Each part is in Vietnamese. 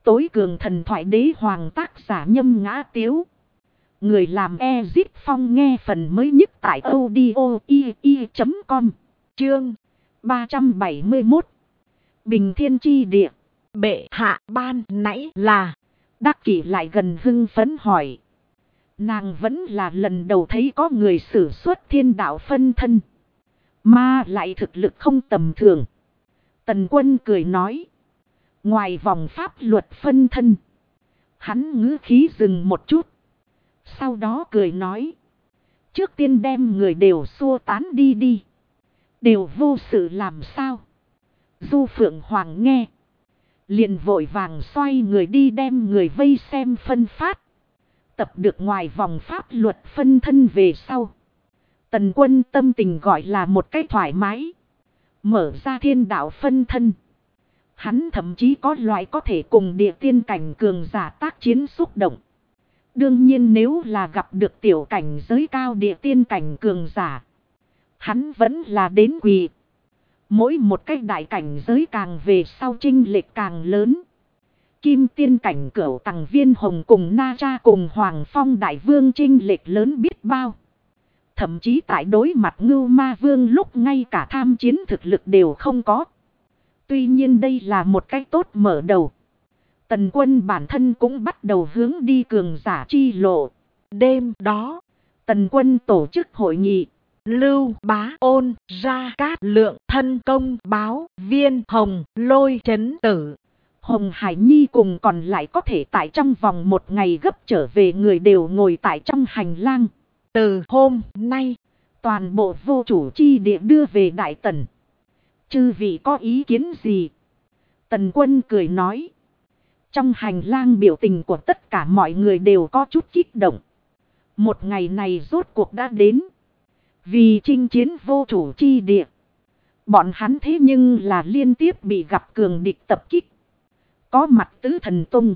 tối cường thần thoại đế hoàng tác giả Nhâm Ngã Tiếu. Người làm Ezip Phong nghe phần mới nhất tại audio.com. Chương 371. Bình Thiên Chi Địa. Bệ hạ ban nãy là. Đắc Kỷ lại gần hưng phấn hỏi. Nàng vẫn là lần đầu thấy có người sử xuất thiên đạo phân thân, mà lại thực lực không tầm thường. Tần Quân cười nói. Ngoài vòng pháp luật phân thân. Hắn ngữ khí dừng một chút. Sau đó cười nói. Trước tiên đem người đều xua tán đi đi. Đều vô sự làm sao. Du Phượng Hoàng nghe. Liền vội vàng xoay người đi đem người vây xem phân phát. Tập được ngoài vòng pháp luật phân thân về sau. Tần Quân tâm tình gọi là một cách thoải mái. Mở ra thiên đạo phân thân. Hắn thậm chí có loại có thể cùng địa tiên cảnh cường giả tác chiến xúc động. Đương nhiên nếu là gặp được tiểu cảnh giới cao địa tiên cảnh cường giả, hắn vẫn là đến quỳ. Mỗi một cái đại cảnh giới càng về sau chênh lệch càng lớn. Kim tiên cảnh cửu tầng Viên Hồng cùng Na Cha cùng Hoàng Phong đại vương chênh lệch lớn biết bao. Thậm chí tại đối mặt Ngưu Ma Vương lúc ngay cả tham chiến thực lực đều không có. Tuy nhiên đây là một cách tốt mở đầu. Tần Quân bản thân cũng bắt đầu hướng đi cường giả chi lộ. Đêm đó, Tần Quân tổ chức hội nghị. Lưu Bá Ôn, Gia Cát Lượng, Thân Công Báo, Viên Hồng, Lôi Trấn Tử, Hồng Hải Nhi cùng còn lại có thể tại trong vòng một ngày gấp trở về người đều ngồi tại trong hành lang. Từ hôm nay, toàn bộ vô chủ chi địa đưa về Đại Tần. Chư vị có ý kiến gì? Tần Quân cười nói. Trong hành lang biểu tình của tất cả mọi người đều có chút kích động. Một ngày này rốt cuộc đã đến. Vì chinh chiến vô chủ chi địa. Bọn hắn thế nhưng là liên tiếp bị gặp cường địch tập kích. Có mặt Tứ Thần Tông.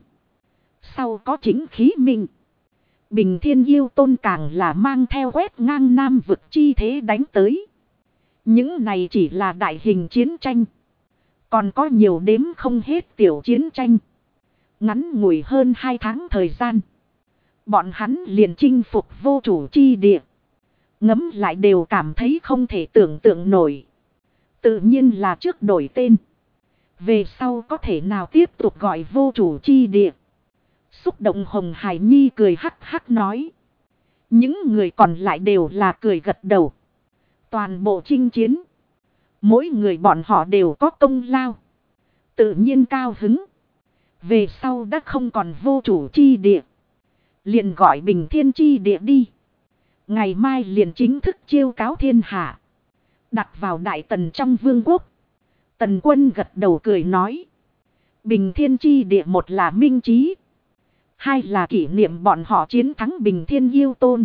Sau có Chính Khí Minh. Bình Thiên Yêu Tôn càng là mang theo quét ngang Nam vực chi thế đánh tới. Những này chỉ là đại hình chiến tranh. Còn có nhiều đếm không hết tiểu chiến tranh. Ngắn ngủi hơn 2 tháng thời gian. Bọn hắn liền chinh phục vô chủ chi địa. Ngẫm lại đều cảm thấy không thể tưởng tượng nổi. Tự nhiên là trước đổi tên. Về sau có thể nào tiếp tục gọi vô chủ chi địa. Xúc động Hồng Hải Nhi cười hắc hắc nói. Những người còn lại đều là cười gật đầu. Toàn bộ chinh chiến. Mỗi người bọn họ đều có công lao. Tự nhiên cao hứng. Về sau đã không còn vô chủ chi địa. Liền gọi Bình Thiên Chi Địa đi. Ngày mai liền chính thức chiêu cáo thiên hạ. Đặt vào Đại Tần trong vương quốc. Tần Quân gật đầu cười nói. Bình Thiên Chi Địa một là minh trí. Hai là kỷ niệm bọn họ chiến thắng Bình Thiên Yêu Tôn.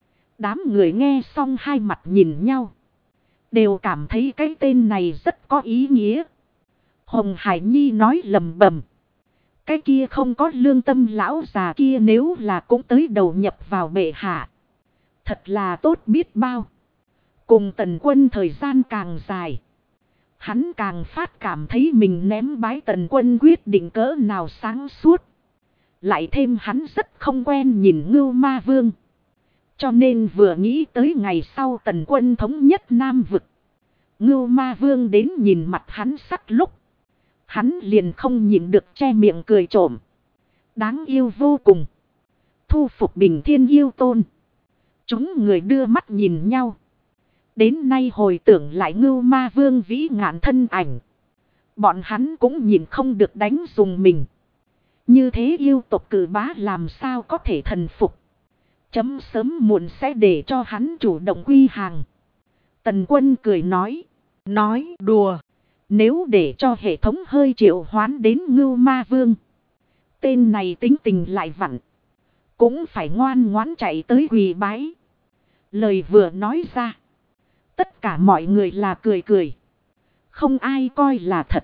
Đám người nghe xong hai mặt nhìn nhau. Đều cảm thấy cái tên này rất có ý nghĩa. Hồng Hải Nhi nói lầm bầm. Cái kia không có lương tâm lão già kia nếu là cũng tới đầu nhập vào bệ hạ. Thật là tốt biết bao. Cùng Tần Quân thời gian càng dài. Hắn càng phát cảm thấy mình ném bái Tần Quân quyết định cỡ nào sáng suốt. Lại thêm hắn rất không quen nhìn Ngưu Ma Vương. Cho nên vừa nghĩ tới ngày sau Tần Quân thống nhất Nam vực. Ngưu Ma Vương đến nhìn mặt hắn sắc lúc. Hắn liền không nhịn được che miệng cười trộm. Đáng yêu vô cùng. Thu phục Bình Thiên Yêu Tôn. Chúng người đưa mắt nhìn nhau. Đến nay hồi tưởng lại Ngưu Ma Vương vĩ ngạn thân ảnh. Bọn hắn cũng nhìn không được đánh dùng mình. Như thế yêu tộc cử bá làm sao có thể thần phục. Chấm sớm muộn sẽ để cho hắn chủ động quy hàng. Tần Quân cười nói. Nói đùa. Nếu để cho hệ thống hơi triệu hoán đến Ngưu Ma Vương. Tên này tính tình lại vặn. Cũng phải ngoan ngoãn chạy tới quỳ bái. Lời vừa nói ra. Tất cả mọi người là cười cười. Không ai coi là thật.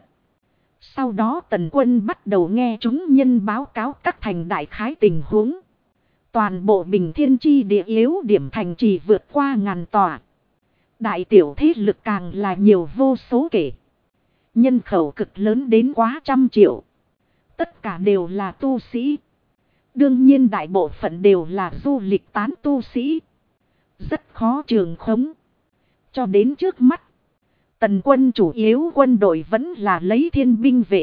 Sau đó Tần Quân bắt đầu nghe chúng nhân báo cáo các thành đại khái tình huống. Toàn bộ Bình Thiên Chi Địa yếu điểm thành trì vượt qua ngàn tòa. Đại tiểu thế lực càng là nhiều vô số kể. Nhân khẩu cực lớn đến quá 100 triệu. Tất cả cả đều là tu sĩ. Đương nhiên đại bộ phận đều là du lịch tán tu sĩ. Rất khó trường khống. Cho đến trước mắt, Tần quân chủ yếu quân đội vẫn là lấy thiên binh vệ.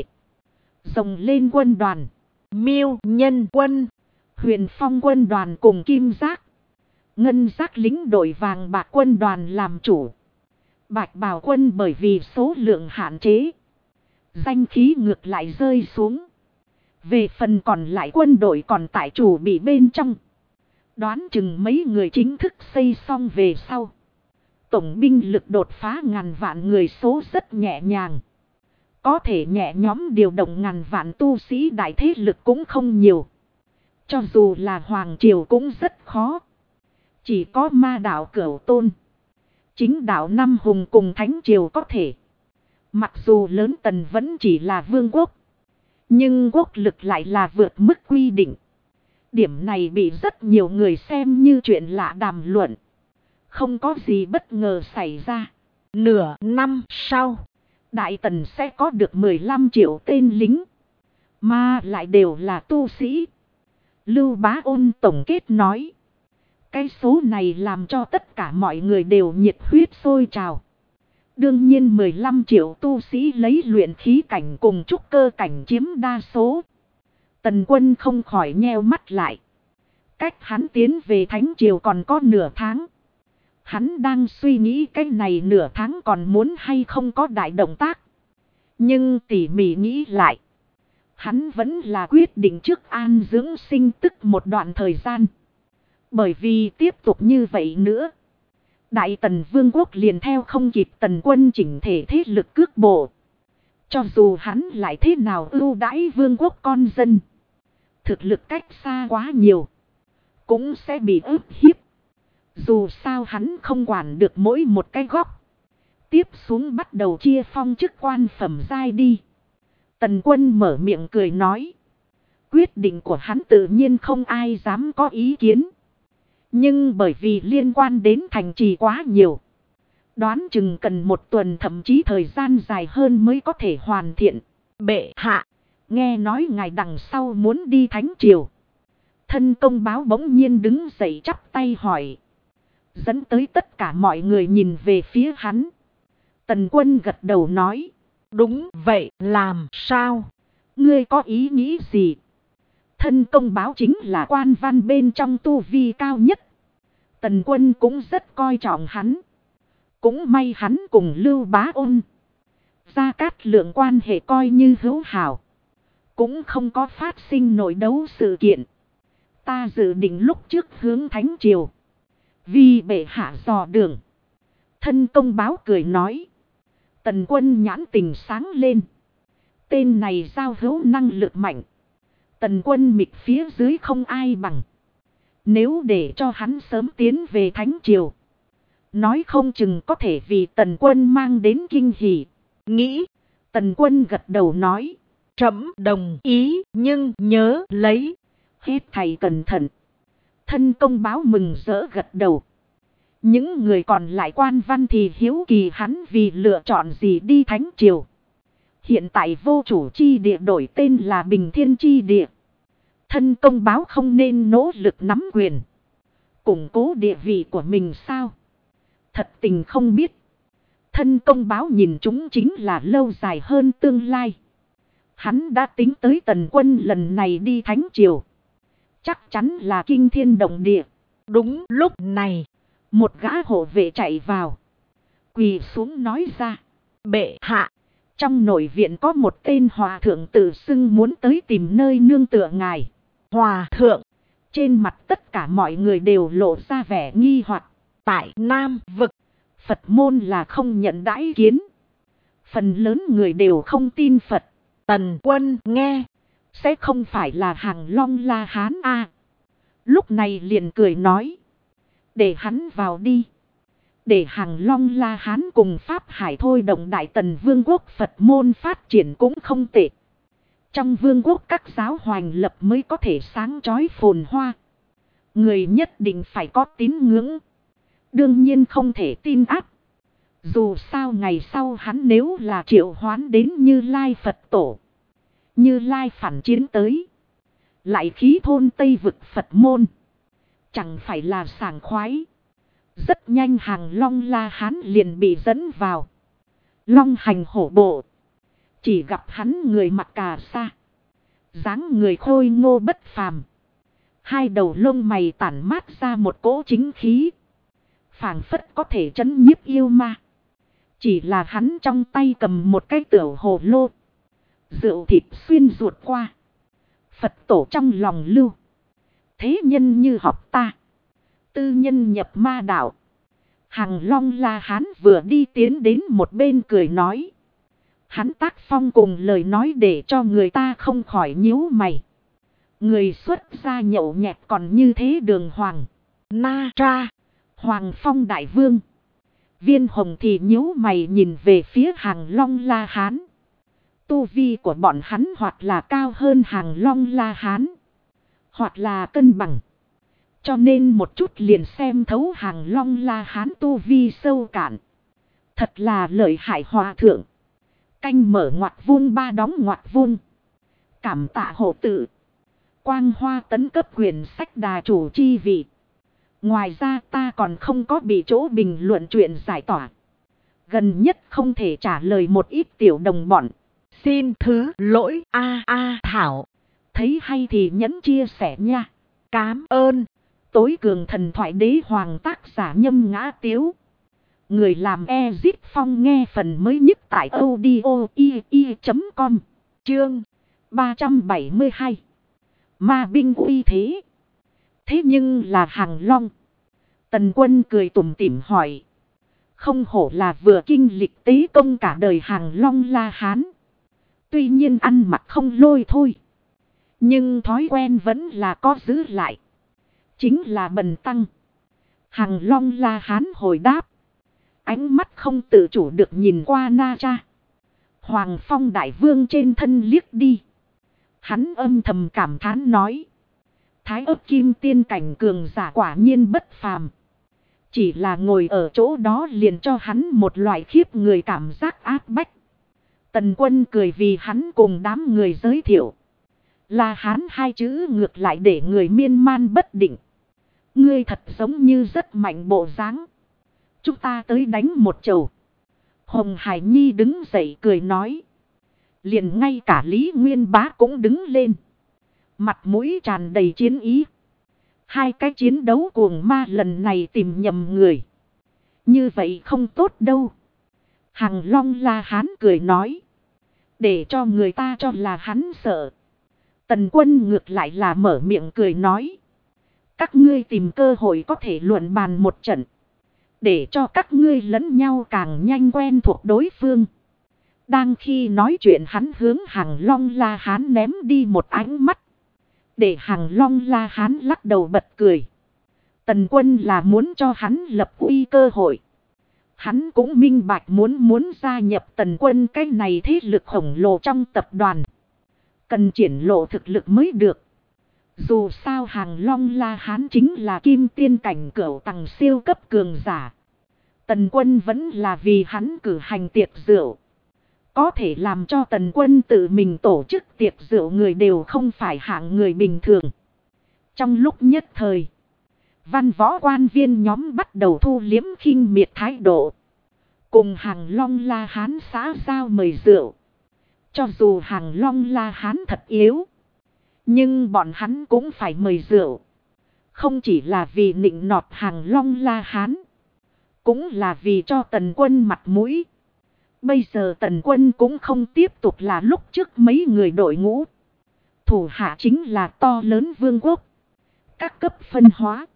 Rồng lên quân đoàn, Miêu Nhân quân, Huyền Phong quân đoàn cùng Kim Giác, Ngân Giác lính đội vàng bạc quân đoàn làm chủ. Bạch Bào quân bởi vì số lượng hạn chế, danh khí ngược lại rơi xuống. Về phần còn lại quân đội còn tại chủ bị bên trong. Đoán chừng mấy người chính thức xây xong về sau. Tổng binh lực đột phá ngàn vạn người số rất nhẹ nhàng. Có thể nhẹ nhóm điều động ngàn vạn tu sĩ đại thế lực cũng không nhiều. Cho dù là Hoàng Triều cũng rất khó. Chỉ có ma đạo Cửu Tôn, chính đạo Năm Hùng cùng Thánh Triều có thể. Mặc dù lớn Tần vẫn chỉ là vương quốc, nhưng quốc lực lại là vượt mức quy định. Điểm này bị rất nhiều người xem như chuyện lạ đàm luận. Không có gì bất ngờ xảy ra. Nửa năm sau, Đại Tần sẽ có được 15 triệu tên lính, mà lại đều là tu sĩ. Lưu Bá Ôn tổng kết nói. Cái số này làm cho tất cả mọi người đều nhiệt huyết sôi trào. Đương nhiên 15 triệu tu sĩ lấy luyện khí cảnh cùng trúc cơ cảnh chiếm đa số. Tần quân không khỏi nheo mắt lại. Cách hắn tiến về Thánh Triều còn có nửa tháng. Hắn đang suy nghĩ cái này nửa tháng còn muốn hay không có đại động tác. Nhưng tỉ mỉ nghĩ lại, hắn vẫn là quyết định trước an dưỡng sinh tức một đoạn thời gian. Bởi vì tiếp tục như vậy nữa, Đại Tần Vương quốc liền theo không kịp Tần quân chỉnh thể thế lực cước bộ. Cho dù hắn lại thế nào ưu đãi vương quốc con dân, thực lực cách xa quá nhiều, cũng sẽ bị ức hiếp. Dù sao hắn không quản được mỗi một cái góc. Tiếp xuống bắt đầu chia phong chức quan phẩm giai đi. Tần quân mở miệng cười nói. Quyết định của hắn tự nhiên không ai dám có ý kiến. Nhưng bởi vì liên quan đến thành trì quá nhiều, đoán chừng cần một tuần thậm chí thời gian dài hơn mới có thể hoàn thiện. Bệ hạ, nghe nói ngài đằng sau muốn đi Thánh Triều. Thân công báo bỗng nhiên đứng dậy chắp tay hỏi. Dẫn tới tất cả mọi người nhìn về phía hắn. Tần quân gật đầu nói. Đúng vậy, làm sao? Ngươi có ý nghĩ gì? Thân công báo chính là quan văn bên trong tu vi cao nhất. Tần quân cũng rất coi trọng hắn. Cũng may hắn cùng Lưu Bá Ôn, Gia Cát Lượng quan hệ coi như hữu hảo. Cũng không có phát sinh nội đấu sự kiện. Ta dự định lúc trước hướng Thánh Triều, vì bệ hạ dò đường. Thân công báo cười nói. Tần quân nhãn tình sáng lên. Tên này giao hữu năng lực mạnh. Tần quân mịch phía dưới không ai bằng. Nếu để cho hắn sớm tiến về Thánh Triều, nói không chừng có thể vì tần quân mang đến kinh hỉ. Nghĩ, tần quân gật đầu nói. Trẫm đồng ý, nhưng nhớ lấy. Hết thầy cẩn thận. Thân công báo mừng rỡ gật đầu. Những người còn lại quan văn thì hiếu kỳ hắn vì lựa chọn gì đi Thánh Triều. Hiện tại vô chủ chi địa đổi tên là Bình Thiên chi địa. Thân công báo không nên nỗ lực nắm quyền, củng cố địa vị của mình sao? Thật tình không biết. Thân công báo nhìn chúng chính là lâu dài hơn tương lai. Hắn đã tính tới tần quân lần này đi Thánh Triều, chắc chắn là kinh thiên động địa. Đúng lúc này, một gã hộ vệ chạy vào, quỳ xuống nói ra. Bệ hạ, trong nội viện có một tên hòa thượng tự xưng muốn tới tìm nơi nương tựa ngài. Hòa thượng, trên mặt tất cả mọi người đều lộ ra vẻ nghi hoặc. Tại Nam Vực, Phật môn là không nhận đãi kiến. Phần lớn người đều không tin Phật. Tần quân nghe, sẽ không phải là Hàng Long La Hán a? Lúc này liền cười nói. Để hắn vào đi. Để Hàng Long La Hán cùng Pháp Hải thôi động Đại Tần Vương quốc Phật môn phát triển cũng không tệ. Trong vương quốc các giáo hoành lập mới có thể sáng chói phồn hoa. Người nhất định phải có tín ngưỡng. Đương nhiên không thể tin áp. Dù sao ngày sau hắn nếu là triệu hoán đến Như Lai Phật Tổ, Như Lai phản chiến tới. Lại khí thôn Tây vực Phật môn. Chẳng phải là sảng khoái. Rất nhanh Hàng Long La Hán liền bị dẫn vào. Long hành hổ bộ. Chỉ gặp hắn người mặc cà sa. Dáng người khôi ngô bất phàm. Hai đầu lông mày tản mát ra một cỗ chính khí. Phảng phất có thể trấn nhiếp yêu ma. Chỉ là hắn trong tay cầm một cái tiểu hồ lô. Rượu thịt xuyên ruột qua. Phật tổ trong lòng lưu. Thế nhân như học ta. Tư nhân nhập ma đạo. Hàng Long La Hán vừa đi tiến đến một bên cười nói. Hắn tác phong cùng lời nói để cho người ta không khỏi nhíu mày. Người xuất gia nhậu nhẹt còn như thế đường hoàng. Na tra. Hoàng Phong Đại Vương. Viên Hồng thì nhíu mày nhìn về phía Hàng Long La Hán. Tu vi của bọn hắn hoặc là cao hơn Hàng Long La Hán. Hoặc là cân bằng. Cho nên một chút liền xem thấu Hàng Long La Hán tu vi sâu cạn. Thật là lợi hại hòa thượng. Canh mở ngoặc vuông ba đóng ngoặc vuông. Cảm tạ hộ tự. Quang Hoa tấn cấp quyền sách đà chủ chi vị. Ngoài ra ta còn không có bị chỗ bình luận chuyện giải tỏa. Gần nhất không thể trả lời một ít tiểu đồng bọn. Xin thứ lỗi a Thảo. Thấy hay thì nhấn chia sẻ nha. Cám ơn. Tối cường thần thoại đế hoàng tác giả Nhâm Ngã Tiếu. Người làm Ezit Phong nghe phần mới nhất tại audio.com. Chương 372. Ma binh uy thế. Thế nhưng là Hàng Long. Tần Quân cười tủm tỉm hỏi. Không hổ là vừa kinh lịch tế công cả đời Hàng Long La Hán. Tuy nhiên ăn mặc không lôi thôi. Nhưng thói quen vẫn là có giữ lại. Chính là bần tăng. Hàng Long La Hán hồi đáp. Ánh mắt không tự chủ được nhìn qua Na Cha. Hoàng Phong Đại Vương trên thân liếc đi. Hắn âm thầm cảm thán nói. Thái ấp kim tiên cảnh cường giả quả nhiên bất phàm. Chỉ là ngồi ở chỗ đó liền cho hắn một loại khiếp người cảm giác áp bách. Tần Quân cười vì hắn cùng đám người giới thiệu. La Hán hai chữ ngược lại để người miên man bất định. Ngươi thật giống như rất mạnh bộ dáng. Chúng ta tới đánh một chầu. Hồng Hải Nhi đứng dậy cười nói. Liền ngay cả Lý Nguyên Bá cũng đứng lên. Mặt mũi tràn đầy chiến ý. Hai cái chiến đấu cuồng ma lần này tìm nhầm người. Như vậy không tốt đâu. Hàng Long La Hán cười nói. Để cho người ta cho là hắn sợ. Tần Quân ngược lại là mở miệng cười nói. Các ngươi tìm cơ hội có thể luận bàn một trận. Để cho các ngươi lẫn nhau càng nhanh quen thuộc đối phương. Đang khi nói chuyện hắn hướng Hàng Long La Hán ném đi một ánh mắt. Để Hàng Long La Hán lắc đầu bật cười. Tần Quân là muốn cho hắn lập uy cơ hội. Hắn cũng minh bạch muốn gia nhập Tần Quân cái này thế lực khổng lồ trong tập đoàn. Cần triển lộ thực lực mới được. Dù sao Hàng Long La Hán chính là kim tiên cảnh cửu tầng siêu cấp cường giả. Tần Quân vẫn là vì hắn cử hành tiệc rượu. Có thể làm cho Tần Quân tự mình tổ chức tiệc rượu người đều không phải hạng người bình thường. Trong lúc nhất thời, văn võ quan viên nhóm bắt đầu thu liếm khinh miệt thái độ. Cùng Hàng Long La Hán xã giao mời rượu. Cho dù Hàng Long La Hán thật yếu, nhưng bọn hắn cũng phải mời rượu. Không chỉ là vì nịnh nọt Hàng Long La Hán, cũng là vì cho Tần Quân mặt mũi. Bây giờ Tần Quân cũng không tiếp tục là lúc trước mấy người đội ngũ. Thủ hạ chính là to lớn vương quốc. Các cấp phân hóa.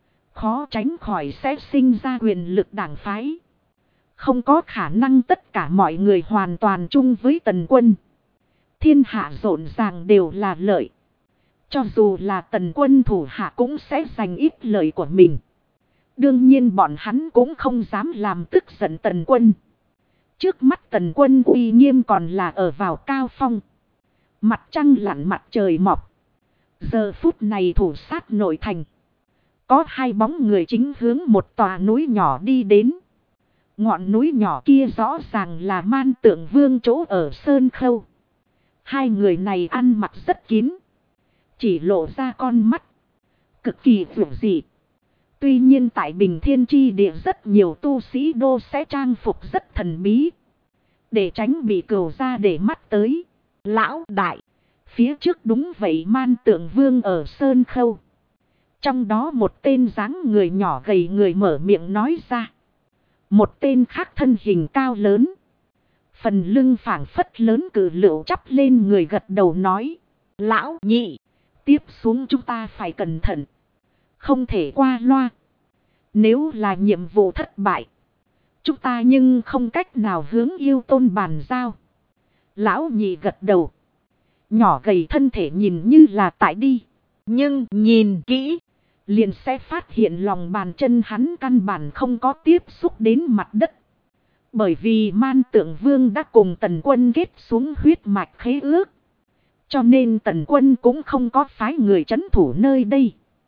Khó tránh khỏi sẽ sinh ra quyền lực đảng phái. Không có khả năng tất cả mọi người hoàn toàn chung với Tần Quân. Thiên hạ rộn ràng đều là lợi. Cho dù là Tần Quân thủ hạ cũng sẽ giành ít lợi của mình. Đương nhiên bọn hắn cũng không dám làm tức giận Tần Quân. Trước mắt Tần Quân uy nghiêm còn là ở vào cao phong. Mặt trăng lặn mặt trời mọc. Giờ phút này thủ sát nội thành. Có hai bóng người chính hướng một tòa núi nhỏ đi đến. Ngọn núi nhỏ kia rõ ràng là Man Tượng Vương chỗ ở Sơn Khâu. Hai người này ăn mặc rất kín, chỉ lộ ra con mắt, cực kỳ vượt dị. Tuy nhiên tại Bình Thiên Chi Địa rất nhiều tu sĩ đô sẽ trang phục rất thần bí, để tránh bị cừu ra để mắt tới. Lão đại, phía trước đúng vậy, Man Tượng Vương ở Sơn Khâu. Trong đó một tên dáng người nhỏ gầy người mở miệng nói ra. Một tên khác thân hình cao lớn, phần lưng phảng phất lớn cử lựu chắp lên người gật đầu nói. Lão nhị, tiếp xuống chúng ta phải cẩn thận, không thể qua loa. Nếu là nhiệm vụ thất bại, chúng ta nhưng không cách nào hướng yêu tôn bàn giao. Lão nhị gật đầu. Nhỏ gầy thân thể nhìn như là tại đi, nhưng nhìn kỹ liền sẽ phát hiện lòng bàn chân hắn căn bản không có tiếp xúc đến mặt đất. Bởi vì Man Tượng Vương đã cùng Tần Quân kết xuống huyết mạch khế ước, cho nên Tần Quân cũng không có phái người trấn thủ nơi đây.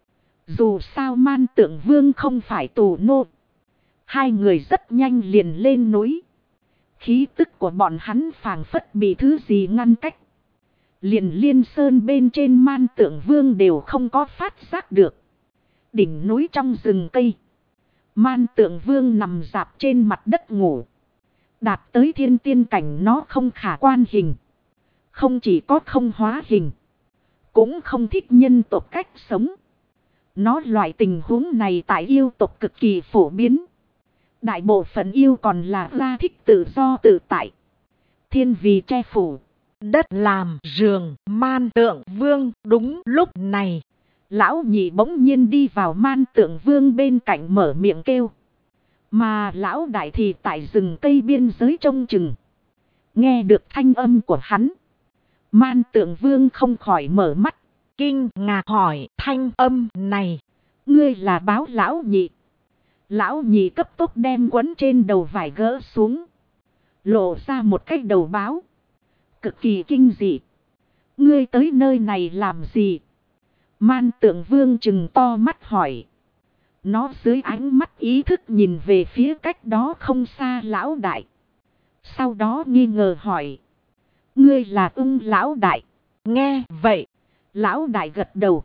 Dù sao Man Tượng Vương không phải tù nô. Hai người rất nhanh liền lên núi. Khí tức của bọn hắn phảng phất bị thứ gì ngăn cách. Liền Liên Sơn bên trên Man Tượng Vương đều không có phát giác được. Đỉnh núi trong rừng cây, Man Tượng Vương nằm rạp trên mặt đất ngủ. Đạt tới thiên tiên cảnh nó không khả quan hình. Không chỉ có không hóa hình, cũng không thích nhân tộc cách sống. Nó loại tình huống này tại yêu tộc cực kỳ phổ biến. Đại bộ phận yêu còn là ra thích tự do tự tại. Thiên vì che phủ, đất làm giường. Man Tượng Vương đúng lúc này, lão nhị bỗng nhiên đi vào Man Tượng Vương bên cạnh mở miệng kêu. Mà lão đại thì tại rừng cây biên giới trông chừng. Nghe được thanh âm của hắn, Man Tượng Vương không khỏi mở mắt, kinh ngạc hỏi. Thanh âm này, ngươi là Báo lão nhị? Lão nhị cấp tốc đem quấn trên đầu vải gỡ xuống, lộ ra một cái đầu báo. Cực kỳ kinh dị. Ngươi tới nơi này làm gì? Man Tượng Vương trừng to mắt hỏi. Nó dưới ánh mắt ý thức nhìn về phía cách đó không xa lão đại. Sau đó nghi ngờ hỏi. Ngươi là Ưng lão đại? Nghe vậy, lão đại gật đầu,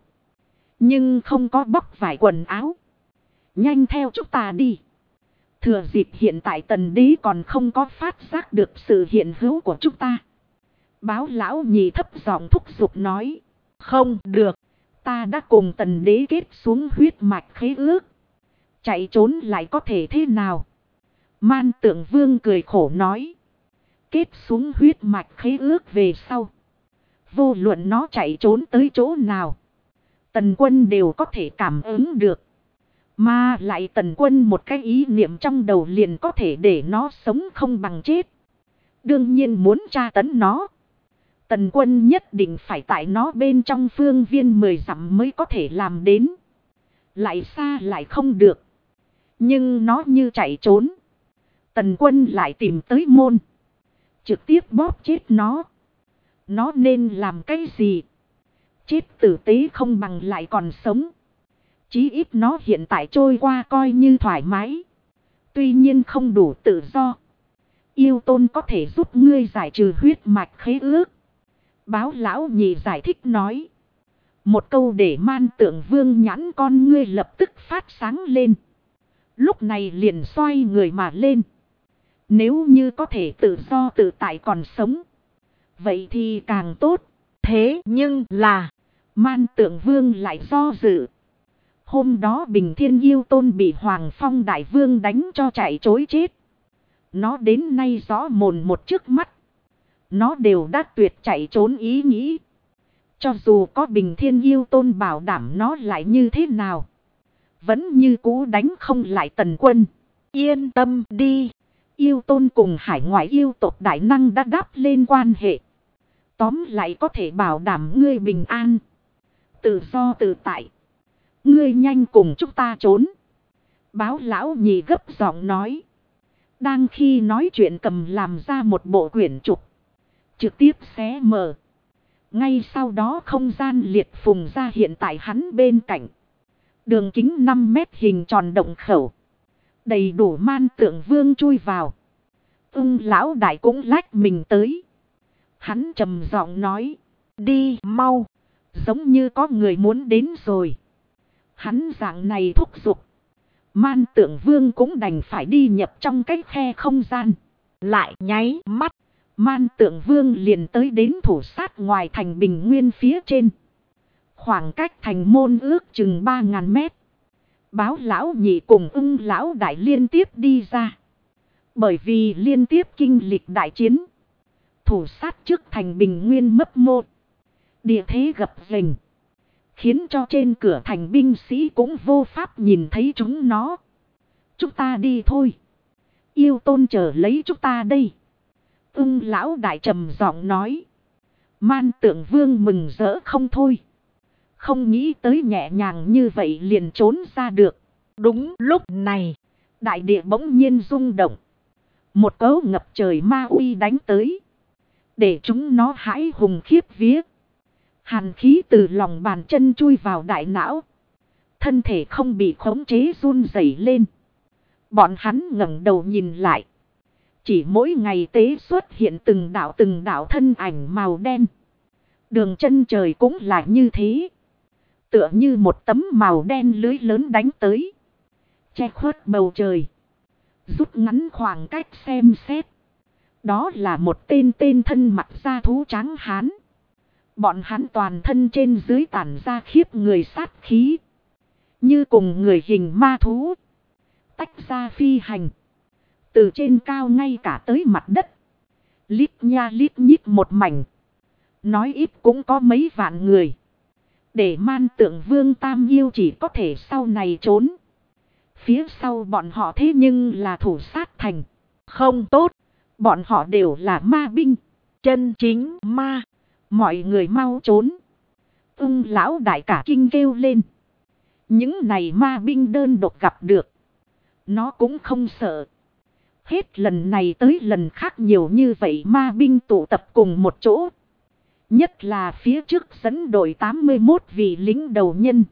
nhưng không có bóc vải quần áo. Nhanh theo chúng ta đi. Thừa dịp hiện tại Tần đế còn không có phát giác được sự hiện hữu của chúng ta. Báo lão nhị thấp giọng thúc giục nói. Không được, ta đã cùng Tần đế kết xuống huyết mạch khế ước. Chạy trốn lại có thể thế nào? Man Tượng Vương cười khổ nói. Kết xuống huyết mạch khế ước về sau, vô luận nó chạy trốn tới chỗ nào, Tần Quân đều có thể cảm ứng được. Mà lại Tần Quân một cái ý niệm trong đầu liền có thể để nó sống không bằng chết. Đương nhiên muốn tra tấn nó, Tần Quân nhất định phải tại nó bên trong phương viên 10 dặm mới có thể làm đến. Lại xa lại không được. Nhưng nó như chạy trốn, Tần Quân lại tìm tới môn, trực tiếp bóp chết nó. Nó nên làm cái gì? Chết tử tế không bằng lại còn sống. Chí ít nó hiện tại trôi qua coi như thoải mái. Tuy nhiên không đủ tự do. Yêu tôn có thể giúp ngươi giải trừ huyết mạch khế ước. Báo lão nhị giải thích nói. Một câu để Man Tượng Vương nhãn con ngươi lập tức phát sáng lên. Lúc này liền xoay người mà lên. Nếu như có thể tự do tự tại còn sống, vậy thì càng tốt. Thế nhưng là, Man Tượng Vương lại do dự. Hôm đó Bình Thiên Yêu Tôn bị Hoàng Phong Đại Vương đánh cho chạy trối chết. Nó đến nay rõ mồn một trước mắt. Nó đều đã tuyệt chạy trốn ý nghĩ. Cho dù có Bình Thiên Yêu Tôn bảo đảm nó lại như thế nào, vẫn như cũ đánh không lại Tần Quân. Yên tâm đi. Yêu Tôn cùng hải ngoại yêu tộc đại năng đã đáp lên quan hệ. Tóm lại có thể bảo đảm ngươi bình an, tự do tự tại. Ngươi nhanh cùng chúng ta trốn. Báo lão nhị gấp giọng nói. Đang khi nói chuyện cầm làm ra một bộ quyển trục, trực tiếp xé mở. Ngay sau đó không gian liệt phùng ra hiện tại hắn bên cạnh. Đường kính 5 mét hình tròn động khẩu, đầy đủ Man Tượng Vương chui vào. Lão đại cũng lách mình tới. Hắn trầm giọng nói. Đi mau. Giống như có người muốn đến rồi. Hắn dạng này thúc giục. Man Tượng Vương cũng đành phải đi nhập trong cái khe không gian. Lại nháy mắt. Man Tượng Vương liền tới đến thủ sát ngoài thành bình nguyên phía trên. Khoảng cách thành môn ước chừng 3.000 mét. Báo lão nhị cùng ưng lão đại liên tiếp đi ra. Bởi vì liên tiếp kinh lịch đại chiến. Thủ sát trước thành bình nguyên mấp mô. Địa thế gập ghềnh. Khiến cho trên cửa thành binh sĩ cũng vô pháp nhìn thấy chúng nó. Chúng ta đi thôi. Yêu Tôn chờ lấy chúng ta đây. Ưng lão đại trầm giọng nói. Man Tượng Vương mừng rỡ không thôi. Không nghĩ tới nhẹ nhàng như vậy liền trốn ra được. Đúng lúc này. Đại địa bỗng nhiên rung động. Một cấu ngập trời ma uy đánh tới. Để chúng nó hãi hùng khiếp vía. Hàn khí từ lòng bàn chân chui vào đại não. Thân thể không bị khống chế run rẩy lên. Bọn hắn ngẩng đầu nhìn lại. Chỉ mỗi ngày tế xuất hiện từng đạo thân ảnh màu đen. Đường chân trời cũng là như thế. Tựa như một tấm màu đen lưới lớn đánh tới. Che khuất bầu trời. Rút ngắn khoảng cách xem xét. Đó là một tên thân mặt da thú trắng hán. Bọn hắn toàn thân trên dưới tản ra khiếp người sát khí. Như cùng người hình ma thú. Tách ra phi hành. Từ trên cao ngay cả tới mặt đất. Lít nha lít nhít một mảnh. Nói ít cũng có mấy vạn người. Để Man Tượng Vương Tam Yêu chỉ có thể sau này trốn. Phía sau bọn họ thế nhưng là thủ sát thành. Không tốt. Bọn họ đều là ma binh. Chân chính ma. Mọi người mau trốn. Ưng lão đại cả kinh kêu lên. Những này ma binh đơn độc gặp được. Nó cũng không sợ. Hết lần này tới lần khác nhiều như vậy ma binh tụ tập cùng một chỗ. Nhất là phía trước dẫn đội 81 vị lính đầu nhân.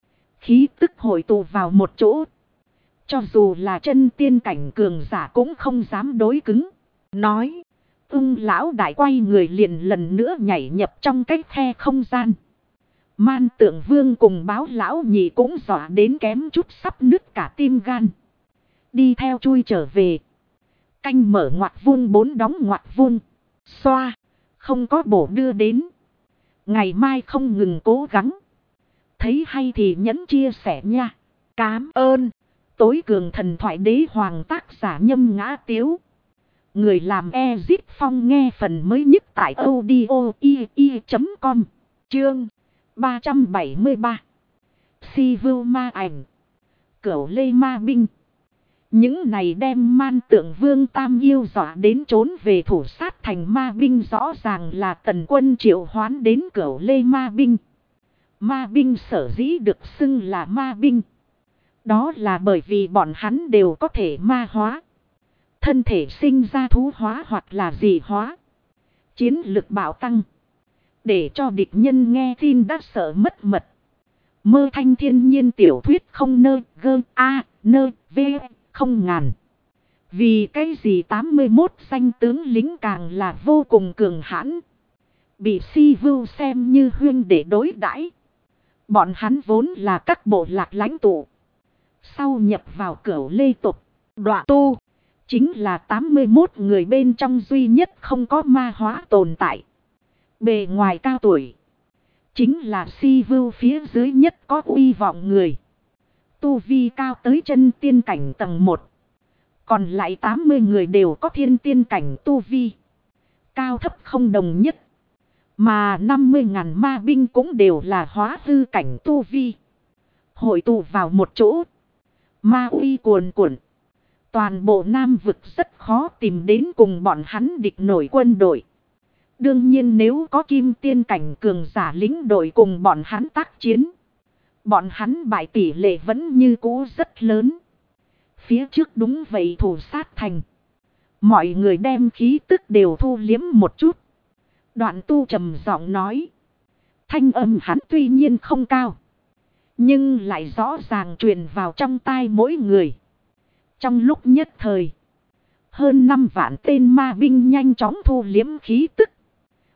Khí tức hội tụ vào một chỗ. Cho dù là chân tiên cảnh cường giả cũng không dám đối cứng. Nói. Ưng lão đại quay người liền lần nữa nhảy nhập trong cái khe không gian. Man Tượng Vương cùng báo lão nhị cũng dọa đến kém chút sắp nứt cả tim gan. Đi theo chui trở về. Canh mở ngoặc vuông 4 đóng ngoặc vuông. Xoa. Không có bổ đưa đến. Ngày mai không ngừng cố gắng. Thấy hay thì nhấn chia sẻ nha. Cám ơn. Tối cường thần thoại đế hoàng tác giả Nhâm Ngã Tiếu. Người làm Ezit Phong nghe phần mới nhất tại audio.com. Chương 373. Si vưu ma ảnh. Cửu lê ma binh. Những này đem Man Tượng Vương Tam Yêu dọa đến trốn về thủ sát thành ma binh rõ ràng là tần quân triệu hoán đến cửu lê ma binh. Ma binh sở dĩ được xưng là ma binh. Đó là bởi vì bọn hắn đều có thể ma hóa. Thân thể sinh ra thú hóa hoặc là dị hóa. Chiến lực bạo tăng. Để cho địch nhân nghe tin đã sợ mất mật. Mơ thanh thiên nhiên tiểu thuyết không nơ gơ a nơ v không ngàn. Vì cái gì 81 danh tướng lính càng là vô cùng cường hãn. Bị si vưu xem như huynh để đối đãi. Bọn hắn vốn là các bộ lạc lãnh tụ. Sau nhập vào cửu lê tục. Đọa tu. Chính là 81 người bên trong duy nhất không có ma hóa tồn tại. Bề ngoài cao tuổi. Chính là si vưu phía dưới nhất có uy vọng người. Tu vi cao tới chân tiên cảnh tầng 1. Còn lại 80 người đều có thiên tiên cảnh tu vi. Cao thấp không đồng nhất. Mà 50.000 ma binh cũng đều là hóa hư cảnh tu vi. Hội tụ vào một chỗ. Ma uy cuồn cuộn. Toàn bộ Nam vực rất khó tìm đến cùng bọn hắn địch nổi quân đội. Đương nhiên nếu có kim tiên cảnh cường giả lính đội cùng bọn hắn tác chiến. Bọn hắn bại tỷ lệ vẫn như cũ rất lớn. Phía trước đúng vậy thủ sát thành. Mọi người đem khí tức đều thu liếm một chút. Đoạn tu trầm giọng nói. Thanh âm hắn tuy nhiên không cao. Nhưng lại rõ ràng truyền vào trong tai mỗi người. Trong lúc nhất thời. Hơn 5 vạn tên ma binh nhanh chóng thu liếm khí tức.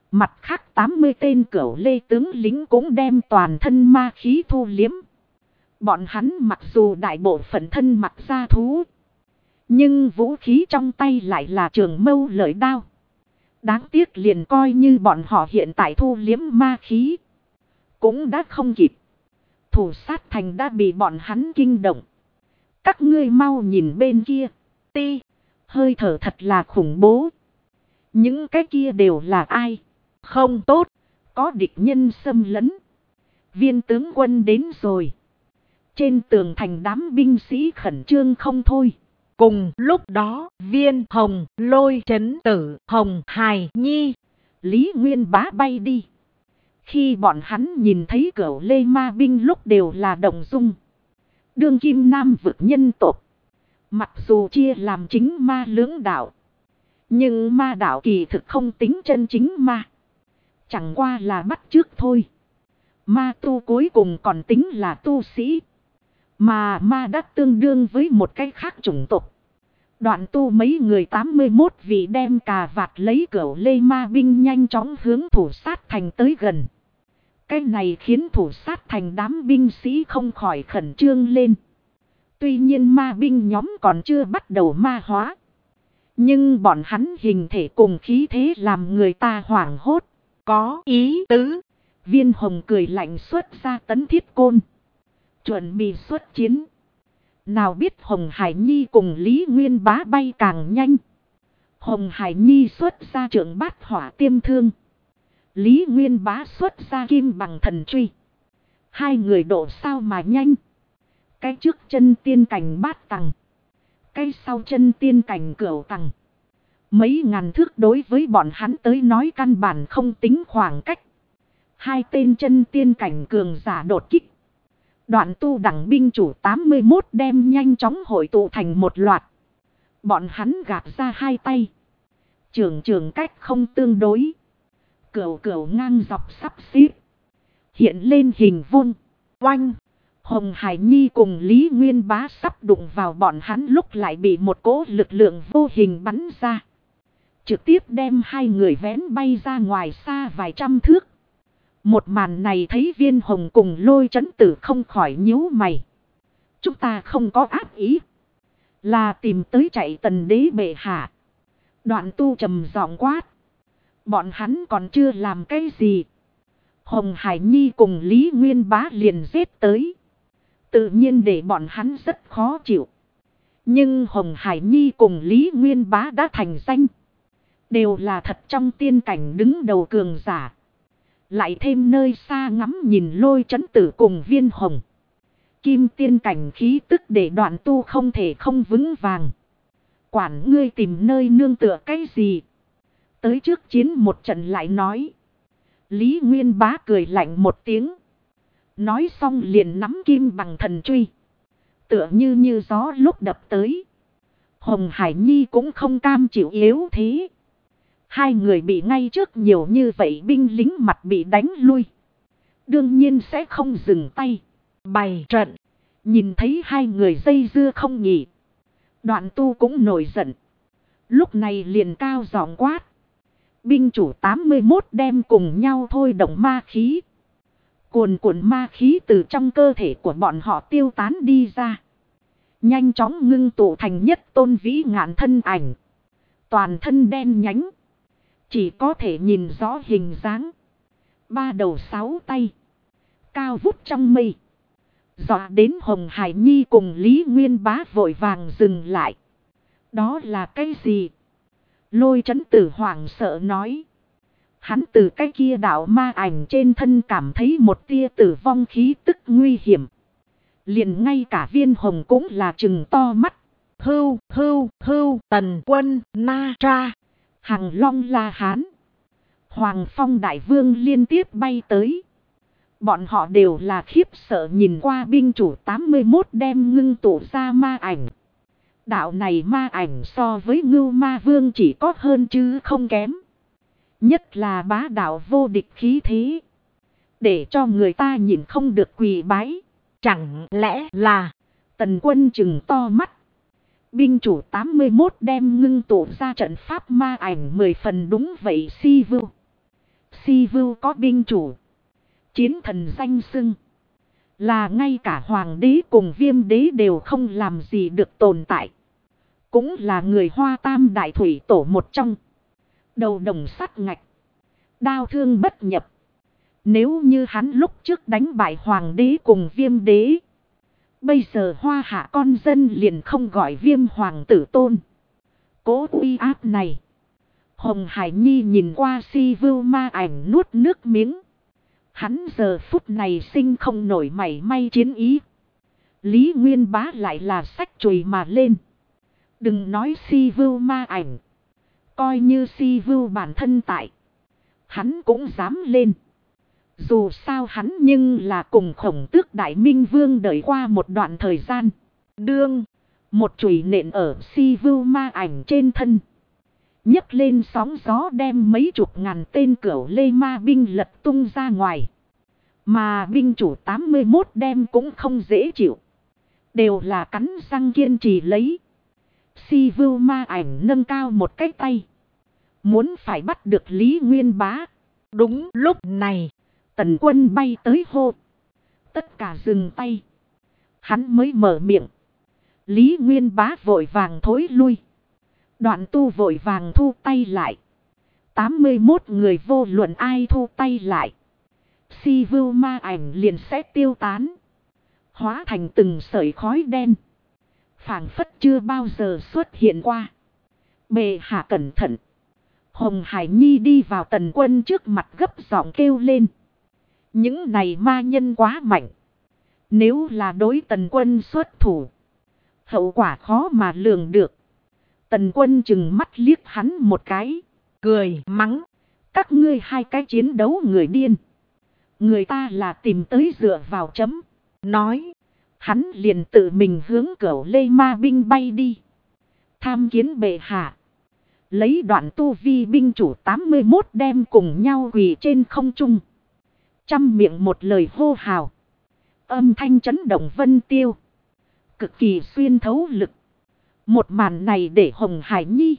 Mặt khác 80 tên Cửu Lê tướng lính cũng đem toàn thân ma khí thu liếm. Bọn hắn mặc dù đại bộ phận thân mặc da thú, nhưng vũ khí trong tay lại là trường mâu lợi đao. Đáng tiếc liền coi như bọn họ hiện tại thu liếm ma khí, cũng đã không kịp. Thủ sát thành đã bị bọn hắn kinh động. Các ngươi mau nhìn bên kia. Ti, hơi thở thật là khủng bố. Những cái kia đều là ai? Không tốt, có địch nhân xâm lấn. Viên tướng quân đến rồi. Trên tường thành đám binh sĩ khẩn trương không thôi. Cùng lúc đó, Viên Hồng, Lôi Chấn Tử, Hồng Hải Nhi, Lý Nguyên Bá bay đi. Khi bọn hắn nhìn thấy Cửu Lê ma binh lúc đều là động dung. Đương kim Nam vực nhân tộc, mặc dù chia làm chính ma lưỡng đạo, nhưng ma đạo kỳ thực không tính chân chính ma. Chẳng qua là bắt chước thôi. Ma tu cuối cùng còn tính là tu sĩ. Mà ma đã tương đương với một cái khác chủng tộc. Đoạn tu mấy người 81 vị đem cà vạt lấy Cửu Lê ma binh nhanh chóng hướng thủ sát thành tới gần. Cái này khiến thủ sát thành đám binh sĩ không khỏi khẩn trương lên. Tuy nhiên ma binh nhóm còn chưa bắt đầu ma hóa, nhưng bọn hắn hình thể cùng khí thế làm người ta hoảng hốt. Có ý tứ. Viên Hồng cười lạnh xuất ra tấn thiết côn, chuẩn bị xuất chiến. Nào biết Hồng Hải Nhi cùng Lý Nguyên Bá bay càng nhanh. Hồng Hải Nhi xuất ra trượng bát hỏa tiêm thương, Lý Nguyên Bá xuất ra kim bằng thần truy. Hai người độ sao mà nhanh. Cái trước chân tiên cảnh bát tầng, cái sau chân tiên cảnh cửu tầng. Mấy ngàn thước đối với bọn hắn tới nói căn bản không tính khoảng cách. Hai tên chân tiên cảnh cường giả đột kích. Đoạn tu đẳng binh chủ 81 đem nhanh chóng hội tụ thành một loạt. Bọn hắn gạt ra hai tay, trường cách không tương đối. Cửu ngang dọc sắp xếp, hiện lên hình vuông. Oanh! Hồng Hải Nhi cùng Lý Nguyên Bá sắp đụng vào bọn hắn lúc lại bị một cỗ lực lượng vô hình bắn ra, trực tiếp đem hai người vén bay ra ngoài xa vài trăm thước. Một màn này thấy Viên Hồng cùng Lôi Chấn Tử không khỏi nhíu mày. Chúng ta không có ác ý, là tìm tới chạy Tần đế bệ hạ. Đoạn tu trầm giọng quát. Bọn hắn còn chưa làm cái gì, Hồng Hải Nhi cùng Lý Nguyên Bá liền giết tới. Tự nhiên để bọn hắn rất khó chịu. Nhưng Hồng Hải Nhi cùng Lý Nguyên Bá đã thành danh, đều là thật trong tiên cảnh đứng đầu cường giả. Lại thêm nơi xa ngắm nhìn Lôi Chấn Tử cùng Viên Hồng, kim tiên cảnh khí tức để Đoạn tu không thể không vững vàng. Quản ngươi tìm nơi nương tựa cái gì, tới trước chiến một trận lại nói. Lý Nguyên Bá cười lạnh một tiếng, nói xong liền nắm kim bằng thần truy, tựa như gió lúc đập tới. Hồng Hải Nhi cũng không cam chịu yếu thế. Hai người bị ngay trước nhiều như vậy binh lính mặt bị đánh lui, đương nhiên sẽ không dừng tay bày trận. Nhìn thấy hai người dây dưa không nghỉ, Đoạn tu cũng nổi giận. Lúc này liền cao giọng quát. Binh chủ 81 đem cùng nhau thôi động ma khí. Cuồn cuộn ma khí từ trong cơ thể của bọn họ tiêu tán đi ra, nhanh chóng ngưng tụ thành nhất tôn vĩ ngạn thân ảnh. Toàn thân đen nhánh, chỉ có thể nhìn rõ hình dáng. 3 đầu 6 tay, cao vút trong mây. Dọa đến Hồng Hải Nhi cùng Lý Nguyên Bá vội vàng dừng lại. Đó là cái gì? Lôi Chấn Tử hoảng sợ nói. Hắn từ cái kia đạo ma ảnh trên thân cảm thấy một tia tử vong khí tức nguy hiểm. Liền ngay cả Viên Hồng cũng là trừng to mắt. Hưu, Tần Quân, Na Tra, Hằng Long La Hán, Hoàng Phong Đại Vương liên tiếp bay tới. Bọn họ đều là khiếp sợ nhìn qua binh chủ 81 đem ngưng tụ ra ma ảnh. Đạo này ma ảnh so với Ngưu Ma Vương chỉ có hơn chứ không kém. Nhất là bá đạo vô địch khí thế, để cho người ta nhìn không được quỳ bái. Chẳng lẽ là Tần Quân trừng to mắt. Binh chủ 81 đem ngưng tụ ra trận pháp ma ảnh 10 phần đúng vậy si vưu. Si Vưu có binh chủ, chiến thần danh xưng, là ngay cả hoàng đế cùng Viêm đế đều không làm gì được tồn tại. Cũng là người Hoa Tam đại thủy tổ một trong. Đầu đồng sắt ngạch, đao thương bất nhập. Nếu như hắn lúc trước đánh bại hoàng đế cùng Viêm đế, bây giờ Hoa Hạ con dân liền không gọi Viêm hoàng tử tôn. Cố uy áp này, Hồng Hải Nhi nhìn qua Si Vưu ma ảnh nuốt nước miếng. Hắn giờ phút này sinh không nổi mảy may chiến ý. Lý Nguyên Bá lại là xách chùy mà lên. Đừng nói Si Vưu ma ảnh, coi như Si Vưu bản thân tại, hắn cũng dám lên. Dù sao hắn nhưng là cùng Khổng Tước Đại Minh Vương đợi qua một đoạn thời gian. Đương, một chùy nện ở Si Vưu ma ảnh trên thân, nhấc lên sóng gió đem mấy chục ngàn tên Cửu Lê ma binh lật tung ra ngoài. Mà binh chủ 81 đem cũng không dễ chịu, đều là cắn răng kiên trì lấy. Si Vưu ma ảnh nâng cao một cái tay, muốn phải bắt được Lý Nguyên Bá. Đúng lúc này, Tần Quân bay tới hô: tất cả dừng tay. Hắn mới mở miệng, Lý Nguyên Bá vội vàng thối lui. Đoạn Tu vội vàng thu tay lại. 81 người vô luận ai thu tay lại, Si Vưu ma ảnh liền sẽ tiêu tán, hóa thành từng sợi khói đen, phảng phất chưa bao giờ xuất hiện qua. Bệ hạ cẩn thận. Hồng Hải Nhi đi vào Tần Quân trước mặt gấp giọng kêu lên. Những này ma nhân quá mạnh, nếu là đối Tần Quân xuất thủ, hậu quả khó mà lường được. Tần Quân chừng mắt liếc hắn một cái, cười mắng: các ngươi hai cái chiến đấu người điên. Người ta là tìm tới dựa vào chấm. Nói, hắn liền tự mình hướng Cửu Lê ma binh bay đi. Tham kiến bệ hạ. Lấy Đoạn Tu vi binh chủ 81 đem cùng nhau quỳ trên không trung, trăm miệng một lời hô hào. Âm thanh chấn động vân tiêu, cực kỳ xuyên thấu lực. Một màn này để Hồng Hải Nhi,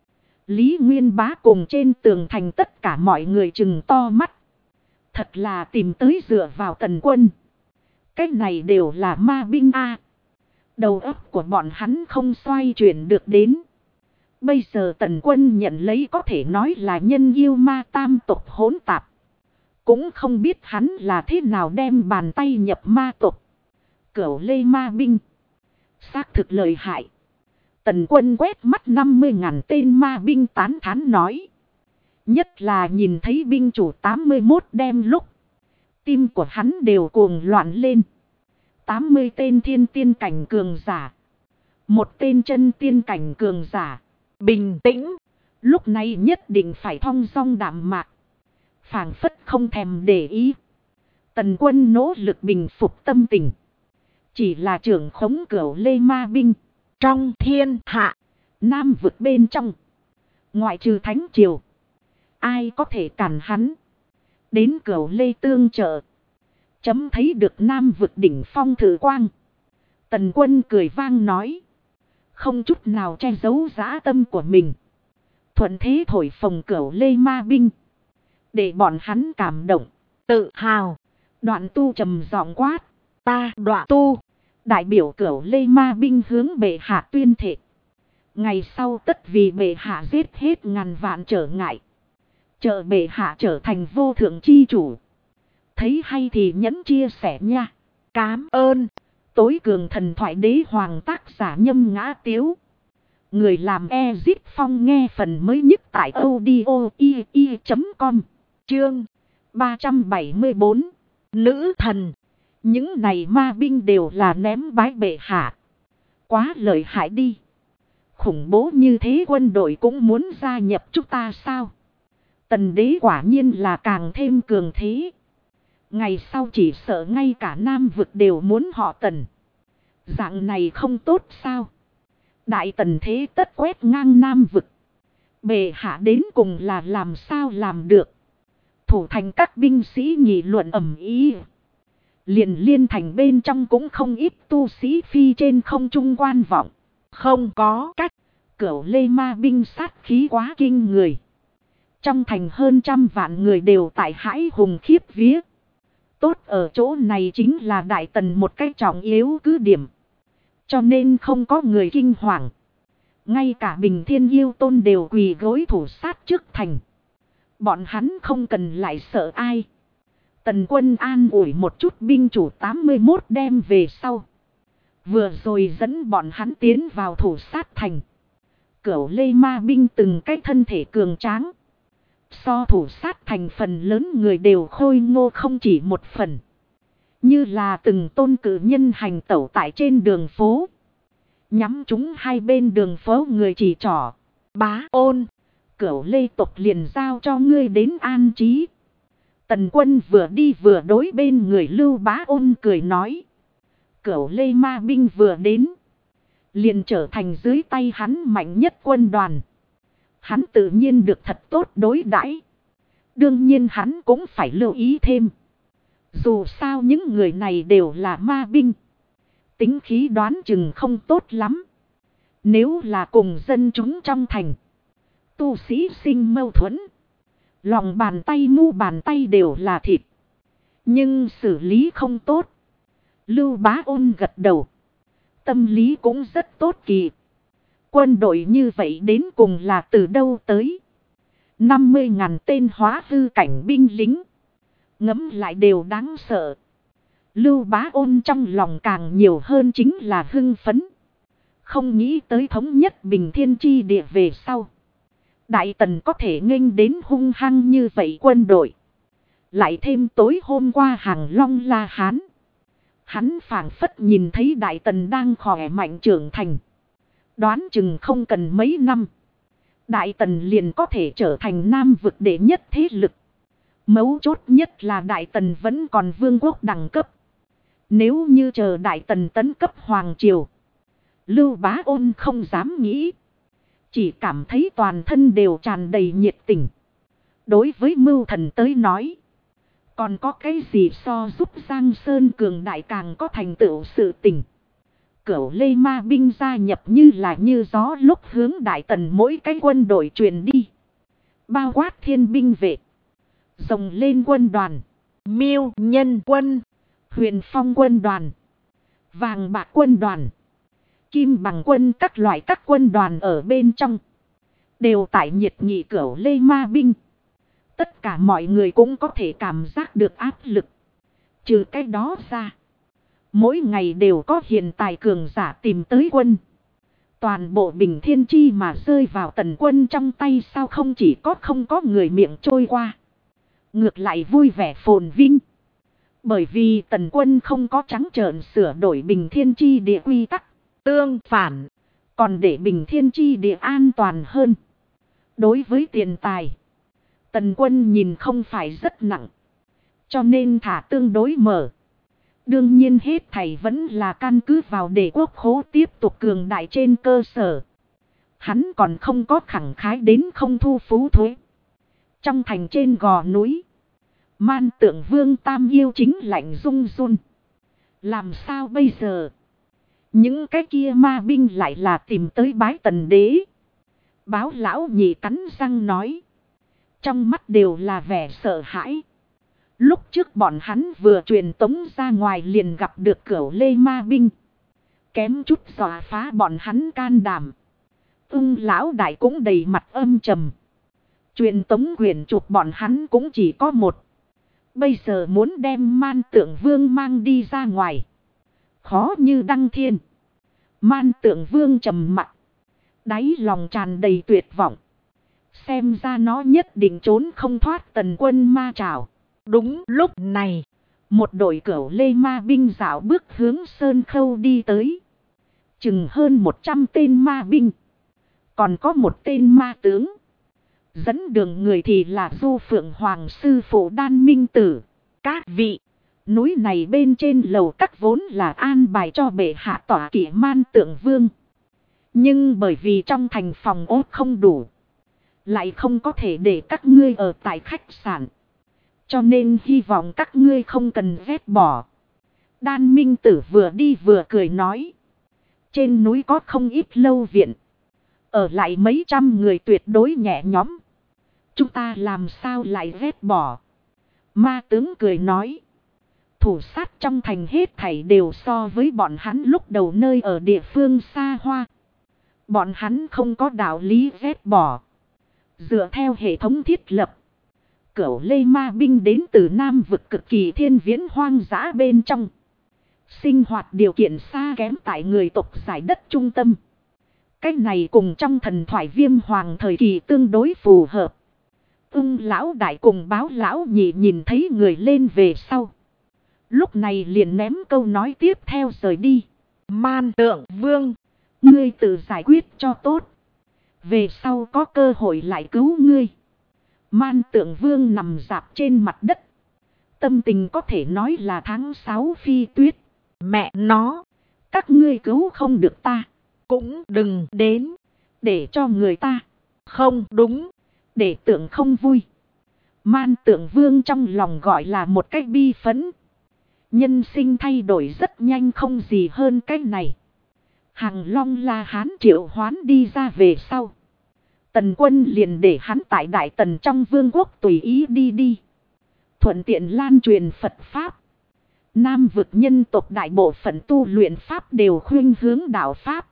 Lý Nguyên Bá cùng trên tường thành tất cả mọi người trừng to mắt. Thật là tìm tới dựa vào Tần Quân. Cái này đều là ma binh a. Đầu óc của bọn hắn không xoay chuyển được đến. Bây giờ Tần Quân nhận lấy có thể nói là nhân yêu ma tam tộc hỗn tạp. Cũng không biết hắn là thế nào đem bàn tay nhập ma tộc. Cửu Lê ma binh xác thực lợi hại. Tần Quân quét mắt 50.000 tên ma binh tán thán nói. Nhất là nhìn thấy binh chủ 81 đem lúc, tim của hắn đều cuồng loạn lên. 80 tên thiên tiên cảnh cường giả, một tên chân tiên cảnh cường giả. Bình tĩnh, lúc này nhất định phải thong dong đạm mạc, phảng phất không thèm để ý. Tần Quân nỗ lực bình phục tâm tình, chỉ là trưởng khống Cửu Lê ma binh. Trong thiên hạ, Nam vực bên trong, ngoại trừ Thánh Triều, ai có thể cản hắn đến Cửu Lê tương trợ. Chấm thấy được Nam vực đỉnh phong thử quang. Tần Quân cười vang nói, không chút nào che giấu dã tâm của mình. Thuận thế thổi phồng Cửu Lê ma binh, để bọn hắn cảm động, tự hào. Đoạn Tu trầm giọng quát, ta Đoạn Tu đại biểu Cửu Lê ma binh hướng bệ hạ tuyên thệ. Ngày sau tất vì bệ hạ giết hết ngàn vạn trở ngại, trợ bệ hạ trở thành vô thượng chi chủ. Thấy hay thì nhấn chia sẻ nha. Cám ơn. Tối cường thần thoại đế hoàng tác giả Nhâm Ngã Tiếu. Người làm Ezip Phong nghe phần mới nhất tại audio.com. Chương 374. Nữ thần. Những này ma binh đều là ném bái bệ hạ. Quá lợi hại đi. Khủng bố như thế quân đội cũng muốn gia nhập chúng ta sao? Tần đế quả nhiên là càng thêm cường thế. Ngày sau chỉ sợ ngay cả Nam vực đều muốn họ Tần. Dạng này không tốt sao? Đại Tần thế tất quét ngang Nam vực. Bệ hạ đến cùng là làm sao làm được? Thủ thành các binh sĩ nghị luận ầm ĩ. Liền liên thành bên trong cũng không ít tu sĩ phi trên không trung quan vọng. Không có cách. Cửu Lê ma binh sát khí quá kinh người. Trong thành hơn 100 vạn người đều tại hãi hùng khiếp vía. Tốt ở chỗ này chính là Đại Tần một cái trọng yếu cứ điểm. Cho nên không có người kinh hoàng. Ngay cả Bình Thiên Yêu Tôn đều quỳ gối thủ sát trước thành. Bọn hắn không cần lại sợ ai. Tần quân an ủi một chút binh chủ 81 đem về sau. Vừa rồi dẫn bọn hắn tiến vào thủ sát thành. Cửu Lê Ma binh từng cái thân thể cường tráng. So thủ sát thành phần lớn người đều khôi ngô không chỉ một phần. Như là từng tôn cử nhân hành tẩu tại trên đường phố. Nhắm chúng hai bên đường phố người chỉ trỏ. Bá Ôn, Cửu Lê tộc liền giao cho ngươi đến an trí. Tần quân vừa đi vừa đối bên người Lưu Bá Ôn cười nói. Cửu Lê Ma binh vừa đến. Liền trở thành dưới tay hắn mạnh nhất quân đoàn. Hắn tự nhiên được thật tốt đối đãi. Đương nhiên hắn cũng phải lưu ý thêm. Dù sao những người này đều là ma binh. Tính khí đoán chừng không tốt lắm. Nếu là cùng dân chúng trong thành. Tu sĩ sinh mâu thuẫn. Lòng bàn tay mu bàn tay đều là thịt. Nhưng xử lý không tốt. Lưu Bá Ôn gật đầu. Tâm lý cũng rất tốt kỳ. Quân đội như vậy đến cùng là từ đâu tới. 50.000 tên hóa hư cảnh binh lính. Ngẫm lại đều đáng sợ. Lưu Bá Ôn trong lòng càng nhiều hơn chính là hưng phấn. Không nghĩ tới thống nhất Bình Thiên chi địa về sau. Đại Tần có thể nghênh đến hung hăng như vậy quân đội. Lại thêm tối hôm qua Hàng Long La Hán. Hắn phảng phất nhìn thấy Đại Tần đang khỏe mạnh trưởng thành. Đoán chừng không cần mấy năm. Đại Tần liền có thể trở thành Nam vực đệ nhất thế lực. Mấu chốt nhất là Đại Tần vẫn còn vương quốc đẳng cấp. Nếu như chờ Đại Tần tấn cấp Hoàng Triều. Lưu Bá Ôn không dám nghĩ. Chỉ cảm thấy toàn thân đều tràn đầy nhiệt tình. Đối với Mưu Thần tới nói. Còn có cái gì so giúp Giang Sơn cường đại càng có thành tựu sự tình. Cửu Lê Ma binh gia nhập như là như gió lúc hướng Đại Tần mỗi cái quân đội truyền đi. Bao quát thiên binh vệ. Rồng lên quân đoàn. Miêu nhân quân. Huyền phong quân đoàn. Vàng bạc quân đoàn. Kim bằng quân các loại các quân đoàn ở bên trong. Đều tại nhiệt nghị Cửu Lê Ma binh. Tất cả mọi người cũng có thể cảm giác được áp lực. Trừ cái đó ra. Mỗi ngày đều có hiện tài cường giả tìm tới quân. Toàn bộ Bình Thiên chi mà rơi vào Tần quân trong tay sao không chỉ không có người miệng trôi qua. Ngược lại vui vẻ phồn vinh. Bởi vì Tần quân không có trắng trợn sửa đổi Bình Thiên chi địa quy tắc. Tương phản. Còn để Bình Thiên chi địa an toàn hơn. Đối với tiền tài. Tần quân nhìn không phải rất nặng. Cho nên thả tương đối mở. Đương nhiên hết thảy vẫn là căn cứ vào để quốc khố tiếp tục cường đại trên cơ sở. Hắn còn không có khẳng khái đến không thu phú thuế. Trong thành trên gò núi. Man Tượng Vương Tam Yêu chính lạnh run run. Làm sao bây giờ? Những cái kia ma binh lại là tìm tới bái Tần đế. Báo lão nhị cắn răng nói. Trong mắt đều là vẻ sợ hãi. Lúc trước bọn hắn vừa truyền tống ra ngoài liền gặp được Cửu Lê Ma binh. Kém chút dọa phá bọn hắn can đảm. Lão đại cũng đầy mặt âm trầm. Truyền tống quyền chụp bọn hắn cũng chỉ có một. Bây giờ muốn đem Man Tượng Vương mang đi ra ngoài. Khó như đăng thiên. Man Tượng Vương trầm mặt. Đáy lòng tràn đầy tuyệt vọng. Xem ra nó nhất định trốn không thoát Tần quân ma trảo. Đúng lúc này. Một đội Cửu Lê Ma binh dạo bước hướng Sơn Khâu đi tới. Chừng hơn 100 tên ma binh. Còn có một tên ma tướng. Dẫn đường người thì là Du Phượng Hoàng sư phụ Đan Minh Tử. Các vị. Núi này bên trên lầu các vốn là an bài cho bệ hạ tỏa kỵ Man Tượng Vương. Nhưng bởi vì trong thành phòng ốt không đủ. Lại không có thể để các ngươi ở tại khách sạn. Cho nên hy vọng các ngươi không cần ghét bỏ. Đan Minh Tử vừa đi vừa cười nói. Trên núi có không ít lâu viện. Ở lại mấy trăm người tuyệt đối nhẹ nhõm. Chúng ta làm sao lại ghét bỏ. Ma tướng cười nói. Thủ sát trong thành hết thảy đều so với bọn hắn lúc đầu nơi ở địa phương xa hoa. Bọn hắn không có đạo lý ghét bỏ. Dựa theo hệ thống thiết lập. Cửu Lê Ma binh đến từ Nam vực cực kỳ thiên viễn hoang dã bên trong. Sinh hoạt điều kiện xa kém tại người tộc giải đất trung tâm. Cái này cùng trong thần thoại Viêm Hoàng thời kỳ tương đối phù hợp. Ưng lão đại cùng Báo lão nhị nhìn thấy người lên về sau. Lúc này liền ném câu nói tiếp theo rời đi. Man Tượng Vương, ngươi tự giải quyết cho tốt. Về sau có cơ hội lại cứu ngươi. Man Tượng Vương nằm rạp trên mặt đất. Tâm tình có thể nói là tháng 6 phi tuyết. Mẹ nó, các ngươi cứu không được ta. Cũng đừng đến, để cho người ta. Không đúng, để Tượng không vui. Man Tượng Vương trong lòng gọi là một cách bi phẫn. Nhân sinh thay đổi rất nhanh không gì hơn cái này. Hàng Long La Hán triệu hoán đi ra về sau. Tần quân liền để hắn tại Đại Tần trong vương quốc tùy ý đi đi. Thuận tiện lan truyền Phật Pháp. Nam vực nhân tộc đại bộ phận tu luyện Pháp đều khuynh hướng đạo Pháp.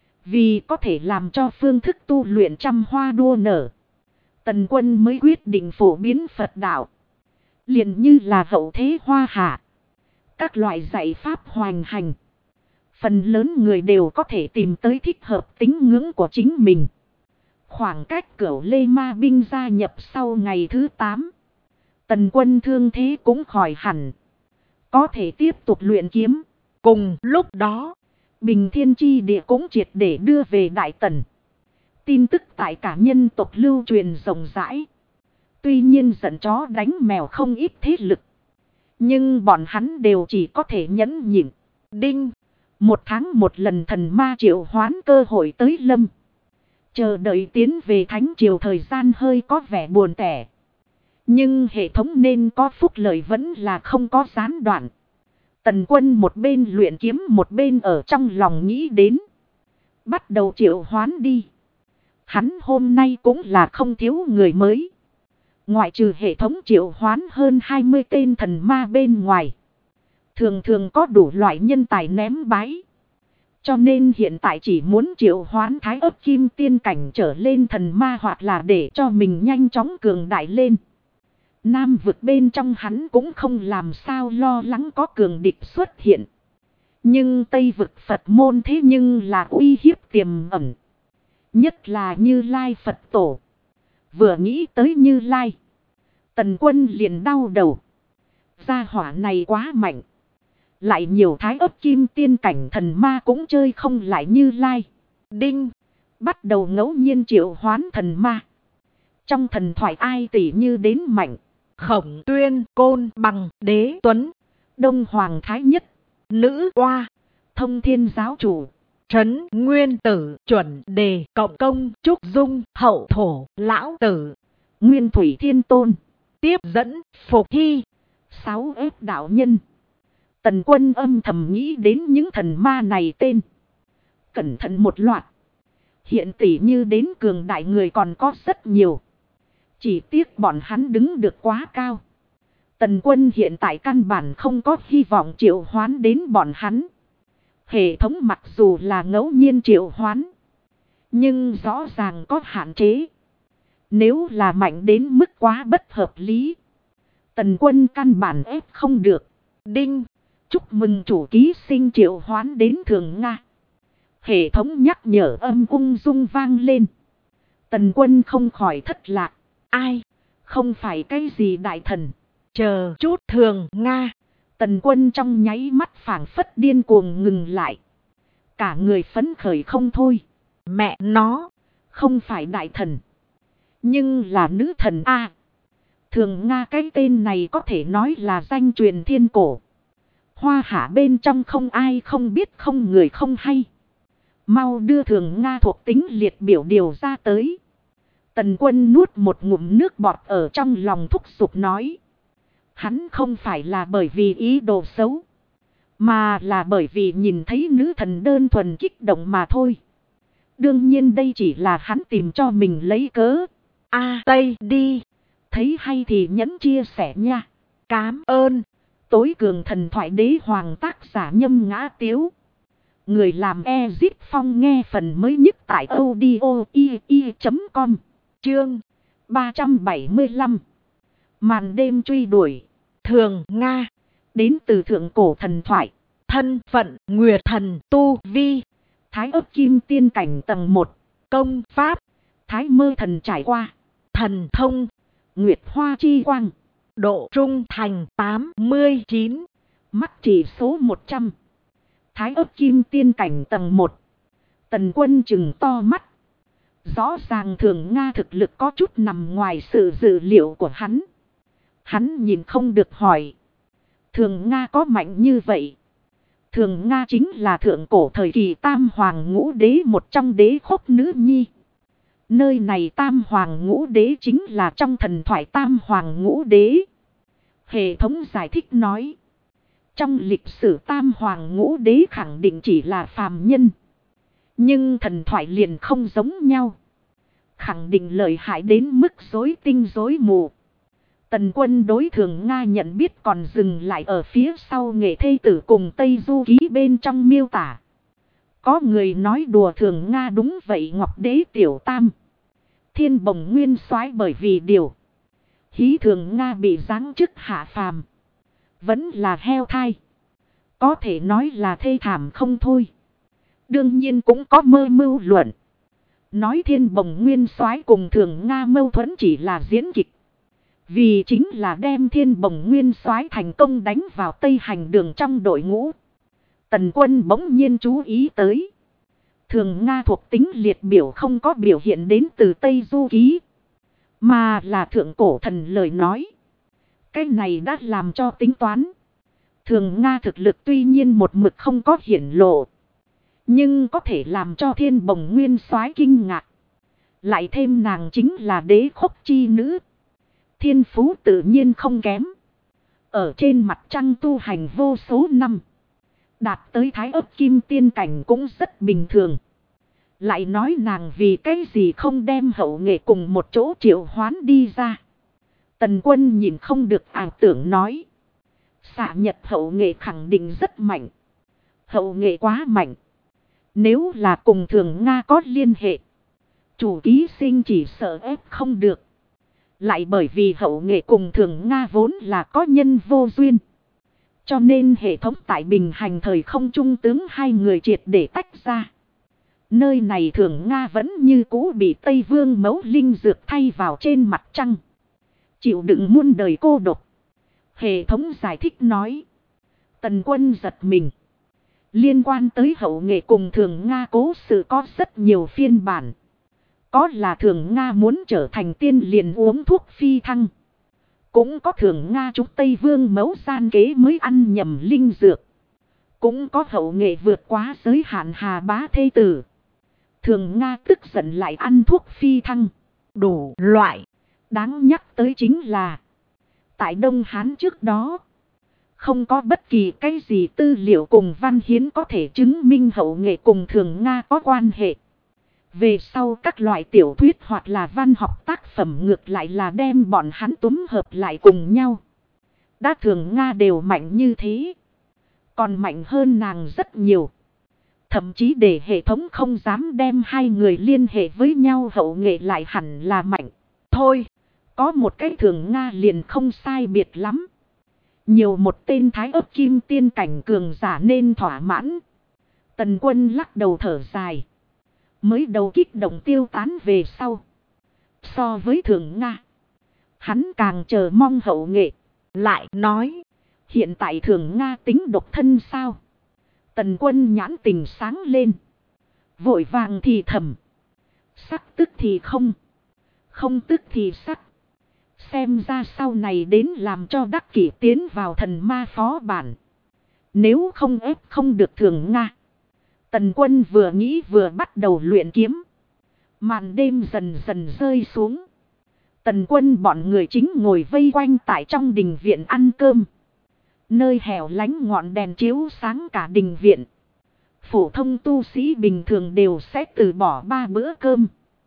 Vì có thể làm cho phương thức tu luyện trăm hoa đua nở. Tần quân mới quyết định phổ biến Phật đạo. Liền như là hậu thế Hoa Hạ. Các loại dạy Pháp hoành hành. Phần lớn người đều có thể tìm tới thích hợp tín ngưỡng của chính mình. Khoảng cách Cửu Lê Ma binh gia nhập sau ngày thứ 8. Tần quân thương thế cũng khỏi hẳn. Có thể tiếp tục luyện kiếm. Cùng lúc đó, Bình Thiên Chi Địa cũng triệt để đưa về Đại Tần. Tin tức tại cả nhân tộc lưu truyền rộng rãi. Tuy nhiên giận chó đánh mèo không ít thế lực. Nhưng bọn hắn đều chỉ có thể nhẫn nhịn. Đinh, 1 tháng một lần thần ma triệu hoán cơ hội tới lâm. Chờ đợi tiến về Thánh Triều thời gian hơi có vẻ buồn tẻ. Nhưng hệ thống nên có phúc lợi vẫn là không có gián đoạn. Tần quân một bên luyện kiếm một bên ở trong lòng nghĩ đến. Bắt đầu triệu hoán đi. Hắn hôm nay cũng là không thiếu người mới. Ngoại trừ hệ thống triệu hoán hơn 20 tên thần ma bên ngoài. Thường thường có đủ loại nhân tài ném bái. Cho nên hiện tại chỉ muốn triệu hoán Thái Ấp Kim Tiên cảnh trở lên thần ma hoặc là để cho mình nhanh chóng cường đại lên. Nam vực bên trong hắn cũng không làm sao lo lắng có cường địch xuất hiện. Nhưng Tây vực Phật môn thế nhưng là uy hiếp tiềm ẩn. Nhất là Như Lai Phật Tổ. Vừa nghĩ tới Như Lai, Tần quân liền đau đầu. Gia hỏa này quá mạnh. Lại nhiều Thái Ấp Kim Tiên cảnh thần ma cũng chơi không lại Như Lai. Đinh, bắt đầu ngẫu nhiên triệu hoán thần ma. Trong thần thoại ai tỷ như đến mạnh. Khổng Tuyên, Côn Bằng, Đế Tuấn, Đông Hoàng Thái Nhất, Nữ Oa, Thông Thiên Giáo Chủ, Trấn Nguyên Tử, Chuẩn Đề, Cộng Công, Trúc Dung, Hậu Thổ, Lão Tử, Nguyên Thủy Thiên Tôn, Tiếp Dẫn, Phục Hy, 6 ếp đạo nhân. Tần quân âm thầm nghĩ đến những thần ma này tên. Cẩn thận một loạt. Hiện tỷ như đến cường đại người còn có rất nhiều. Chỉ tiếc bọn hắn đứng được quá cao. Tần quân hiện tại căn bản không có hy vọng triệu hoán đến bọn hắn. Hệ thống mặc dù là ngẫu nhiên triệu hoán. Nhưng rõ ràng có hạn chế. Nếu là mạnh đến mức quá bất hợp lý. Tần quân căn bản ép không được. Đinh, chúc mừng chủ ký sinh triệu hoán đến Thường Nga. Hệ thống nhắc nhở âm ung dung vang lên. Tần quân không khỏi thất lạc. Ai? Không phải cái gì đại thần. Chờ chút Thường Nga. Tần quân trong nháy mắt phảng phất điên cuồng ngừng lại. Cả người phấn khởi không thôi. Mẹ nó. Không phải đại thần. Nhưng là nữ thần A. Thường Nga cái tên này có thể nói là danh truyền thiên cổ. Hoa Hạ bên trong không ai không biết không người không hay. Mau đưa Thường Nga thuộc tính liệt biểu điều ra tới. Tần quân nuốt một ngụm nước bọt ở trong lòng thúc giục nói. Hắn không phải là bởi vì ý đồ xấu. Mà là bởi vì nhìn thấy nữ thần đơn thuần kích động mà thôi. Đương nhiên đây chỉ là hắn tìm cho mình lấy cớ. A Tây đi. Thấy hay thì nhấn chia sẻ nha. Cám ơn. Tối cường thần thoại đế hoàng tác giả Nhâm Ngã Tiếu. Người làm Ezip Phong nghe phần mới nhất tại audio.com. Chương 375. Màn đêm truy đuổi. Thường Nga. Đến từ thượng cổ thần thoại. Thân phận Nguyệt thần tu vi. Thái ấp kim tiên cảnh tầng 1. Công pháp. Thái mơ thần trải qua. Thần thông. Nguyệt hoa chi quang. Độ trung thành 89. Mắt chỉ số 100. Thái ấp kim tiên cảnh tầng 1. Tần Quân trừng to mắt. Rõ ràng Thường Nga thực lực có chút nằm ngoài sự dự liệu của hắn. Hắn nhìn không được hỏi. Thường Nga có mạnh như vậy? Thường Nga chính là thượng cổ thời kỳ Tam Hoàng Ngũ Đế, một trong đế khốc nữ nhi. Nơi này Tam Hoàng Ngũ Đế chính là trong thần thoại Tam Hoàng Ngũ Đế. Hệ thống giải thích nói. Trong lịch sử Tam Hoàng Ngũ Đế khẳng định chỉ là phàm nhân. Nhưng thần thoại liền không giống nhau. Khẳng định lợi hại đến mức rối tinh rối mù. Tần Quân đối Thường Nga nhận biết còn dừng lại ở phía sau nghệ thê tử cùng Tây Du Ký bên trong miêu tả. Có người nói đùa Thường Nga đúng vậy Ngọc Đế tiểu tam. Thiên bồng nguyên soái bởi vì điều. Hí Thường Nga bị giáng chức hạ phàm. Vẫn là heo thai. Có thể nói là thê thảm không thôi. Đương nhiên cũng có mơ mưu luận. Nói thiên bồng nguyên soái cùng Thường Nga mâu thuẫn chỉ là diễn kịch. Vì chính là đem thiên bồng nguyên soái thành công đánh vào Tây Hành Đường trong đội ngũ. Tần Quân bỗng nhiên chú ý tới. Thường Nga thuộc tính liệt biểu không có biểu hiện đến từ Tây Du Ký. Mà là thượng cổ thần lời nói. Cái này đã làm cho tính toán. Thường Nga thực lực tuy nhiên một mực không có hiển lộ. Nhưng có thể làm cho thiên bồng nguyên soái kinh ngạc. Lại thêm nàng chính là đế khốc chi nữ. Thiên phú tự nhiên không kém. Ở trên mặt trăng tu hành vô số năm. Đạt tới thái ấp kim tiên cảnh cũng rất bình thường. Lại nói nàng vì cái gì không đem hậu nghệ cùng một chỗ triệu hoán đi ra. Tần Quân nhìn không được ảo tưởng nói. Xạ nhật hậu nghệ khẳng định rất mạnh. Hậu nghệ quá mạnh. Nếu là cùng Thường Nga có liên hệ. Chủ ký sinh chỉ sợ ép không được. Lại bởi vì hậu nghệ cùng Thường Nga vốn là có nhân vô duyên. Cho nên hệ thống tại bình hành thời không trung tướng hai người triệt để tách ra. Nơi này Thường Nga vẫn như cũ bị Tây Vương mẫu linh dược thay vào trên mặt trăng. Chịu đựng muôn đời cô độc. Hệ thống giải thích nói. Tần Quân giật mình. Liên quan tới hậu nghệ cùng Thường Nga cố sự có rất nhiều phiên bản. Có là Thường Nga muốn trở thành tiên liền uống thuốc phi thăng. Cũng có Thường Nga trúng Tây Vương mẫu gian kế mới ăn nhầm linh dược. Cũng có hậu nghệ vượt quá giới hạn hà bá thê tử. Thường Nga tức giận lại ăn thuốc phi thăng. Đủ loại. Đáng nhắc tới chính là. Tại Đông Hán trước đó. Không có bất kỳ cái gì tư liệu cùng văn hiến có thể chứng minh hậu nghệ cùng Thường Nga có quan hệ. Về sau các loại tiểu thuyết hoặc là văn học tác phẩm ngược lại là đem bọn hắn túm hợp lại cùng nhau. Đã Thường Nga đều mạnh như thế. Còn mạnh hơn nàng rất nhiều. Thậm chí để hệ thống không dám đem hai người liên hệ với nhau hậu nghệ lại hẳn là mạnh. Thôi, có một cái Thường Nga liền không sai biệt lắm. Nhiều một tên thái ấp kim tiên cảnh cường giả nên thỏa mãn. Tần Quân lắc đầu thở dài. Mới đầu kích động tiêu tán về sau. So với Thường Nga. Hắn càng chờ mong hậu nghệ. Lại nói. Hiện tại Thường Nga tính độc thân sao? Tần Quân nhãn tình sáng lên. Vội vàng thì thầm. Sắc tức thì không. Không tức thì sắc. Xem ra sau này đến làm cho Đắc Kỷ tiến vào thần ma phó bản. Nếu không ép không được Thường Nga. Tần Quân vừa nghĩ vừa bắt đầu luyện kiếm. Màn đêm dần dần rơi xuống. Tần Quân bọn người chính ngồi vây quanh tại trong đình viện ăn cơm. Nơi hẻo lánh ngọn đèn chiếu sáng cả đình viện. Phổ thông tu sĩ bình thường đều sẽ từ bỏ 3 bữa cơm.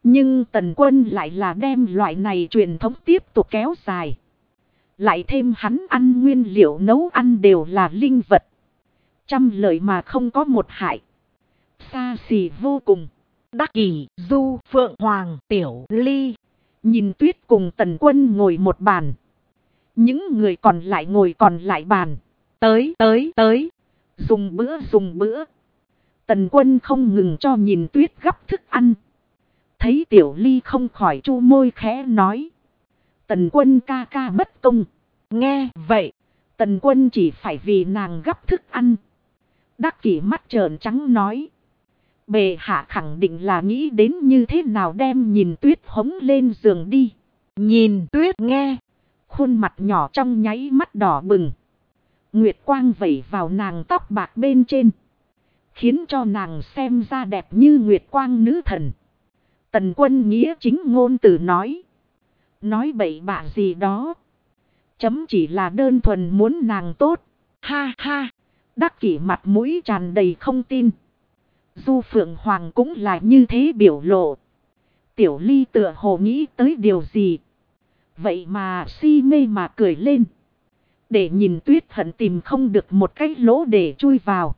Nhưng Tần Quân lại là đem loại này truyền thống tiếp tục kéo dài. Lại thêm hắn ăn nguyên liệu nấu ăn đều là linh vật. Trăm lợi mà không có một hại. Xa xỉ vô cùng. Đắc Kỷ, Du, Phượng Hoàng, Tiểu Ly. Nhìn Tuyết cùng Tần Quân ngồi một bàn. Những người còn lại bàn. Tới. Dùng bữa. Tần Quân không ngừng cho nhìn Tuyết gắp thức ăn. Thấy Tiểu Ly không khỏi chu môi khẽ nói. Tần Quân ca ca bất công. Nghe vậy, Tần Quân chỉ phải vì nàng gắp thức ăn. Đắc Kỷ mắt trợn trắng nói. Bệ hạ khẳng định là nghĩ đến như thế nào đem nhìn Tuyết hống lên giường đi. Nhìn Tuyết nghe. Khuôn mặt nhỏ trong nháy mắt đỏ bừng. Nguyệt quang vẩy vào nàng tóc bạc bên trên. Khiến cho nàng xem ra đẹp như Nguyệt quang nữ thần. Tần Quân nghĩa chính ngôn từ nói. Nói bậy bạ gì đó. Chấm chỉ là đơn thuần muốn nàng tốt. Ha ha. Đắc Kỷ mặt mũi tràn đầy không tin. Du Phượng Hoàng cũng là như thế biểu lộ. Tiểu Ly tựa hồ nghĩ tới điều gì. Vậy mà si mê mà cười lên. Để nhìn Tuyết hận tìm không được một cái lỗ để chui vào.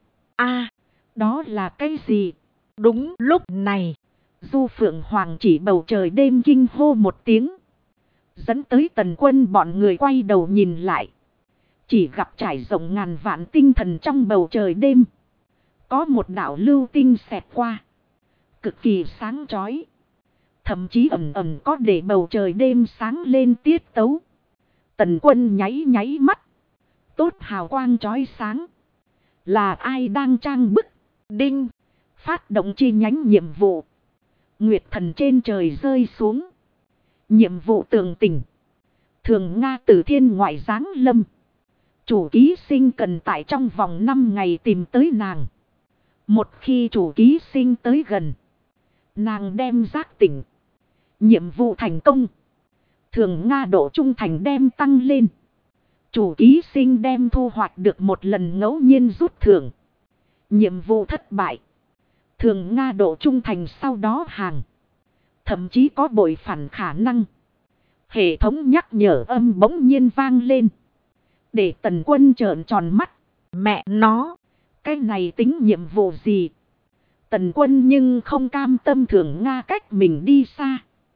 Đó là cái gì? Đúng lúc này, Du Phượng Hoàng chỉ bầu trời đêm kinh hô một tiếng. Dẫn tới Tần Quân bọn người quay đầu nhìn lại. Chỉ gặp trải rộng ngàn vạn tinh thần trong bầu trời đêm. Có một đạo lưu tinh xẹt qua. Cực kỳ sáng chói. Thậm chí ẩn có để bầu trời đêm sáng lên tiết tấu. Tần Quân nháy mắt. Tốt hào quang chói sáng. Là ai đang trang bức? Đinh. Phát động chi nhánh nhiệm vụ. Nguyệt thần trên trời rơi xuống. Nhiệm vụ tường tỉnh. Thường Nga từ thiên ngoại giáng lâm. Chủ ký sinh cần tại trong vòng 5 ngày tìm tới nàng. Một khi chủ ký sinh tới gần. Nàng đem giác tỉnh. Nhiệm vụ thành công. Thường Nga độ trung thành đem tăng lên. Chủ ký sinh đem thu hoạch được một lần ngẫu nhiên rút thưởng. Nhiệm vụ thất bại. Thường Nga độ trung thành sau đó hàng. Thậm chí có bội phản khả năng. Hệ thống nhắc nhở âm bỗng nhiên vang lên. Để Tần Quân trợn tròn mắt. Mẹ nó. Cái này tính nhiệm vụ gì? Tần Quân nhưng không cam tâm Thường Nga cách mình đi xa.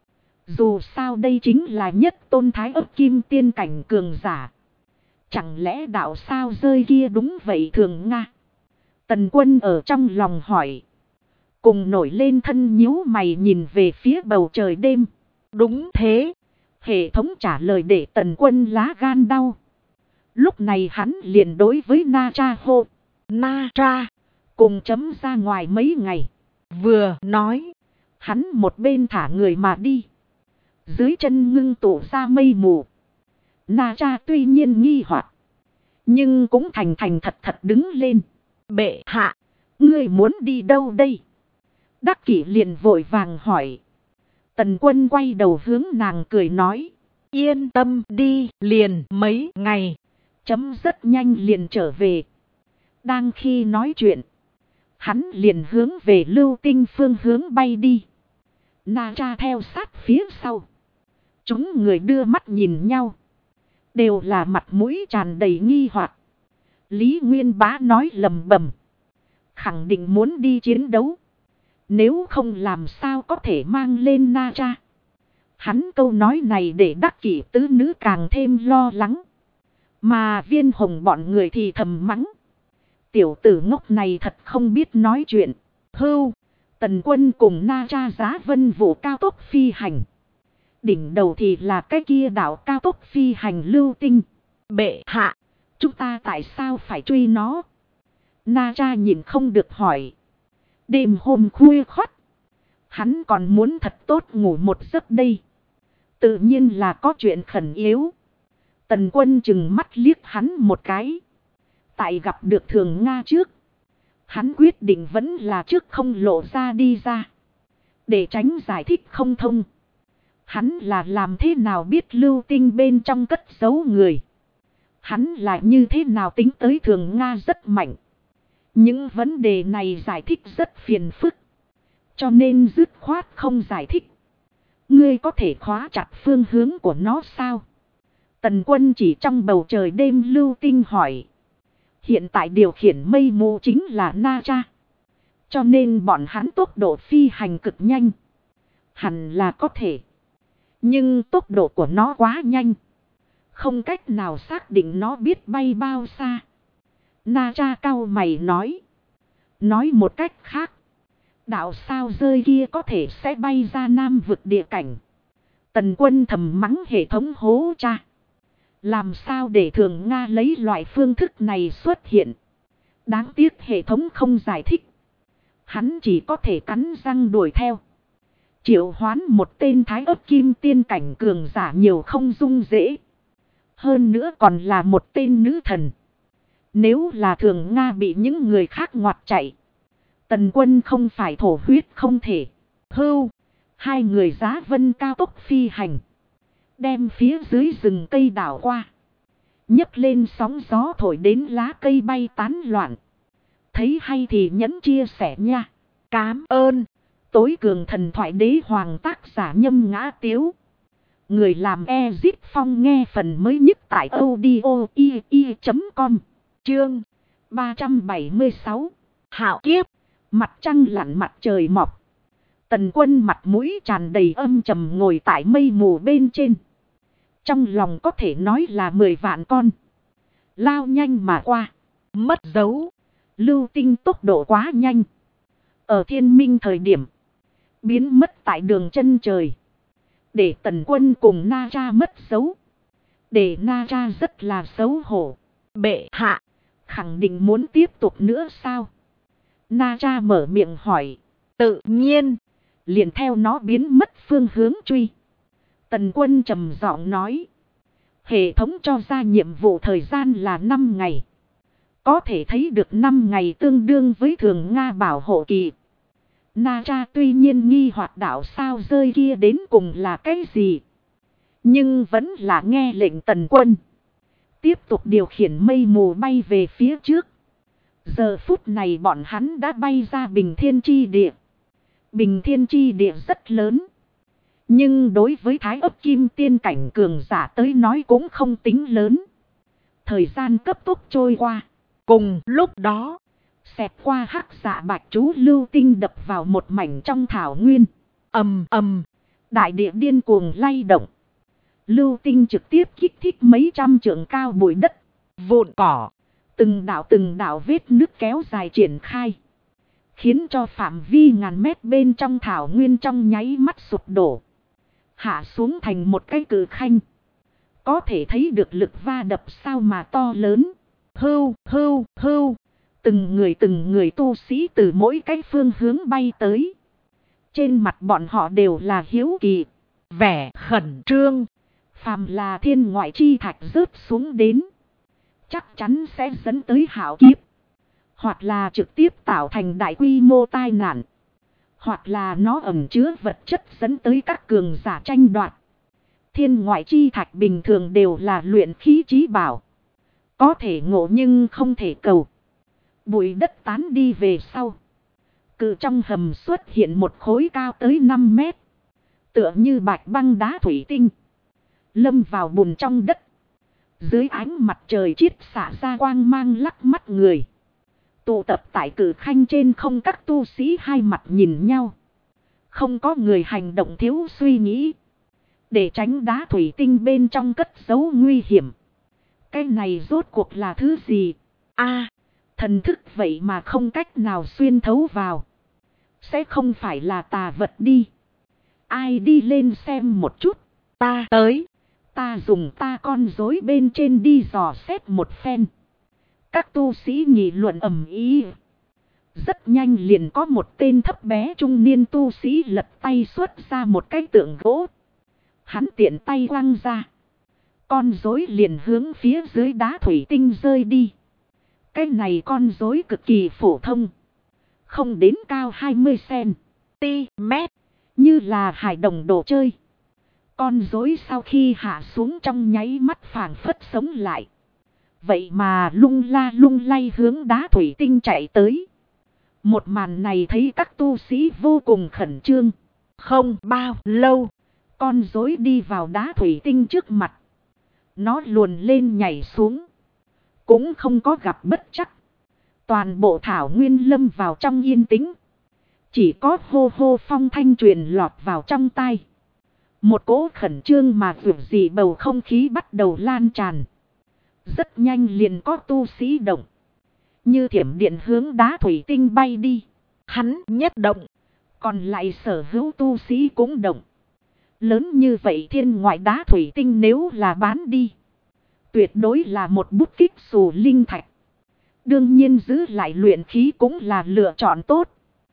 Dù sao đây chính là nhất tôn thái ấp kim tiên cảnh cường giả. Chẳng lẽ đạo sao rơi kia đúng vậy Thường Nga? Tần Quân ở trong lòng hỏi. Cùng nổi lên thân nhíu mày nhìn về phía bầu trời đêm. Đúng thế. Hệ thống trả lời để Tần Quân lá gan đau. Lúc này hắn liền đối với Na Tra hô. Na Tra. Cùng chấm ra ngoài mấy ngày. Vừa nói. Hắn một bên thả người mà đi. Dưới chân ngưng tụ ra mây mù. Na Tra tuy nhiên nghi hoặc. Nhưng cũng thành thật đứng lên. Bệ hạ. Ngươi muốn đi đâu đây? Đắc Kỷ liền vội vàng hỏi. Tần Quân quay đầu hướng nàng cười nói. Yên tâm đi, liền mấy ngày. Chấm rất nhanh liền trở về. Đang khi nói chuyện. Hắn liền hướng về lưu tinh phương hướng bay đi. Na Tra theo sát phía sau. Chúng người đưa mắt nhìn nhau. Đều là mặt mũi tràn đầy nghi hoặc. Lý Nguyên Bá nói lầm bầm. Khẳng định muốn đi chiến đấu. Nếu không làm sao có thể mang lên Na Tra. Hắn câu nói này để Đắc Kỷ tứ nữ càng thêm lo lắng. Mà Viên Hồng bọn người thì thầm mắng. Tiểu tử ngốc này thật không biết nói chuyện. Hưu. Tần Quân cùng Na Tra giá vân vụ cao tốc phi hành. Đỉnh đầu thì là cái kia đảo cao tốc phi hành lưu tinh. Bệ hạ. Chúng ta tại sao phải truy nó? Na Tra nhìn không được hỏi. Đêm hôm khuya khoắt. Hắn còn muốn thật tốt ngủ một giấc đây. Tự nhiên là có chuyện khẩn yếu. Tần Quân chừng mắt liếc hắn một cái. Tại gặp được Thường Nga trước. Hắn quyết định vẫn là trước không lộ ra đi ra. Để tránh giải thích không thông. Hắn là làm thế nào biết lưu tinh bên trong cất giấu người. Hắn là như thế nào tính tới Thường Nga rất mạnh. Những vấn đề này giải thích rất phiền phức. Cho nên dứt khoát không giải thích. Ngươi có thể khóa chặt phương hướng của nó sao? Tần Quân chỉ trong bầu trời đêm lưu tinh hỏi. Hiện tại điều khiển mây mù chính là Na Tra. Cho nên bọn hắn tốc độ phi hành cực nhanh. Hẳn là có thể. Nhưng tốc độ của nó quá nhanh. Không cách nào xác định nó biết bay bao xa. Na Tra cau mày nói. Nói một cách khác. Đạo sao rơi kia có thể sẽ bay ra Nam vực địa cảnh. Tần Quân thầm mắng hệ thống hố cha. Làm sao để Thường Nga lấy loại phương thức này xuất hiện. Đáng tiếc hệ thống không giải thích. Hắn chỉ có thể cắn răng đuổi theo. Triệu hoán một tên thái ấp kim tiên cảnh cường giả nhiều không dung dễ. Hơn nữa còn là một tên nữ thần. Nếu là Thường Nga bị những người khác ngoặt chạy. Tần Quân không phải thổ huyết không thể. Hưu. Hai người giá vân cao tốc phi hành. Đem phía dưới rừng cây đảo qua. Nhấc lên sóng gió thổi đến lá cây bay tán loạn. Thấy hay thì nhấn chia sẻ nha. Cám ơn. Tối cường thần thoại đế hoàng tác giả Nhâm Ngã Tiếu. Người làm Ezit Phong nghe phần mới nhất tại audio.com. Chương 376. Hạo kiếp. Mặt trăng lặn mặt trời mọc. Tần Quân mặt mũi tràn đầy âm trầm ngồi tại mây mù bên trên. Trong lòng có thể nói là 10 vạn con. Lao nhanh mà qua. Mất dấu. Lưu tinh tốc độ quá nhanh. Ở thiên minh thời điểm. Biến mất tại đường chân trời. Để Tần Quân cùng Na Tra mất dấu. Để Na Tra rất là xấu hổ. Bệ hạ. Khẳng định muốn tiếp tục nữa sao? Na Tra mở miệng hỏi. Tự nhiên. Liền theo nó biến mất phương hướng truy. Tần Quân trầm giọng nói. Hệ thống cho ra nhiệm vụ thời gian là 5 ngày. Có thể thấy được 5 ngày tương đương với Thường Nga bảo hộ kỳ. Na Tra tuy nhiên nghi hoặc đạo sao rơi kia đến cùng là cái gì. Nhưng vẫn là nghe lệnh Tần Quân. Tiếp tục điều khiển mây mù bay về phía trước. Giờ phút này bọn hắn đã bay ra Bình Thiên Chi Địa. Bình Thiên Chi Địa rất lớn. Nhưng đối với Thái ấp kim tiên cảnh cường giả tới nói cũng không tính lớn. Thời gian cấp tốc trôi qua. Cùng lúc đó, xẹt qua hắc dạ bạch chú lưu tinh đập vào một mảnh trong thảo nguyên. Ầm ầm, đại địa điên cuồng lay động. Lưu tinh trực tiếp kích thích mấy trăm trượng cao bụi đất, vụn cỏ. Từng đạo vết nước kéo dài triển khai. Khiến cho phạm vi ngàn mét bên trong thảo nguyên trong nháy mắt sụp đổ. Hạ xuống thành một cái cự khanh. Có thể thấy được lực va đập sao mà to lớn. Hưu, hưu, hưu. Từng người tu sĩ từ mỗi cái phương hướng bay tới. Trên mặt bọn họ đều là hiếu kỳ. Vẻ khẩn trương. Phàm là thiên ngoại chi thạch rớt xuống đến. Chắc chắn sẽ dẫn tới hạo kiếp. Hoặc là trực tiếp tạo thành đại quy mô tai nạn. Hoặc là nó ẩn chứa vật chất dẫn tới các cường giả tranh đoạt. Thiên ngoại chi thạch bình thường đều là luyện khí chí bảo. Có thể ngộ nhưng không thể cầu. Bụi đất tán đi về sau. Cự trong hầm xuất hiện một khối cao tới 5 mét. Tựa như bạch băng đá thủy tinh. Lâm vào bùn trong đất. Dưới ánh mặt trời chiết xạ ra quang mang lắc mắt người. Tụ tập tại cử khanh trên không, các tu sĩ hai mặt nhìn nhau. Không có người hành động thiếu suy nghĩ. Để tránh đá thủy tinh bên trong cất giấu nguy hiểm. Cái này rốt cuộc là thứ gì? Thần thức vậy mà không cách nào xuyên thấu vào. Sẽ không phải là tà vật đi. Ai đi lên xem một chút. Ta tới. Ta dùng ta con rối bên trên đi dò xét một phen. Các tu sĩ nghị luận ầm ĩ. Rất nhanh liền có một tên thấp bé trung niên tu sĩ lật tay xuất ra một cái tượng gỗ. Hắn tiện tay quăng ra. Con rối liền hướng phía dưới đá thủy tinh rơi đi. Cái này con rối cực kỳ phổ thông. Không đến cao 20 cm. Như là hài đồng đồ chơi. Con rối sau khi hạ xuống trong nháy mắt phảng phất sống lại. Vậy mà lung la lung lay hướng đá thủy tinh chạy tới. Một màn này thấy các tu sĩ vô cùng khẩn trương. Không bao lâu, con rối đi vào đá thủy tinh trước mặt. Nó luồn lên nhảy xuống. Cũng không có gặp bất trắc. Toàn bộ thảo nguyên lâm vào trong yên tĩnh. Chỉ có hô hô phong thanh truyền lọt vào trong tai. Một cỗ khẩn trương mà vượt dị bầu không khí bắt đầu lan tràn. Rất nhanh liền có tu sĩ động. Như thiểm điện hướng đá thủy tinh bay đi. Hắn nhất động. Còn lại sở hữu tu sĩ cũng động. Lớn như vậy thiên ngoại đá thủy tinh nếu là bán đi. Tuyệt đối là một bút kích xù linh thạch. Đương nhiên giữ lại luyện khí cũng là lựa chọn tốt.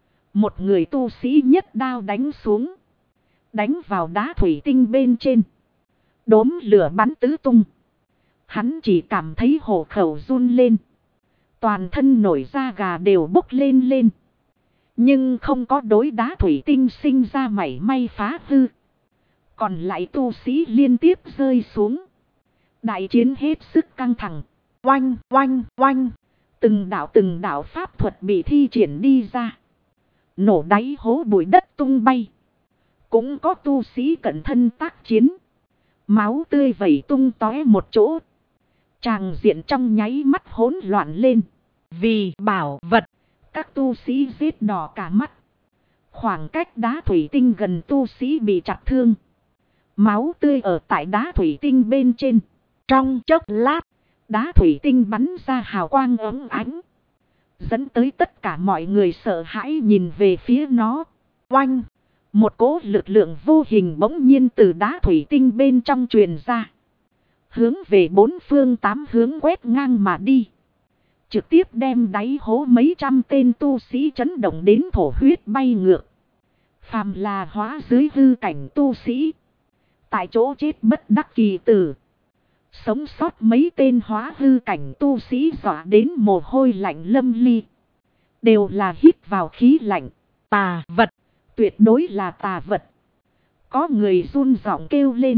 Một người tu sĩ nhất đao đánh xuống. Đánh vào đá thủy tinh bên trên. Đốm lửa bắn tứ tung. Hắn chỉ cảm thấy hổ khẩu run lên. Toàn thân nổi da gà đều bốc lên lên. Nhưng không có đối đá thủy tinh sinh ra mảy may phá hư. Còn lại tu sĩ liên tiếp rơi xuống. Đại chiến hết sức căng thẳng. Oanh, oanh, oanh. Từng đạo pháp thuật bị thi triển đi ra. Nổ đáy hố bụi đất tung bay. Cũng có tu sĩ cận thân tác chiến. Máu tươi vẩy tung tóe một chỗ. Tràng diện trong nháy mắt hỗn loạn lên. Vì bảo vật, các tu sĩ giết đỏ cả mắt. Khoảng cách đá thủy tinh gần tu sĩ bị chặt thương. Máu tươi ở tại đá thủy tinh bên trên. Trong chốc lát, đá thủy tinh bắn ra hào quang óng ánh. Dẫn tới tất cả mọi người sợ hãi nhìn về phía nó. Oanh! Một cỗ lực lượng vô hình bỗng nhiên từ đá thủy tinh bên trong truyền ra. Hướng về bốn phương tám hướng quét ngang mà đi. Trực tiếp đem đáy hố mấy trăm tên tu sĩ chấn động đến thổ huyết bay ngược. Phàm là hóa dưới hư cảnh tu sĩ. Tại chỗ chết bất đắc kỳ tử. Sống sót mấy tên hóa hư cảnh tu sĩ dọa đến mồ hôi lạnh lâm ly. Đều là hít vào khí lạnh. Tà vật. Tuyệt đối là tà vật. Có người run giọng kêu lên.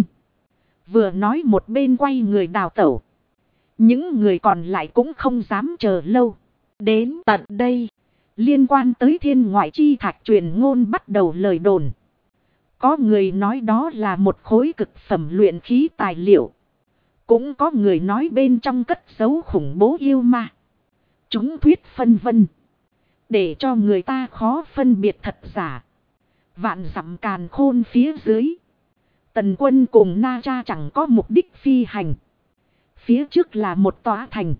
Vừa nói một bên quay người đào tẩu. Những người còn lại cũng không dám chờ lâu. Đến tận đây, liên quan tới thiên ngoại chi thạch truyền ngôn bắt đầu lời đồn. Có người nói đó là một khối cực phẩm luyện khí tài liệu. Cũng có người nói bên trong cất giấu khủng bố yêu ma. Chúng thuyết phân vân. Để cho người ta khó phân biệt thật giả. Vạn dặm càn khôn phía dưới. Tần Quân cùng Na Cha chẳng có mục đích phi hành. Phía trước là một tòa thành.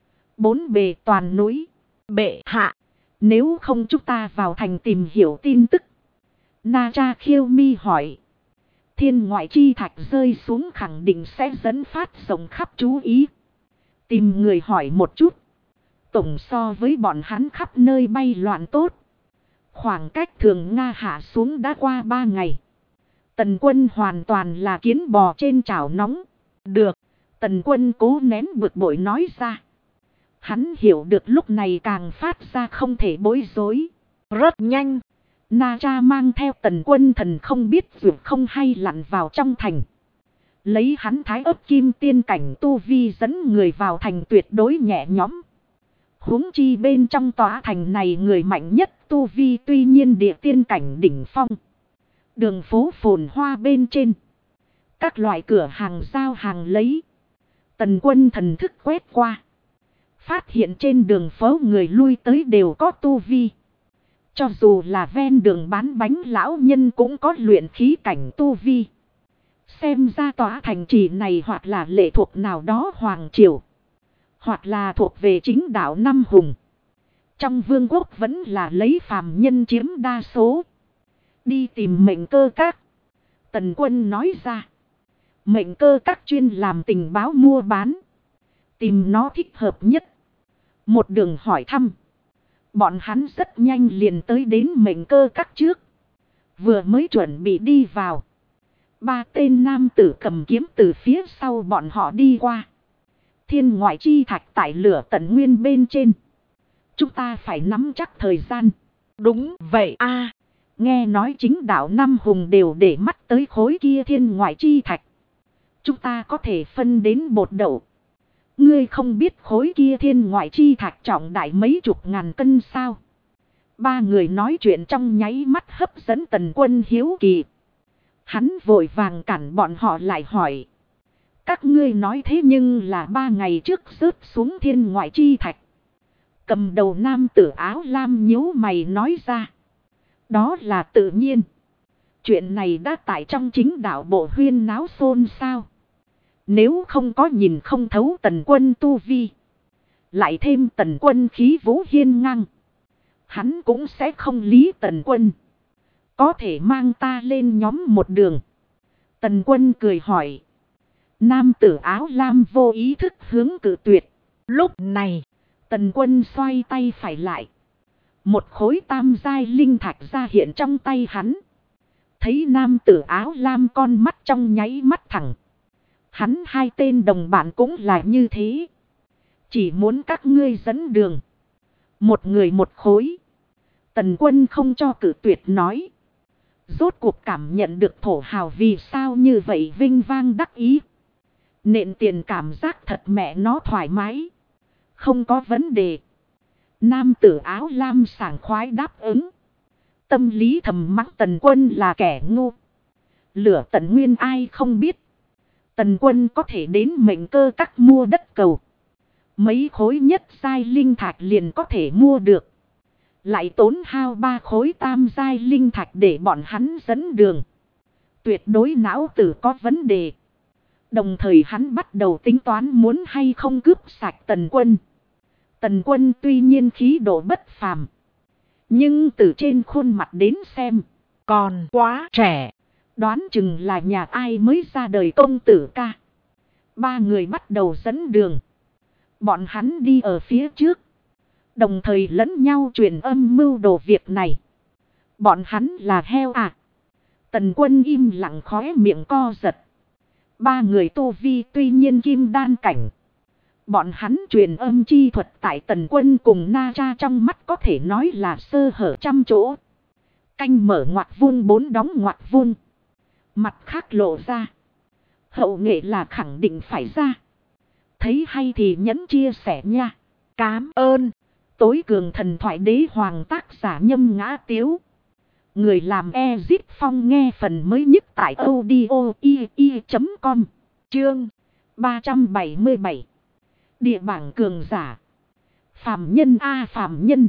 Bốn bề toàn núi. Bệ hạ, nếu không chúng ta vào thành tìm hiểu tin tức. Na Cha khiêu mi hỏi. Thiên ngoại chi thạch rơi xuống khẳng định sẽ dẫn phát rộng khắp chú ý. Tìm người hỏi một chút. Tổng so với bọn hắn khắp nơi bay loạn tốt. Khoảng cách thường Nga hạ xuống đã qua 3 ngày. Tần Quân hoàn toàn là kiến bò trên chảo nóng. Được, Tần Quân cố nén bực bội nói ra. Hắn hiểu được lúc này càng phát ra không thể bối rối. Rất nhanh, Na Cha mang theo Tần Quân thần không biết dù không hay lặn vào trong thành. Lấy hắn thái ấp kim tiên cảnh tu vi dẫn người vào thành tuyệt đối nhẹ nhõm. Huống chi bên trong tòa thành này người mạnh nhất tu vi tuy nhiên địa tiên cảnh đỉnh phong. Đường phố phồn hoa bên trên. Các loại cửa hàng giao hàng lấy. Tần Quân thần thức quét qua. Phát hiện trên đường phố người lui tới đều có tu vi. Cho dù là ven đường bán bánh lão nhân cũng có luyện khí cảnh tu vi. Xem ra tòa thành trì này hoặc là lệ thuộc nào đó hoàng triều. Hoặc là thuộc về chính đạo Năm Hùng. Trong vương quốc vẫn là lấy phàm nhân chiếm đa số. Đi tìm mệnh cơ các. Tần Quân nói ra. Mệnh cơ các chuyên làm tình báo mua bán. Tìm nó thích hợp nhất. Một đường hỏi thăm. Bọn hắn rất nhanh liền tới đến mệnh cơ các trước. Vừa mới chuẩn bị đi vào. 3 tên nam tử cầm kiếm từ phía sau bọn họ đi qua. Thiên ngoại chi thạch tại lửa tận nguyên bên trên. Chúng ta phải nắm chắc thời gian. Đúng vậy a. Nghe nói chính đạo Năm Hùng đều để mắt tới khối kia thiên ngoại chi thạch. Chúng ta có thể phân đến bột đậu. Ngươi không biết khối kia thiên ngoại chi thạch trọng đại mấy chục ngàn cân sao? 3 người nói chuyện trong nháy mắt hấp dẫn Tần Quân hiếu kỳ. Hắn vội vàng cản bọn họ lại hỏi. Các ngươi nói thế nhưng là 3 ngày trước rớt xuống thiên ngoại chi thạch. Cầm đầu nam tử áo lam nhíu mày nói ra. Đó là tự nhiên. Chuyện này đã tại trong chính đạo bộ huyên náo xôn xao. Nếu không có nhìn không thấu Tần Quân tu vi. Lại thêm Tần Quân khí vũ hiên ngang. Hắn cũng sẽ không lý Tần Quân. Có thể mang ta lên nhóm một đường. Tần Quân cười hỏi. Nam tử áo lam vô ý thức hướng cự tuyệt. Lúc này, Tần Quân xoay tay phải lại. Một khối tam giai linh thạch ra hiện trong tay hắn. Thấy nam tử áo lam con mắt trong nháy mắt thẳng. Hắn hai tên đồng bạn cũng là như thế. Chỉ muốn các ngươi dẫn đường. Một người một khối. Tần Quân không cho cự tuyệt nói. Rốt cuộc cảm nhận được thổ hào vì sao như vậy vinh vang đắc ý. Nện tiền cảm giác thật mẹ nó thoải mái. Không có vấn đề. Nam tử áo lam sảng khoái đáp ứng. Tâm lý thầm mắng Tần Quân là kẻ ngu. Lửa tận nguyên ai không biết. Tần Quân có thể đến mệnh cơ các mua đất cầu. Mấy khối nhất giai linh thạch liền có thể mua được. Lại tốn hao 3 khối tam giai linh thạch để bọn hắn dẫn đường. Tuyệt đối não tử có vấn đề. Đồng thời hắn bắt đầu tính toán muốn hay không cướp sạch Tần Quân. Tần Quân tuy nhiên khí độ bất phàm. Nhưng từ trên khuôn mặt đến xem. còn quá trẻ. Đoán chừng là nhà ai mới ra đời công tử ca. 3 người bắt đầu dẫn đường. Bọn hắn đi ở phía trước. Đồng thời lẫn nhau truyền âm mưu đồ việc này. Bọn hắn là heo à. Tần Quân im lặng khóe miệng co giật. 3 người tu vi tuy nhiên kim đan cảnh. Bọn hắn truyền âm chi thuật tại Tần Quân cùng Na Cha trong mắt có thể nói là sơ hở trăm chỗ. Canh mở ngoặc vuông 4 đóng ngoặc vuông. Mặt khác lộ ra. Hậu nghệ là khẳng định phải ra. Thấy hay thì nhấn chia sẻ nha. Cám ơn. Tối cường thần thoại đế hoàng tác giả Nhâm Ngã Tiếu. Người làm Ezit Phong nghe phần mới nhất tại audio.com. Chương 377. Địa bảng cường giả. Phàm nhân a phàm nhân.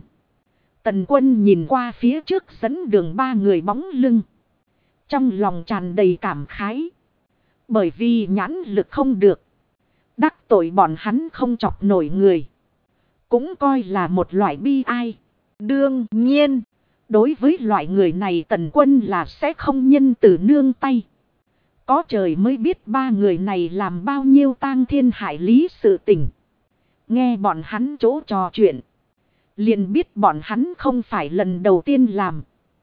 Tần Quân nhìn qua phía trước dẫn đường 3 người bóng lưng. Trong lòng tràn đầy cảm khái. Bởi vì nhãn lực không được. Đắc tội bọn hắn không chọc nổi người. Cũng coi là một loại bi ai. Đương nhiên. Đối với loại người này Tần Quân là sẽ không nhân từ nương tay. Có trời mới biết 3 người này làm bao nhiêu tang thiên hải lý sự tình. Nghe bọn hắn chỗ trò chuyện. Liền biết bọn hắn không phải lần đầu tiên làm.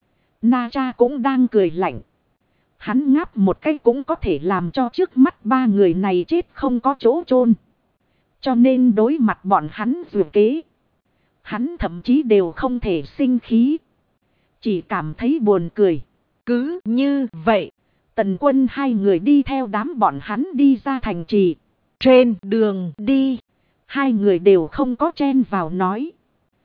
Na Cha cũng đang cười lạnh. Hắn ngáp một cái cũng có thể làm cho trước mắt 3 người này chết không có chỗ chôn. Cho nên đối mặt bọn hắn dù kế. Hắn thậm chí đều không thể sinh khí. Chỉ cảm thấy buồn cười. Cứ như vậy. Tần Quân 2 người đi theo đám bọn hắn đi ra thành trì. Trên đường đi. 2 người đều không có chen vào nói.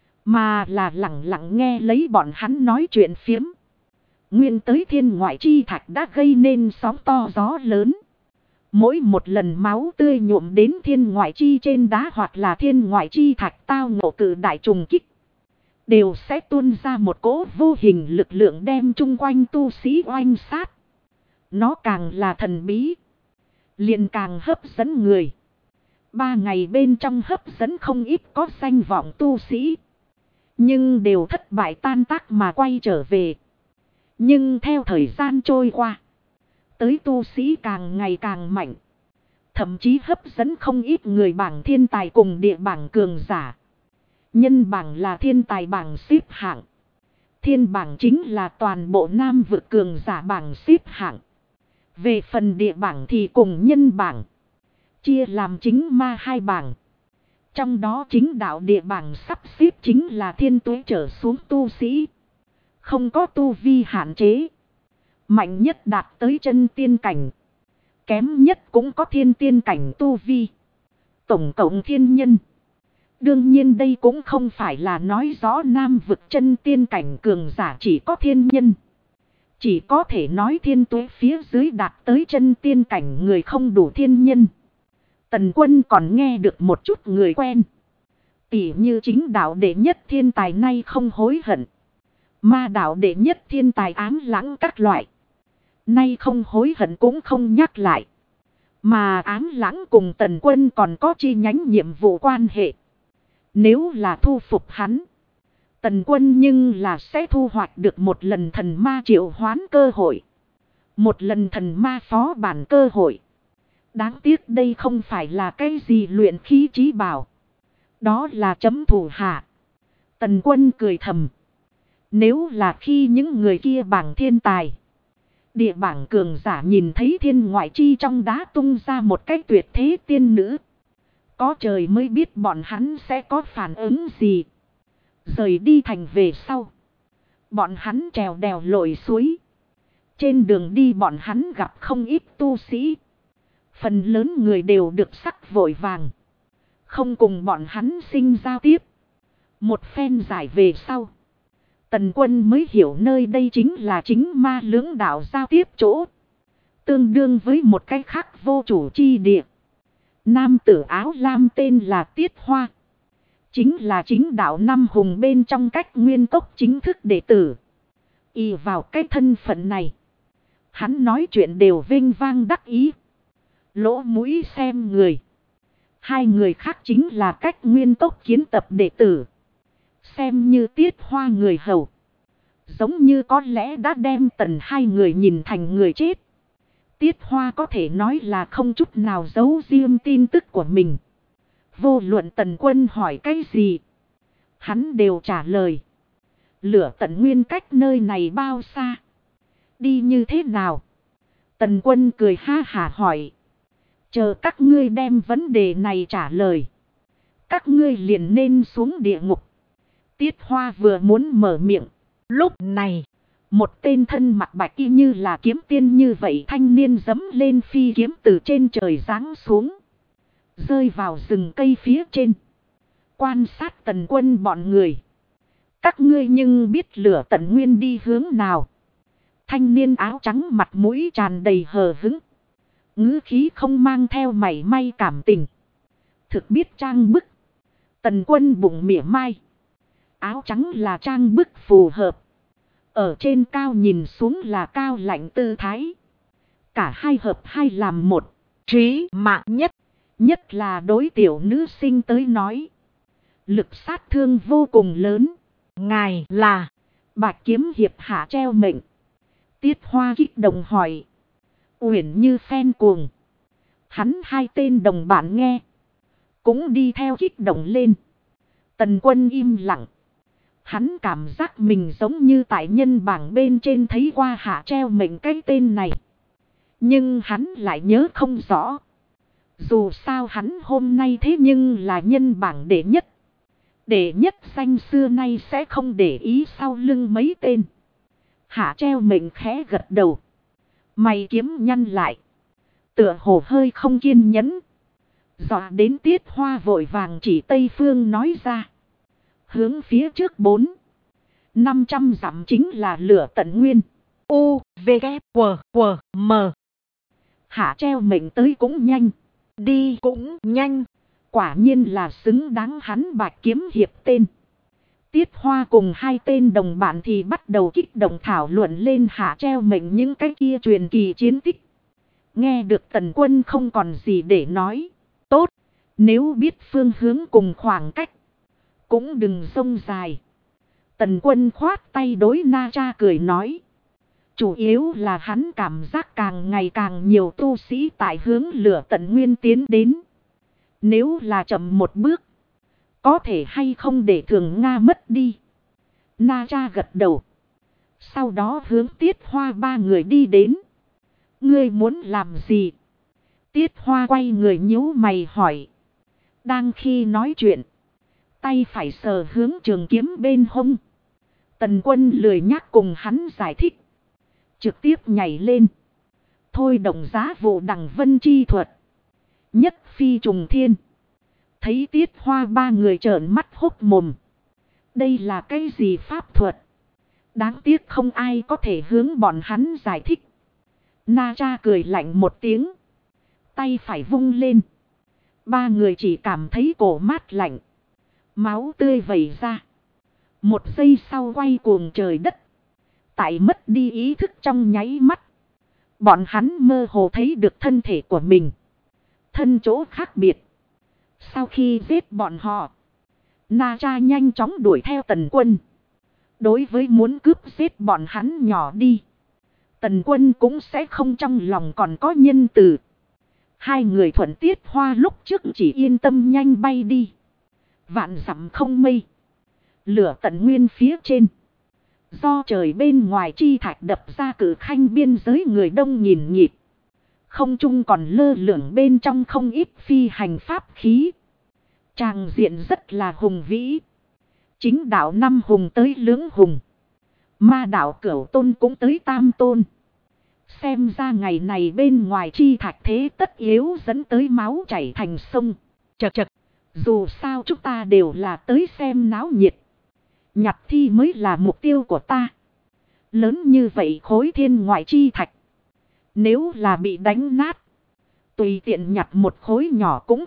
Mà là lặng lặng nghe lấy bọn hắn nói chuyện phiếm. Nguyên tới thiên ngoại chi thạch đã gây nên sóng to gió lớn. Mỗi một lần máu tươi nhuộm đến thiên ngoại chi trên đá hoặc là thiên ngoại chi thạch tao ngộ cử đại trùng kích. Đều sẽ tuôn ra một cỗ vô hình lực lượng đem chung quanh tu sĩ oanh sát. Nó càng là thần bí. Liền càng hấp dẫn người. 3 ngày bên trong hấp dẫn không ít có danh vọng tu sĩ. Nhưng đều thất bại tan tác mà quay trở về. Nhưng theo thời gian trôi qua. Tới tu sĩ càng ngày càng mạnh. Thậm chí hấp dẫn không ít người bảng thiên tài cùng địa bảng cường giả. Nhân bảng là thiên tài bảng xếp hạng. Thiên bảng chính là toàn bộ nam vực cường giả bảng xếp hạng. Về phần địa bảng thì cùng nhân bảng. Chia làm chính ma 2 bảng. Trong đó chính đạo địa bảng sắp xếp chính là thiên tuế trở xuống tu sĩ. Không có tu vi hạn chế. Mạnh nhất đạt tới chân tiên cảnh. Kém nhất cũng có thiên tiên cảnh tu vi. Tổng cộng thiên nhân. Đương nhiên đây cũng không phải là nói rõ nam vực chân tiên cảnh cường giả chỉ có thiên nhân. Chỉ có thể nói thiên tuế phía dưới đạt tới chân tiên cảnh người không đủ thiên nhân. Tần Quân còn nghe được một chút người quen. Tỉ như chính đạo đệ nhất thiên tài nay không hối hận. Ma đạo đệ nhất thiên tài ám lãng các loại. Nay không hối hận cũng không nhắc lại. Mà ám lãng cùng Tần Quân còn có chi nhánh nhiệm vụ quan hệ. Nếu là thu phục hắn, Tần Quân nhưng là sẽ thu hoạch được một lần thần ma triệu hoán cơ hội. Một lần thần ma phó bản cơ hội. Đáng tiếc đây không phải là cái gì luyện khí chí bảo. Đó là chấm thủ hạ. Tần Quân cười thầm. Nếu là khi những người kia bảng thiên tài, địa bảng cường giả nhìn thấy thiên ngoại chi trong đá tung ra một cách tuyệt thế tiên nữ, có trời mới biết bọn hắn sẽ có phản ứng gì. Rời đi thành về sau, bọn hắn trèo đèo lội suối. Trên đường đi bọn hắn gặp không ít tu sĩ. Phần lớn người đều được sắc vội vàng, không cùng bọn hắn sinh giao tiếp. Một phen giải về sau, Tần Quân mới hiểu nơi đây chính là chính ma lưỡng đạo giao tiếp chỗ. Tương đương với một cái khác vô chủ chi địa. Nam tử áo lam tên là Tiết Hoa. Chính là chính đạo năm hùng bên trong Cách Nguyên Cốc chính thức đệ tử. Y vào cái thân phận này, hắn nói chuyện đều vinh vang đắc ý. Lỗ mũi xem người. Hai người khác chính là Cách Nguyên Cốc kiến tập đệ tử. Xem như Tiết Hoa người hầu. Giống như có lẽ đã đem Tần hai người nhìn thành người chết. Tiết Hoa có thể nói là không chút nào giấu riêng tin tức của mình. Vô luận Tần Quân hỏi cái gì, hắn đều trả lời. Lửa Tận Nguyên cách nơi này bao xa? Đi như thế nào? Tần Quân cười ha hả hỏi. Chờ các ngươi đem vấn đề này trả lời, các ngươi liền nên xuống địa ngục. Tiết Hoa vừa muốn mở miệng. Lúc này, một tên thân mặc bạch y như là kiếm tiên như vậy thanh niên giẫm lên phi kiếm từ trên trời giáng xuống, rơi vào rừng cây phía trên. Quan sát Tần Quân bọn người. Các ngươi nhưng biết Lửa Tận Nguyên đi hướng nào? Thanh niên áo trắng mặt mũi tràn đầy hờ hững, ngữ khí không mang theo mảy may cảm tình. Thực biết trang bức. Tần Quân bụng mỉa mai. Áo trắng là trang bức phù hợp. Ở trên cao nhìn xuống là cao lạnh tư thái. Cả hai hợp hai làm một. Trí mạng nhất. Nhất là đối tiểu nữ sinh tới nói, lực sát thương vô cùng lớn. Ngài là Bạch Kiếm Hiệp hạ treo mệnh. Tiết Hoa kích động hỏi. Uyển như phen cuồng. Hắn hai tên đồng bạn nghe, cũng đi theo kích động lên. Tần Quân im lặng. Hắn cảm giác mình giống như tại nhân bảng bên trên thấy qua hạ treo mệnh cái tên này. Nhưng hắn lại nhớ không rõ. Dù sao hắn hôm nay thế nhưng là nhân bảng đệ nhất. Đệ nhất danh xưa nay sẽ không để ý sau lưng mấy tên. Hạ treo mệnh khẽ gật đầu. Mày kiếm nhăn lại. Tựa hồ hơi không kiên nhẫn. Dọa đến Tiết Hoa vội vàng chỉ Tây Phương nói ra. Hướng phía trước 400-500 dặm chính là Lửa Tận Nguyên. U, V, K, W, W, M. Hạ treo mệnh tới cũng nhanh, đi cũng nhanh. Quả nhiên là xứng đáng hắn Bạch Kiếm Hiệp tên. Tiết Hoa cùng hai tên đồng bạn thì bắt đầu kích động thảo luận lên hạ treo mệnh những cái kia truyền kỳ chiến tích. Nghe được Tần Quân không còn gì để nói. Tốt, nếu biết phương hướng cùng khoảng cách, cũng đừng sông dài. Tần Quân khoát tay đối Na Cha cười nói. Chủ yếu là hắn cảm giác càng ngày càng nhiều tu sĩ tại hướng Lửa Tận Nguyên tiến đến. Nếu là chậm một bước, có thể hay không để Thường Nga mất đi. Na Cha gật đầu. Sau đó hướng Tiết Hoa ba người đi đến. Ngươi muốn làm gì? Tiết Hoa quay người nhíu mày hỏi. Đang khi nói chuyện, tay phải sờ hướng trường kiếm bên hông. Tần Quân lười nhắc cùng hắn giải thích, trực tiếp nhảy lên. Thôi động giá vụ đằng vân chi thuật, nhất phi trùng thiên. Thấy Tiết Hoa ba người trợn mắt hốc mồm. Đây là cái gì pháp thuật? Đáng tiếc không ai có thể hướng bọn hắn giải thích. Na Cha cười lạnh một tiếng. Tay phải vung lên. Ba người chỉ cảm thấy cổ mát lạnh. Máu tươi vẩy ra. Một giây sau quay cuồng trời đất. Tại mất đi ý thức trong nháy mắt. Bọn hắn mơ hồ thấy được thân thể của mình. Thân chỗ khác biệt. Sau khi giết bọn họ, Na Cha nhanh chóng đuổi theo Tần Quân. Đối với muốn cướp giết bọn hắn nhỏ đi, Tần Quân cũng sẽ không trong lòng còn có nhân từ. Hai người thuận tiết hoa lúc trước chỉ yên tâm nhanh bay đi. Vạn dặm không mây. Lửa tận nguyên phía trên. Do trời bên ngoài chi thạch đập ra cử khanh biên giới người đông nhìn nhịp. Không trung còn lơ lửng bên trong không ít phi hành pháp khí. Tràng diện rất là hùng vĩ. Chính đạo năm hùng tới lưỡng hùng. Ma đạo Cửu Tôn cũng tới tam tôn. Xem ra ngày này bên ngoài chi thạch thế tất yếu dẫn tới máu chảy thành sông. Chật chật. Dù sao chúng ta đều là tới xem náo nhiệt. Nhặt thi mới là mục tiêu của ta. Lớn như vậy khối thiên ngoại chi thạch. Nếu là bị đánh nát, tùy tiện nhặt một khối nhỏ cũng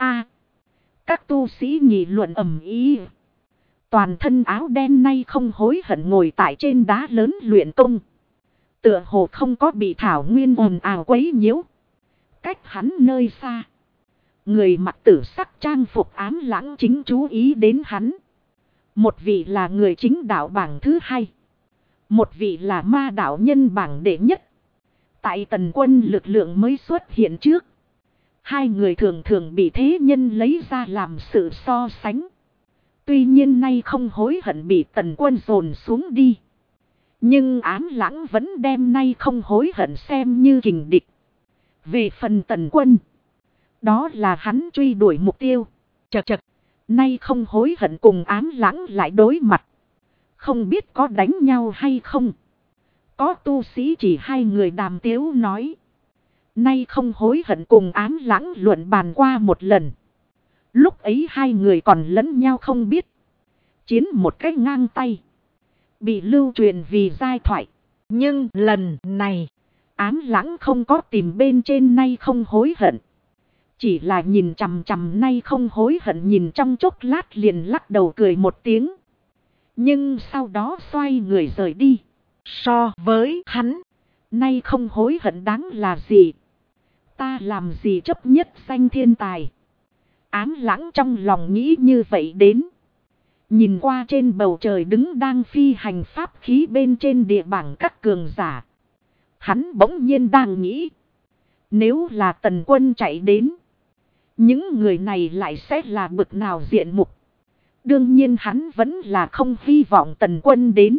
Các tu sĩ nghị luận ầm ĩ. Toàn thân áo đen nay không hối hận ngồi tại trên đá lớn luyện công. Tựa hồ không có bị thảo nguyên ồn ào quấy nhiễu. Cách hắn nơi xa, người mặc tử sắc trang phục ám lãng chính chú ý đến hắn. Một vị là người chính đạo bảng thứ hai. Một vị là ma đạo nhân bảng đệ nhất. Tại Tần Quân lực lượng mới xuất hiện trước, hai người thường thường bị thế nhân lấy ra làm sự so sánh. Tuy nhiên nay không hối hận bị Tần Quân dồn xuống đi. Nhưng ám lãng vẫn đem nay không hối hận xem như kình địch. Về phần Tần Quân, đó là hắn truy đuổi mục tiêu. Chật chật, nay không hối hận cùng ám lãng lại đối mặt. Không biết có đánh nhau hay không. Có tu sĩ chỉ hai người đàm tiếu nói. Nay không hối hận cùng ám lãng luận bàn qua một lần. Lúc ấy hai người còn lẫn nhau không biết. Chiến một cách ngang tay. Bị lưu truyền vì giai thoại. Nhưng lần này, ám lãng không có tìm bên trên nay không hối hận. Chỉ là nhìn chằm chằm nay không hối hận, nhìn trong chốc lát liền lắc đầu cười một tiếng. Nhưng sau đó xoay người rời đi. So với hắn, nay không hối hận đáng là gì? Ta làm gì chấp nhất danh thiên tài? Ám lãng trong lòng nghĩ như vậy đến. Nhìn qua trên bầu trời đứng đang phi hành pháp khí bên trên địa bảng các cường giả. Hắn bỗng nhiên đang nghĩ. Nếu là Tần Quân chạy đến, những người này lại sẽ là bực nào diện mục? Đương nhiên hắn vẫn là không hy vọng Tần Quân đến.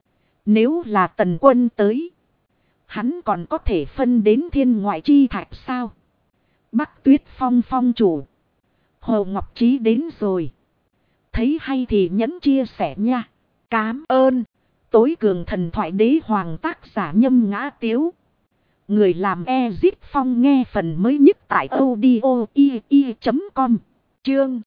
Nếu là Tần Quân tới, hắn còn có thể phân đến thiên ngoại chi thạch sao? Bắc Tuyết Phong phong chủ Hồ Ngọc Trí đến rồi. Thấy hay thì nhấn chia sẻ nha. Cám ơn. Tối cường thần thoại đế hoàng tác giả Nhâm Ngã Tiếu. Người làm Ezip Phong nghe phần mới nhất tại audio.com. Chương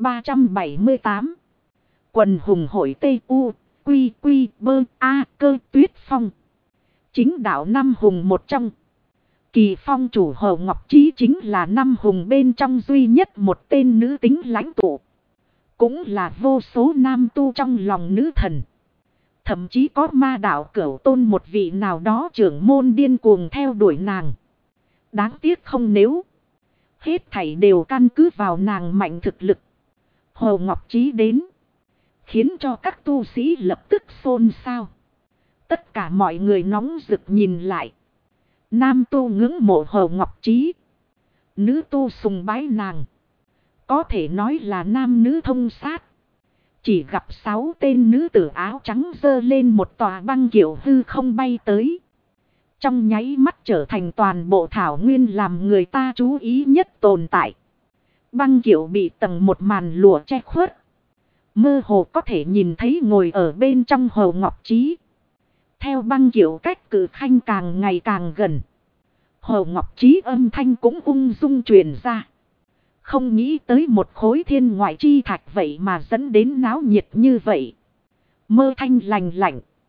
378. Quần hùng hội Tây U Quy Quy Bơ A Cơ Tuyết Phong. Chính đạo năm hùng một trong. Kỳ phong chủ Hồ Ngọc Trí chính là năm hùng bên trong duy nhất một tên nữ tính lãnh tụ. Cũng là vô số nam tu trong lòng nữ thần. Thậm chí có ma đạo Cửu Tôn một vị nào đó trưởng môn điên cuồng theo đuổi nàng. Đáng tiếc không, nếu hết thảy đều căn cứ vào nàng mạnh thực lực. Hồ Ngọc Trí đến, khiến cho các tu sĩ lập tức xôn xao. Tất cả mọi người nóng rực nhìn lại. Nam tu ngưỡng mộ Hồ Ngọc Trí, nữ tu sùng bái nàng. Có thể nói là nam nữ thông sát. Chỉ gặp 6 tên nữ tử áo trắng giơ lên một tòa băng kiệu hư không bay tới. Trong nháy mắt trở thành toàn bộ thảo nguyên làm người ta chú ý nhất tồn tại. Băng kiệu bị tầng một màn lụa che khuất. Mơ hồ có thể nhìn thấy ngồi ở bên trong Hồ Ngọc Trí. Theo băng kiệu cách cử khanh càng ngày càng gần, Hồ Ngọc Trí âm thanh cũng ung dung truyền ra. Không nghĩ tới một khối thiên ngoại chi thạch vậy mà dẫn đến náo nhiệt như vậy. Mơ thanh lành lạnh,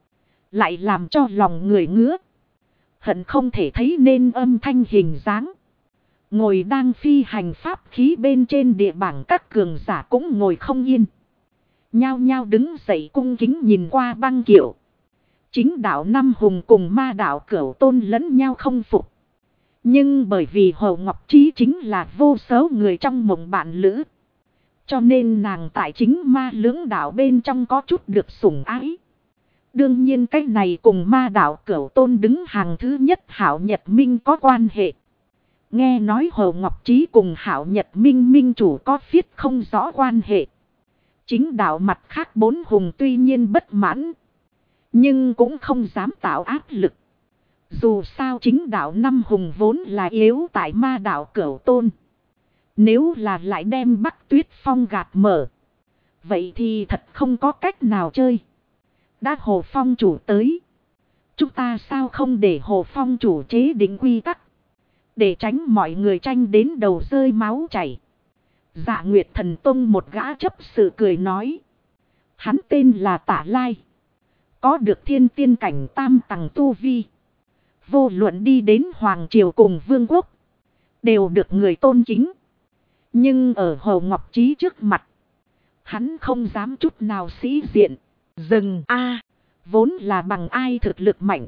lại làm cho lòng người ngứa. Hận không thể thấy nên âm thanh hình dáng. Ngồi đang phi hành pháp khí bên trên địa bảng các cường giả cũng ngồi không yên. Nhao nhao đứng dậy cung kính nhìn qua Băng Kiệu. Chính đạo Năm Hùng cùng ma đạo Cửu Tôn lẫn nhau không phục. Nhưng bởi vì Hồ Ngọc Trí chính là vô số người trong mộng bạn lữ. Cho nên nàng tại chính ma lưỡng đạo bên trong có chút được sủng ái. Đương nhiên cái này cùng ma đạo Cửu Tôn đứng hàng thứ nhất Hạo Nhật Minh có quan hệ. Nghe nói Hồ Ngọc Trí cùng Hạo Nhật Minh minh chủ có phiết không rõ quan hệ. Chính đạo mặt khác 4 hùng tuy nhiên bất mãn. Nhưng cũng không dám tạo áp lực. Dù sao chính đạo 5 hùng vốn là yếu tại ma đạo Cửu Tôn. Nếu là lại đem Bắc Tuyết Phong gạt mở. Vậy thì thật không có cách nào chơi. Đã Hồ Phong chủ tới. Chúng ta sao không để Hồ Phong chủ chế định quy tắc. Để tránh mọi người tranh đến đầu rơi máu chảy. Dạ Nguyệt Thần Tông một gã chấp sự cười nói. Hắn tên là Tả Lai. Có được thiên tiên cảnh tam tầng tu vi. Vô luận đi đến Hoàng Triều cùng Vương quốc. Đều được người tôn kính. Nhưng ở Hồ Ngọc Trí trước mặt. Hắn không dám chút nào sĩ diện. Dừng a vốn là bằng ai thực lực mạnh.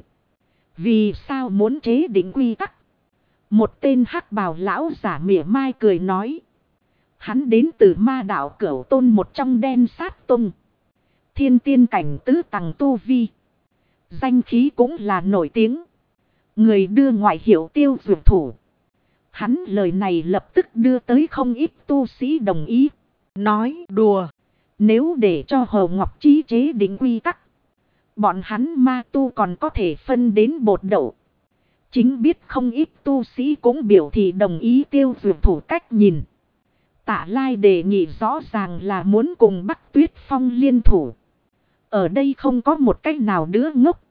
Vì sao muốn chế định quy tắc. Một tên hắc bào lão giả mỉa mai cười nói. Hắn đến từ ma đạo Cửu Tôn một trong đen sát tung. Thiên tiên cảnh tứ tầng tu vi. Danh khí cũng là nổi tiếng. Người đưa ngoại hiệu Tiêu Dược Thủ. Hắn lời này lập tức đưa tới không ít tu sĩ đồng ý. Nói đùa. Nếu để cho Hồ Ngọc Trí chế định quy tắc. Bọn hắn ma tu còn có thể phân đến bột đậu. Chính biết không ít tu sĩ cũng biểu thị đồng ý Tiêu Dược Thủ cách nhìn. Tả Lai đề nghị rõ ràng là muốn cùng Bắc Tuyết Phong liên thủ. Ở đây không có một cách nào đứa ngốc.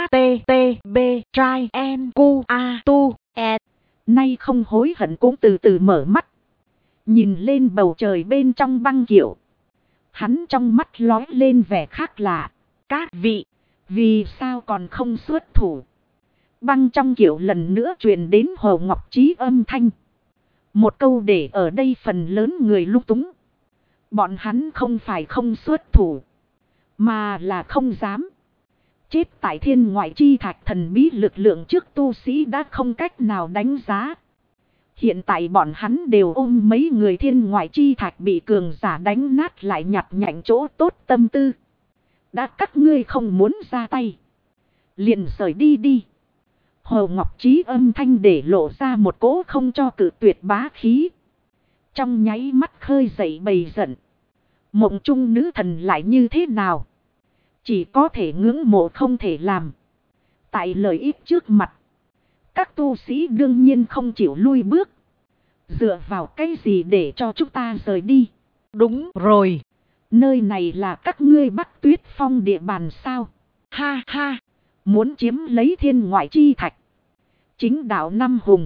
HTTB trai en cu a tu e. Nay không hối hận cũng từ từ mở mắt. Nhìn lên bầu trời bên trong Băng Kiệu. Hắn trong mắt lói lên vẻ khác lạ. Các vị, vì sao còn không xuất thủ? Băng trong Kiệu lần nữa truyền đến Hồ Ngọc Trí âm thanh. Một câu để ở đây phần lớn người lung túng. Bọn hắn không phải không xuất thủ. Mà là không dám. Chết tại thiên ngoại chi thạch thần bí lực lượng trước tu sĩ đã không cách nào đánh giá. Hiện tại bọn hắn đều ôm mấy người thiên ngoại chi thạch bị cường giả đánh nát lại nhặt nhạnh chỗ tốt tâm tư. Đã các ngươi không muốn ra tay. Liền rời đi đi. Hồ Ngọc Trí âm thanh để lộ ra một cỗ không cho cự tuyệt bá khí. Trong nháy mắt khơi dậy bầy giận. Mộng trung nữ thần lại như thế nào? Chỉ có thể ngưỡng mộ không thể làm. Tại lợi ích trước mặt. Các tu sĩ đương nhiên không chịu lui bước. Dựa vào cái gì để cho chúng ta rời đi? Đúng rồi. Nơi này là các ngươi Bắc Tuyết Phong địa bàn sao? Ha ha. Muốn chiếm lấy thiên ngoại chi thạch. Chính đạo Năm Hùng.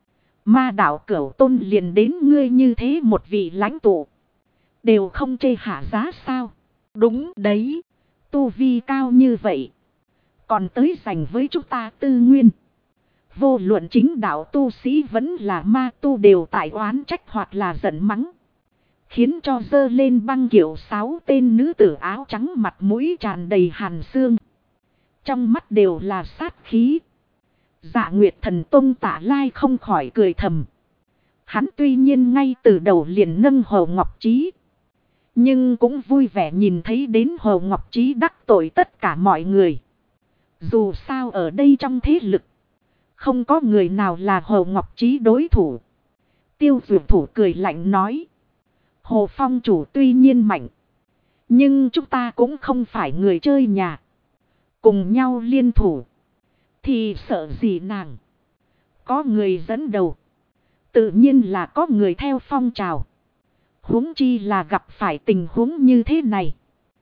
Ma đạo Cửu Tôn liền đến ngươi như thế một vị lãnh tụ. Đều không chê hạ giá sao? Đúng đấy. Tu vi cao như vậy. Còn tới giành với chúng ta tư nguyên. Vô luận chính đạo tu sĩ vẫn là ma tu đều tại oán trách hoặc là giận mắng. Khiến cho dơ lên Băng Kiệu 6 tên nữ tử áo trắng mặt mũi tràn đầy hàn xương. Trong mắt đều là sát khí. Dạ Nguyệt Thần Tông Tả Lai không khỏi cười thầm. Hắn tuy nhiên ngay từ đầu liền nâng Hồ Ngọc Trí. Nhưng cũng vui vẻ nhìn thấy đến Hồ Ngọc Trí đắc tội tất cả mọi người. Dù sao ở đây trong thế lực. Không có người nào là Hồ Ngọc Trí đối thủ. Tiêu Dược Thủ cười lạnh nói. Hồ Phong chủ tuy nhiên mạnh. Nhưng chúng ta cũng không phải người chơi nhà. Cùng nhau liên thủ. Thì sợ gì nàng. Có người dẫn đầu. Tự nhiên là có người theo phong trào. Huống chi là gặp phải tình huống như thế này.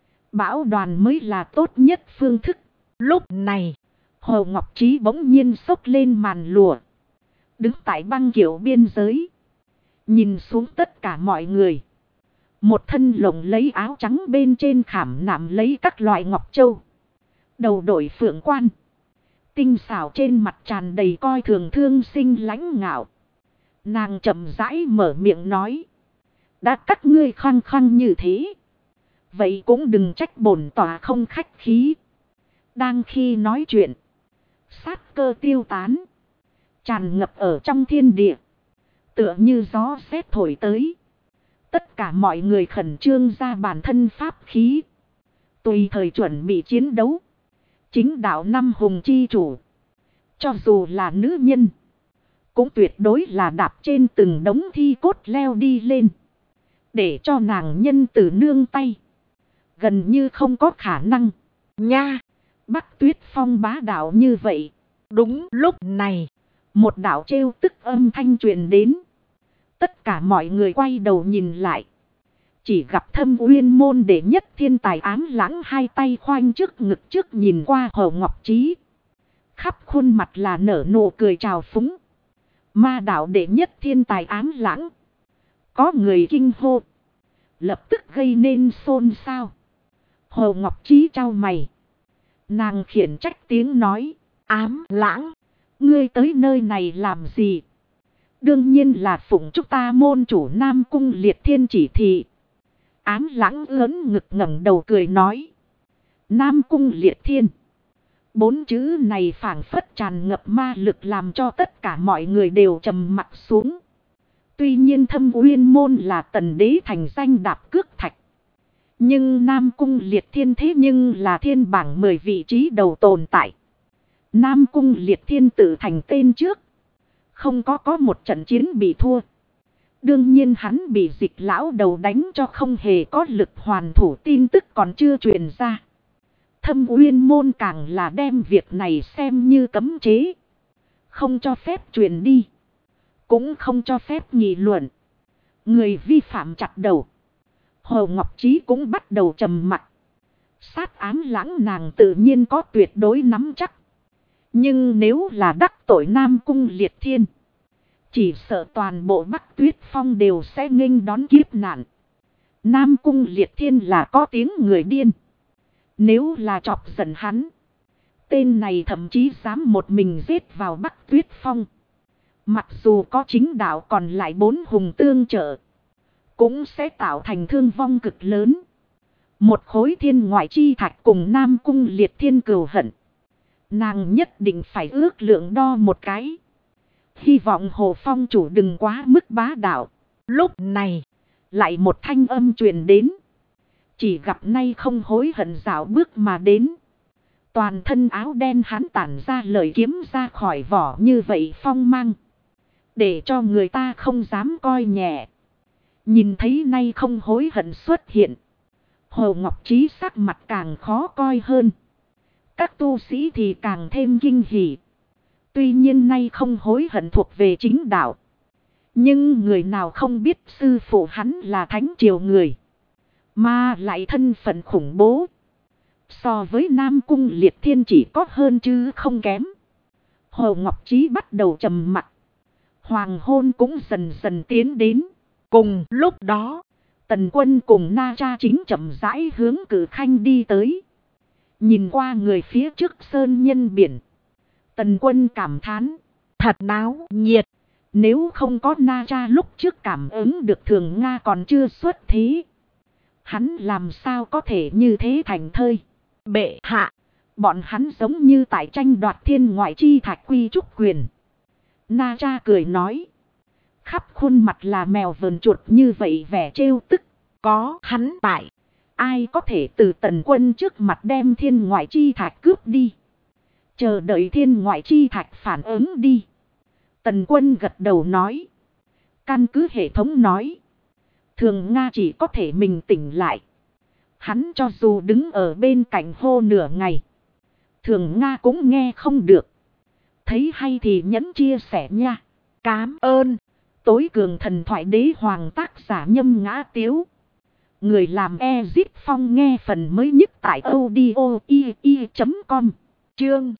Bão đoàn mới là tốt nhất phương thức. Lúc này. Hồ Ngọc Trí bỗng nhiên xốc lên màn lụa. Đứng tại Băng Kiệu biên giới. Nhìn xuống tất cả mọi người. Một thân lồng lấy áo trắng bên trên khảm nạm lấy các loại ngọc châu. Đầu đội phượng quan. Tinh xảo trên mặt tràn đầy coi thường thương sinh lãnh ngạo. Nàng chậm rãi mở miệng nói. Đã các ngươi khăng khăng như thế. Vậy cũng đừng trách bổn tòa không khách khí. Đang khi nói chuyện. Sát cơ tiêu tán. Tràn ngập ở trong thiên địa. Tựa như gió sét thổi tới. Tất cả mọi người khẩn trương ra bản thân pháp khí. Tùy thời chuẩn bị chiến đấu. Chính đạo năm hùng chi chủ. Cho dù là nữ nhân. Cũng tuyệt đối là đạp trên từng đống thi cốt leo đi lên. Để cho nàng nhân từ nương tay. Gần như không có khả năng. Nha. Bắc Tuyết Phong bá đạo như vậy. Đúng lúc này. Một đạo trêu tức âm thanh truyền đến. Tất cả mọi người quay đầu nhìn lại. Chỉ gặp Thâm Uyên môn đệ nhất thiên tài Ám Lãng hai tay khoanh trước ngực trước nhìn qua Hồ Ngọc Trí. Khắp khuôn mặt là nở nụ cười trào phúng. Ma đạo đệ nhất thiên tài Ám Lãng. Có người kinh hô. Lập tức gây nên xôn xao. Hồ Ngọc Trí trao mày. Nàng khiển trách tiếng nói. Ám Lãng. Ngươi tới nơi này làm gì? Đương nhiên là phụng chúng ta môn chủ Nam Cung Liệt Thiên chỉ thị. Ám Lãng ớn ngực ngẩng đầu cười nói. Nam Cung Liệt Thiên. 4 chữ này phảng phất tràn ngập ma lực làm cho tất cả mọi người đều trầm mặt xuống. Tuy nhiên Thâm Uyên môn là tần đế thành danh đạp cước thạch. Nhưng Nam Cung Liệt Thiên thế nhưng là thiên bảng 10 vị trí đầu tồn tại. Nam Cung Liệt Thiên tự thành tên trước. Không có một trận chiến bị thua. Đương nhiên hắn bị Dịch lão đầu đánh cho không hề có lực hoàn thủ, tin tức còn chưa truyền ra. Thâm Uyên môn càng là đem việc này xem như cấm chế. Không cho phép truyền đi. Cũng không cho phép nghị luận. Người vi phạm chặt đầu. Hồ Ngọc Trí cũng bắt đầu trầm mặc. Sát Ám Lãng nàng tự nhiên có tuyệt đối nắm chắc. Nhưng nếu là đắc tội Nam Cung Liệt Thiên. Chỉ sợ toàn bộ Bắc Tuyết Phong đều sẽ nghênh đón kiếp nạn. Nam Cung Liệt Thiên là có tiếng người điên. Nếu là chọc giận hắn. Tên này thậm chí dám một mình giết vào Bắc Tuyết Phong. Mặc dù có chính đạo còn lại 4 hùng tương trợ. Cũng sẽ tạo thành thương vong cực lớn. Một khối thiên ngoại chi thạch cùng Nam Cung Liệt Thiên cừu hận. Nàng nhất định phải ước lượng đo một cái. Hy vọng Hồ Phong chủ đừng quá mức bá đạo. Lúc này, lại một thanh âm truyền đến. Chỉ gặp nay không hối hận dạo bước mà đến. Toàn thân áo đen hắn tản ra lời kiếm ra khỏi vỏ như vậy phong mang. Để cho người ta không dám coi nhẹ. Nhìn thấy nay không hối hận xuất hiện. Hồ Ngọc Trí sắc mặt càng khó coi hơn. Các tu sĩ thì càng thêm kinh hỉ. Tuy nhiên nay không hối hận thuộc về chính đạo. Nhưng người nào không biết sư phụ hắn là thánh triều người. Mà lại thân phận khủng bố. So với Nam Cung Liệt Thiên chỉ có hơn chứ không kém. Hồ Ngọc Trí bắt đầu trầm mặc. Hoàng hôn cũng dần dần tiến đến. Cùng lúc đó, Tần Quân cùng Na Cha chính chậm rãi hướng Cử Khanh đi tới. Nhìn qua người phía trước sơn nhân biển. Tần Quân cảm thán. Thật náo nhiệt. Nếu không có Na Cha lúc trước cảm ứng được Thường Nga còn chưa xuất thế. Hắn làm sao có thể như thế thành thơi. Bệ hạ. Bọn hắn giống như tại tranh đoạt thiên ngoại chi thạch quy trúc quyền. Na Cha cười nói. Khắp khuôn mặt là mèo vờn chuột như vậy vẻ trêu tức. Có hắn tại. Ai có thể từ Tần Quân trước mặt đem thiên ngoại chi thạch cướp đi. Chờ đợi thiên ngoại chi thạch phản ứng đi. Tần Quân gật đầu nói. Căn cứ hệ thống nói. Thường Nga chỉ có thể mình tỉnh lại. Hắn cho dù đứng ở bên cạnh hô nửa ngày. Thường Nga cũng nghe không được. Thấy hay thì nhẫn chia sẻ nha. Cám ơn. Tối cường thần thoại đế hoàng tác giả Nhâm Ngã Tiếu. Người làm Ezip Phong nghe phần mới nhất tại audio.com. Chương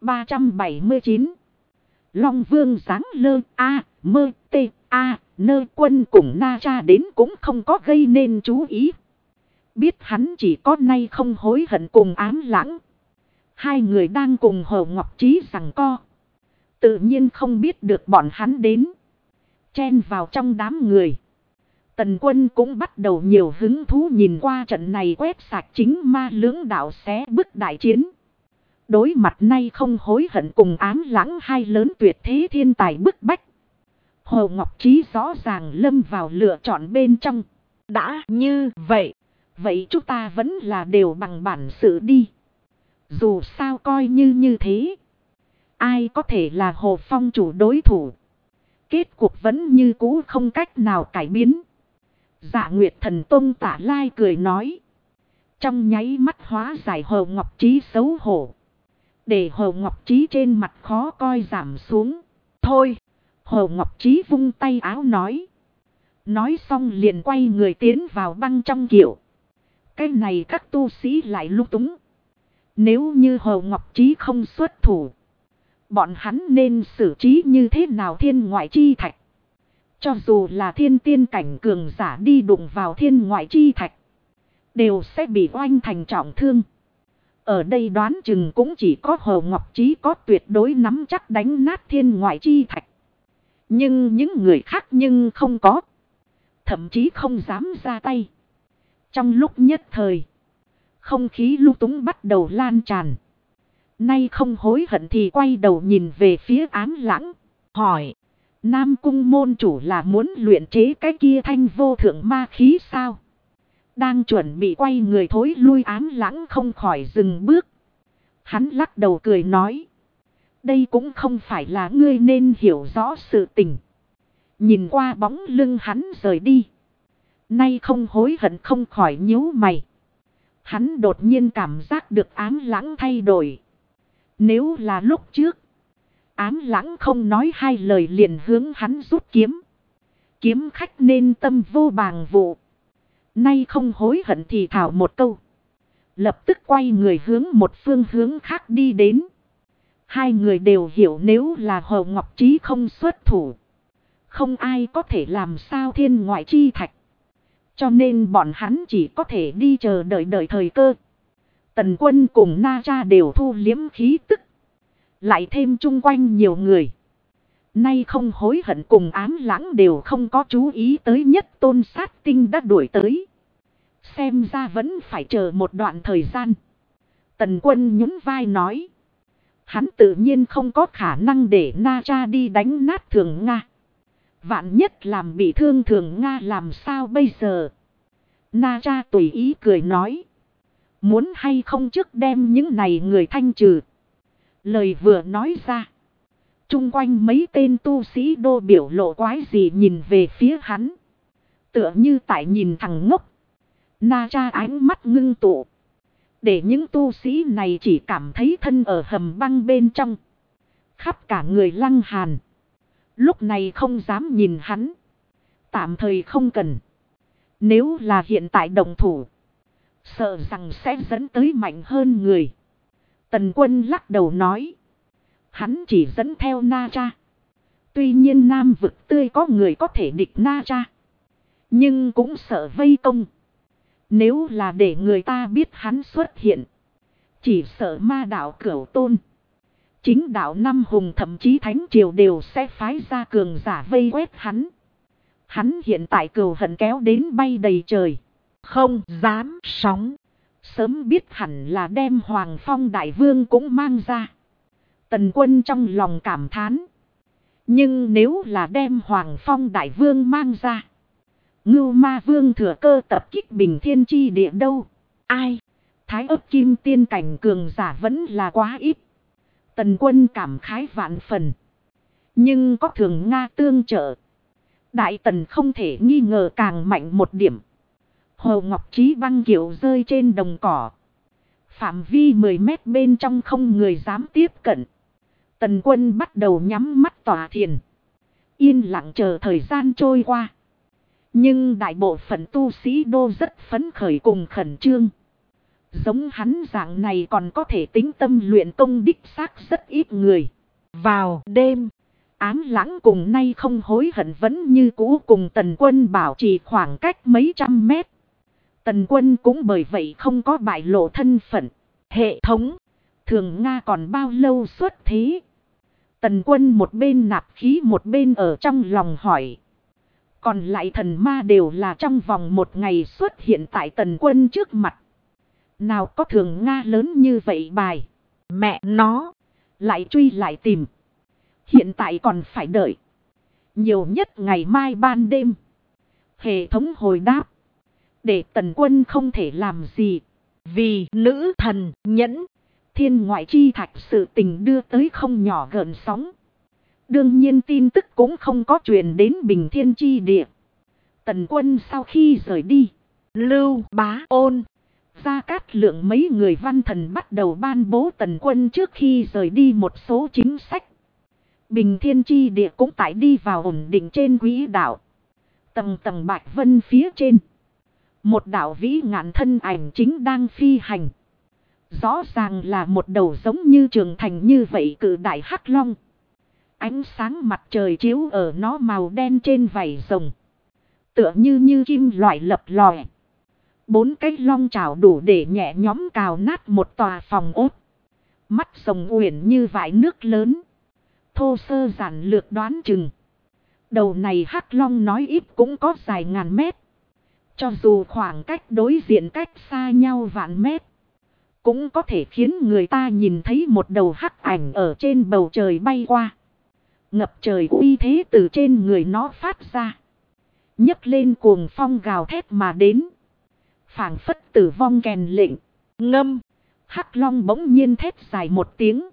379. Long Vương giáng lơ a mơ tê a nơ Quân cùng Na Cha đến cũng không có gây nên chú ý. Biết hắn chỉ có nay không hối hận cùng Ám Lãng. Hai người đang cùng Hồ Ngọc Trí giằng co. Tự nhiên không biết được bọn hắn đến. Chen vào trong đám người. Tần Quân cũng bắt đầu nhiều hứng thú nhìn qua trận này quét sạch chính ma lưỡng đạo xé bức đại chiến. Đối mặt nay không hối hận cùng ám lãng hai lớn tuyệt thế thiên tài bức bách. Hồ Ngọc Trí rõ ràng lâm vào lựa chọn bên trong. Đã như vậy. Vậy chúng ta vẫn là đều bằng bản sự đi. Dù sao coi như thế. Ai có thể là Hồ Phong chủ đối thủ. Kết cục vẫn như cũ không cách nào cải biến. Dạ Nguyệt Thần Tông Tả Lai cười nói. Trong nháy mắt hóa giải Hồ Ngọc Trí xấu hổ. Để Hồ Ngọc Trí trên mặt khó coi giảm xuống. Thôi. Hồ Ngọc Trí vung tay áo nói. Nói xong liền quay người tiến vào băng trong kiệu. Cái này các tu sĩ lại lung túng. Nếu như Hồ Ngọc Trí không xuất thủ. Bọn hắn nên xử trí như thế nào thiên ngoại chi thạch. Cho dù là thiên tiên cảnh cường giả đi đụng vào thiên ngoại chi thạch. Đều sẽ bị oanh thành trọng thương. Ở đây đoán chừng cũng chỉ có Hồ Ngọc Trí có tuyệt đối nắm chắc đánh nát thiên ngoại chi thạch. Nhưng những người khác nhưng không có. Thậm chí không dám ra tay. Trong lúc nhất thời. Không khí lung túng bắt đầu lan tràn. Nay không hối hận thì quay đầu nhìn về phía Ám Lãng. Hỏi. Nam Cung môn chủ là muốn luyện chế cái kia thanh vô thượng ma khí sao? Đang chuẩn bị quay người thối lui Ám Lãng không khỏi dừng bước. Hắn lắc đầu cười nói. Đây cũng không phải là ngươi nên hiểu rõ sự tình. Nhìn qua bóng lưng hắn rời đi. Nay không hối hận không khỏi nhíu mày. Hắn đột nhiên cảm giác được Ám Lãng thay đổi. Nếu là lúc trước. Ám Lãng không nói hai lời liền hướng hắn rút kiếm. Kiếm khách nên tâm vô bàng vụ. Nay không hối hận thì thảo một câu. Lập tức quay người hướng một phương hướng khác đi đến. Hai người đều hiểu nếu là Hồ Ngọc Trí không xuất thủ. Không ai có thể làm sao thiên ngoại chi thạch. Cho nên bọn hắn chỉ có thể đi chờ đợi thời cơ. Tần Quân cùng Na Cha đều thu liếm khí tức. Lại thêm chung quanh nhiều người. Nay không hối hận cùng Ám Lãng đều không có chú ý tới Nhất Tôn Sát Tinh đã đuổi tới. Xem ra vẫn phải chờ một đoạn thời gian. Tần Quân nhún vai nói. Hắn tự nhiên không có khả năng để Na Cha đi đánh nát Thường Nga. Vạn nhất làm bị thương Thường Nga làm sao bây giờ? Na Cha tùy ý cười nói. Muốn hay không trước đem những này người thanh trừ. Lời vừa nói ra. Chung quanh mấy tên tu sĩ đô biểu lộ quái gì nhìn về phía hắn. Tựa như tại nhìn thằng ngốc. Na Cha ánh mắt ngưng tụ. Để những tu sĩ này chỉ cảm thấy thân ở hầm băng bên trong. Khắp cả người lăng hàn. Lúc này không dám nhìn hắn. Tạm thời không cần. Nếu là hiện tại đồng thủ. Sợ rằng sẽ dẫn tới mạnh hơn người. Tần Quân lắc đầu nói. Hắn chỉ dẫn theo Na Cha. Tuy nhiên Nam vực tươi có người có thể địch Na Cha. Nhưng cũng sợ vây công. Nếu là để người ta biết hắn xuất hiện. Chỉ sợ ma đạo Cửu Tôn. Chính đạo Năm Hùng thậm chí Thánh Triều đều sẽ phái ra cường giả vây quét hắn. Hắn hiện tại cừu hận kéo đến bay đầy trời. Không dám sóng. Sớm biết hẳn là đem Hoàng Phong Đại Vương cũng mang ra. Tần Quân trong lòng cảm thán. Nhưng nếu là đem Hoàng Phong Đại Vương mang ra. Ngưu Ma Vương thừa cơ tập kích Bình Thiên Chi Địa đâu? Ai? Thái Ấp Kim Tiên cảnh cường giả vẫn là quá ít. Tần Quân cảm khái vạn phần. Nhưng có Thường Nga tương trợ. Đại Tần không thể nghi ngờ càng mạnh một điểm. Hồ Ngọc Trí băng kiệu rơi trên đồng cỏ. Phạm vi 10 mét bên trong không người dám tiếp cận. Tần Quân bắt đầu nhắm mắt tỏa thiền. Yên lặng chờ thời gian trôi qua. Nhưng đại bộ phận tu sĩ đô rất phấn khởi cùng khẩn trương. Giống hắn dạng này còn có thể tính tâm luyện công đích xác rất ít người. Vào đêm, Ám Lãng cùng nay không hối hận vẫn như cũ cùng Tần Quân bảo trì khoảng cách mấy trăm mét. Tần Quân cũng bởi vậy không có bại lộ thân phận. Hệ thống. Thường Nga còn bao lâu xuất thế? Tần Quân một bên nạp khí một bên ở trong lòng hỏi. Còn lại thần ma đều là trong vòng một ngày xuất hiện tại Tần Quân trước mặt. Nào có Thường Nga lớn như vậy bài. Mẹ nó. Lại truy lại tìm. Hiện tại còn phải đợi. Nhiều nhất ngày mai ban đêm. Hệ thống hồi đáp. Để Tần Quân không thể làm gì. Vì nữ thần nhẫn. Thiên ngoại chi thạch sự tình đưa tới không nhỏ gợn sóng. Đương nhiên tin tức cũng không có truyền đến Bình Thiên Chi Địa. Tần Quân sau khi rời đi. Lưu Bá Ôn. Gia Cát Lượng mấy người văn thần bắt đầu ban bố Tần Quân trước khi rời đi một số chính sách. Bình Thiên Chi Địa cũng tải đi vào ổn định trên quỹ đạo. Tầng tầng bạch vân phía trên. Một đạo vĩ ngạn thân ảnh chính đang phi hành. Rõ ràng là một đầu giống như trường thành như vậy cự đại hắc long. Ánh sáng mặt trời chiếu ở nó màu đen trên vảy rồng. Tựa như kim loại lập lòe. 4 cái long chảo đủ để nhẹ nhóm cào nát một tòa phòng ốt. Mắt rồng uyển như vải nước lớn. Thô sơ giản lược đoán chừng. Đầu này hắc long nói ít cũng có dài ngàn mét. Cho dù khoảng cách đối diện cách xa nhau vạn mét. Cũng có thể khiến người ta nhìn thấy một đầu hắc ảnh ở trên bầu trời bay qua. Ngập trời uy thế từ trên người nó phát ra. Nhấc lên cuồng phong gào thét mà đến. Phảng phất tử vong kèn lệnh. Ngâm. Hắc long bỗng nhiên thét dài một tiếng.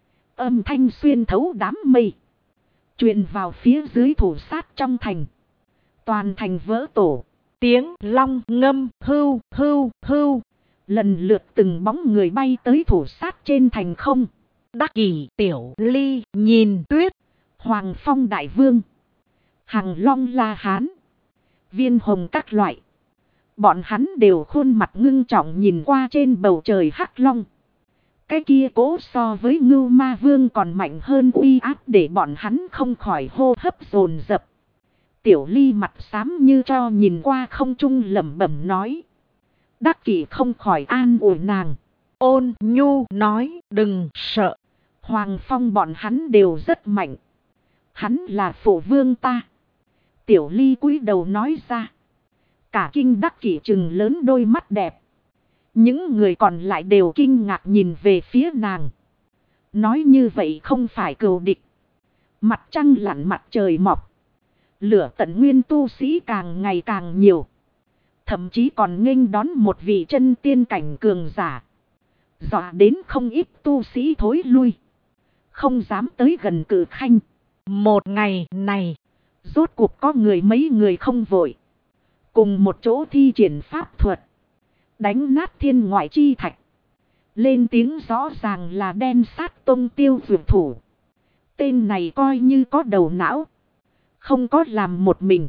Âm thanh xuyên thấu đám mây. Truyền vào phía dưới thủ sát trong thành. Toàn thành vỡ tổ. Tiếng long ngâm hưu hưu hưu. Lần lượt từng bóng người bay tới thủ sát trên thành không. Đắc Kỷ, Tiểu Ly, Nhìn Tuyết, Hoàng Phong Đại Vương, Hằng Long La Hán, Viên Hồng các loại. Bọn hắn đều khuôn mặt ngưng trọng nhìn qua trên bầu trời hắc long. Cái kia cố so với Ngưu Ma Vương còn mạnh hơn uy áp để bọn hắn không khỏi hô hấp dồn dập. Tiểu Ly mặt xám như cho nhìn qua không trung lẩm bẩm nói. Đắc Kỷ không khỏi an ủi nàng. Ôn nhu nói đừng sợ. Hoàng Phong bọn hắn đều rất mạnh. Hắn là phụ vương ta. Tiểu Ly cúi đầu nói ra. Cả kinh Đắc Kỷ trừng lớn đôi mắt đẹp. Những người còn lại đều kinh ngạc nhìn về phía nàng. Nói như vậy không phải cừu địch. Mặt trăng lặn mặt trời mọc. Lửa tận nguyên tu sĩ càng ngày càng nhiều. Thậm chí còn nghênh đón một vị chân tiên cảnh cường giả. Dọa đến không ít tu sĩ thối lui. Không dám tới gần Cử Khanh. Một ngày này. Rốt cuộc có mấy người không vội. Cùng một chỗ thi triển pháp thuật. Đánh nát thiên ngoại chi thạch. Lên tiếng rõ ràng là đen sát tông tiêu dược thủ. Tên này coi như có đầu não. Không có làm một mình.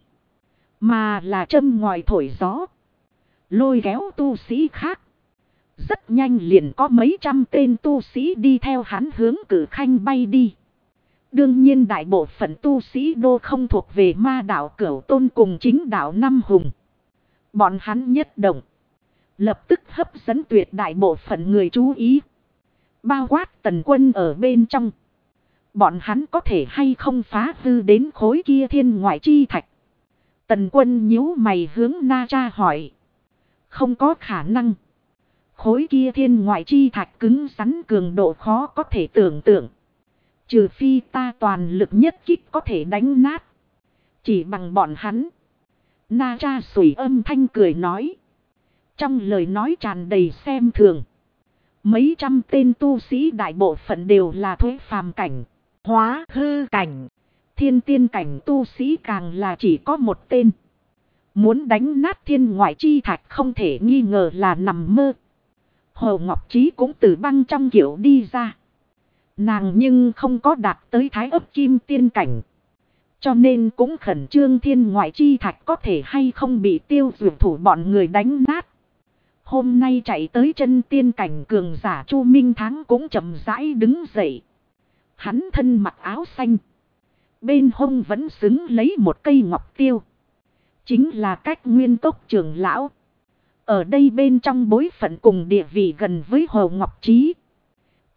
Mà là châm ngòi thổi gió. Lôi kéo tu sĩ khác. Rất nhanh liền có mấy trăm tên tu sĩ đi theo hắn hướng Cử Khanh bay đi. Đương nhiên đại bộ phận tu sĩ đô không thuộc về ma đạo Cửu Tôn cùng chính đạo Năm Hùng. Bọn hắn nhất động. Lập tức hấp dẫn tuyệt đại bộ phận người chú ý. Bao quát Tần Quân ở bên trong. Bọn hắn có thể hay không phá hư đến khối kia thiên ngoại chi thạch. Tần Quân nhíu mày hướng Na Cha hỏi. Không có khả năng. Khối kia thiên ngoại chi thạch cứng rắn cường độ khó có thể tưởng tượng. Trừ phi ta toàn lực nhất kích có thể đánh nát. Chỉ bằng bọn hắn. Na Cha sủi âm thanh cười nói. Trong lời nói tràn đầy xem thường. Mấy trăm tên tu sĩ đại bộ phận đều là thuế phàm cảnh. Hóa hư cảnh. Thiên tiên cảnh tu sĩ càng là chỉ có một tên. Muốn đánh nát thiên ngoại chi thạch không thể nghi ngờ là nằm mơ. Hồ Ngọc Trí cũng từ băng trong kiểu đi ra. Nàng nhưng không có đạt tới thái ấp kim tiên cảnh. Cho nên cũng khẩn trương thiên ngoại chi thạch có thể hay không bị tiêu dược thủ bọn người đánh nát. Hôm nay chạy tới chân tiên cảnh cường giả Chu Minh Thắng cũng chậm rãi đứng dậy. Hắn thân mặc áo xanh. Bên hông vẫn xứng lấy một cây ngọc tiêu. Chính là Cách Nguyên Cốc trưởng lão. Ở đây bên trong bối phận cùng địa vị gần với Hồ Ngọc Trí.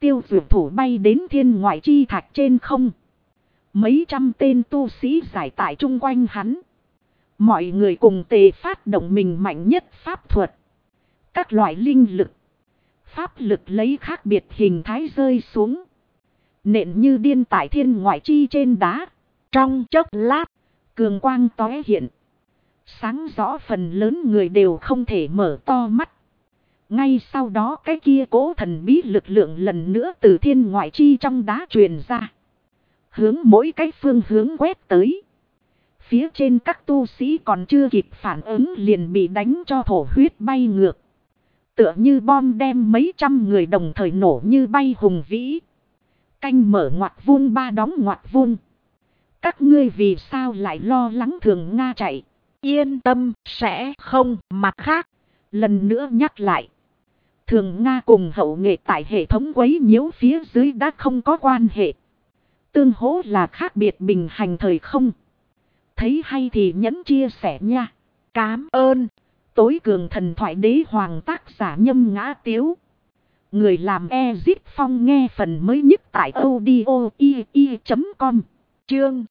Tiêu Dược thủ bay đến thiên ngoại chi thạch trên không. Mấy trăm tên tu sĩ giải tại chung quanh hắn. Mọi người cùng tề phát động mình mạnh nhất pháp thuật. Các loại linh lực, pháp lực lấy khác biệt hình thái rơi xuống. Nện như điên tại thiên ngoại chi trên đá. Trong chốc lát, cường quang tóe hiện. Sáng rõ phần lớn người đều không thể mở to mắt. Ngay sau đó cái kia cố thần bí lực lượng lần nữa từ thiên ngoại chi trong đá truyền ra. Hướng mỗi cái phương hướng quét tới. Phía trên các tu sĩ còn chưa kịp phản ứng liền bị đánh cho thổ huyết bay ngược. Tựa như bom đem mấy trăm người đồng thời nổ như bay hùng vĩ. Canh mở ngoặt vuông ba đóng ngoặt vuông. Các ngươi vì sao lại lo lắng Thường Nga chạy? yên tâm, sẽ không. Mặt khác, Lần nữa nhắc lại. Thường Nga cùng Hậu Nghệ tại hệ thống quấy nhiễu phía dưới đã không có quan hệ. Tương hỗ là khác biệt bình hành thời không. Thấy hay thì nhấn chia sẻ nha. cám ơn. Tối cường thần thoại đế hoàng tác giả Nhâm Ngã Tiếu. Người làm Ezip Phong nghe phần mới nhất tại audio.com. Chương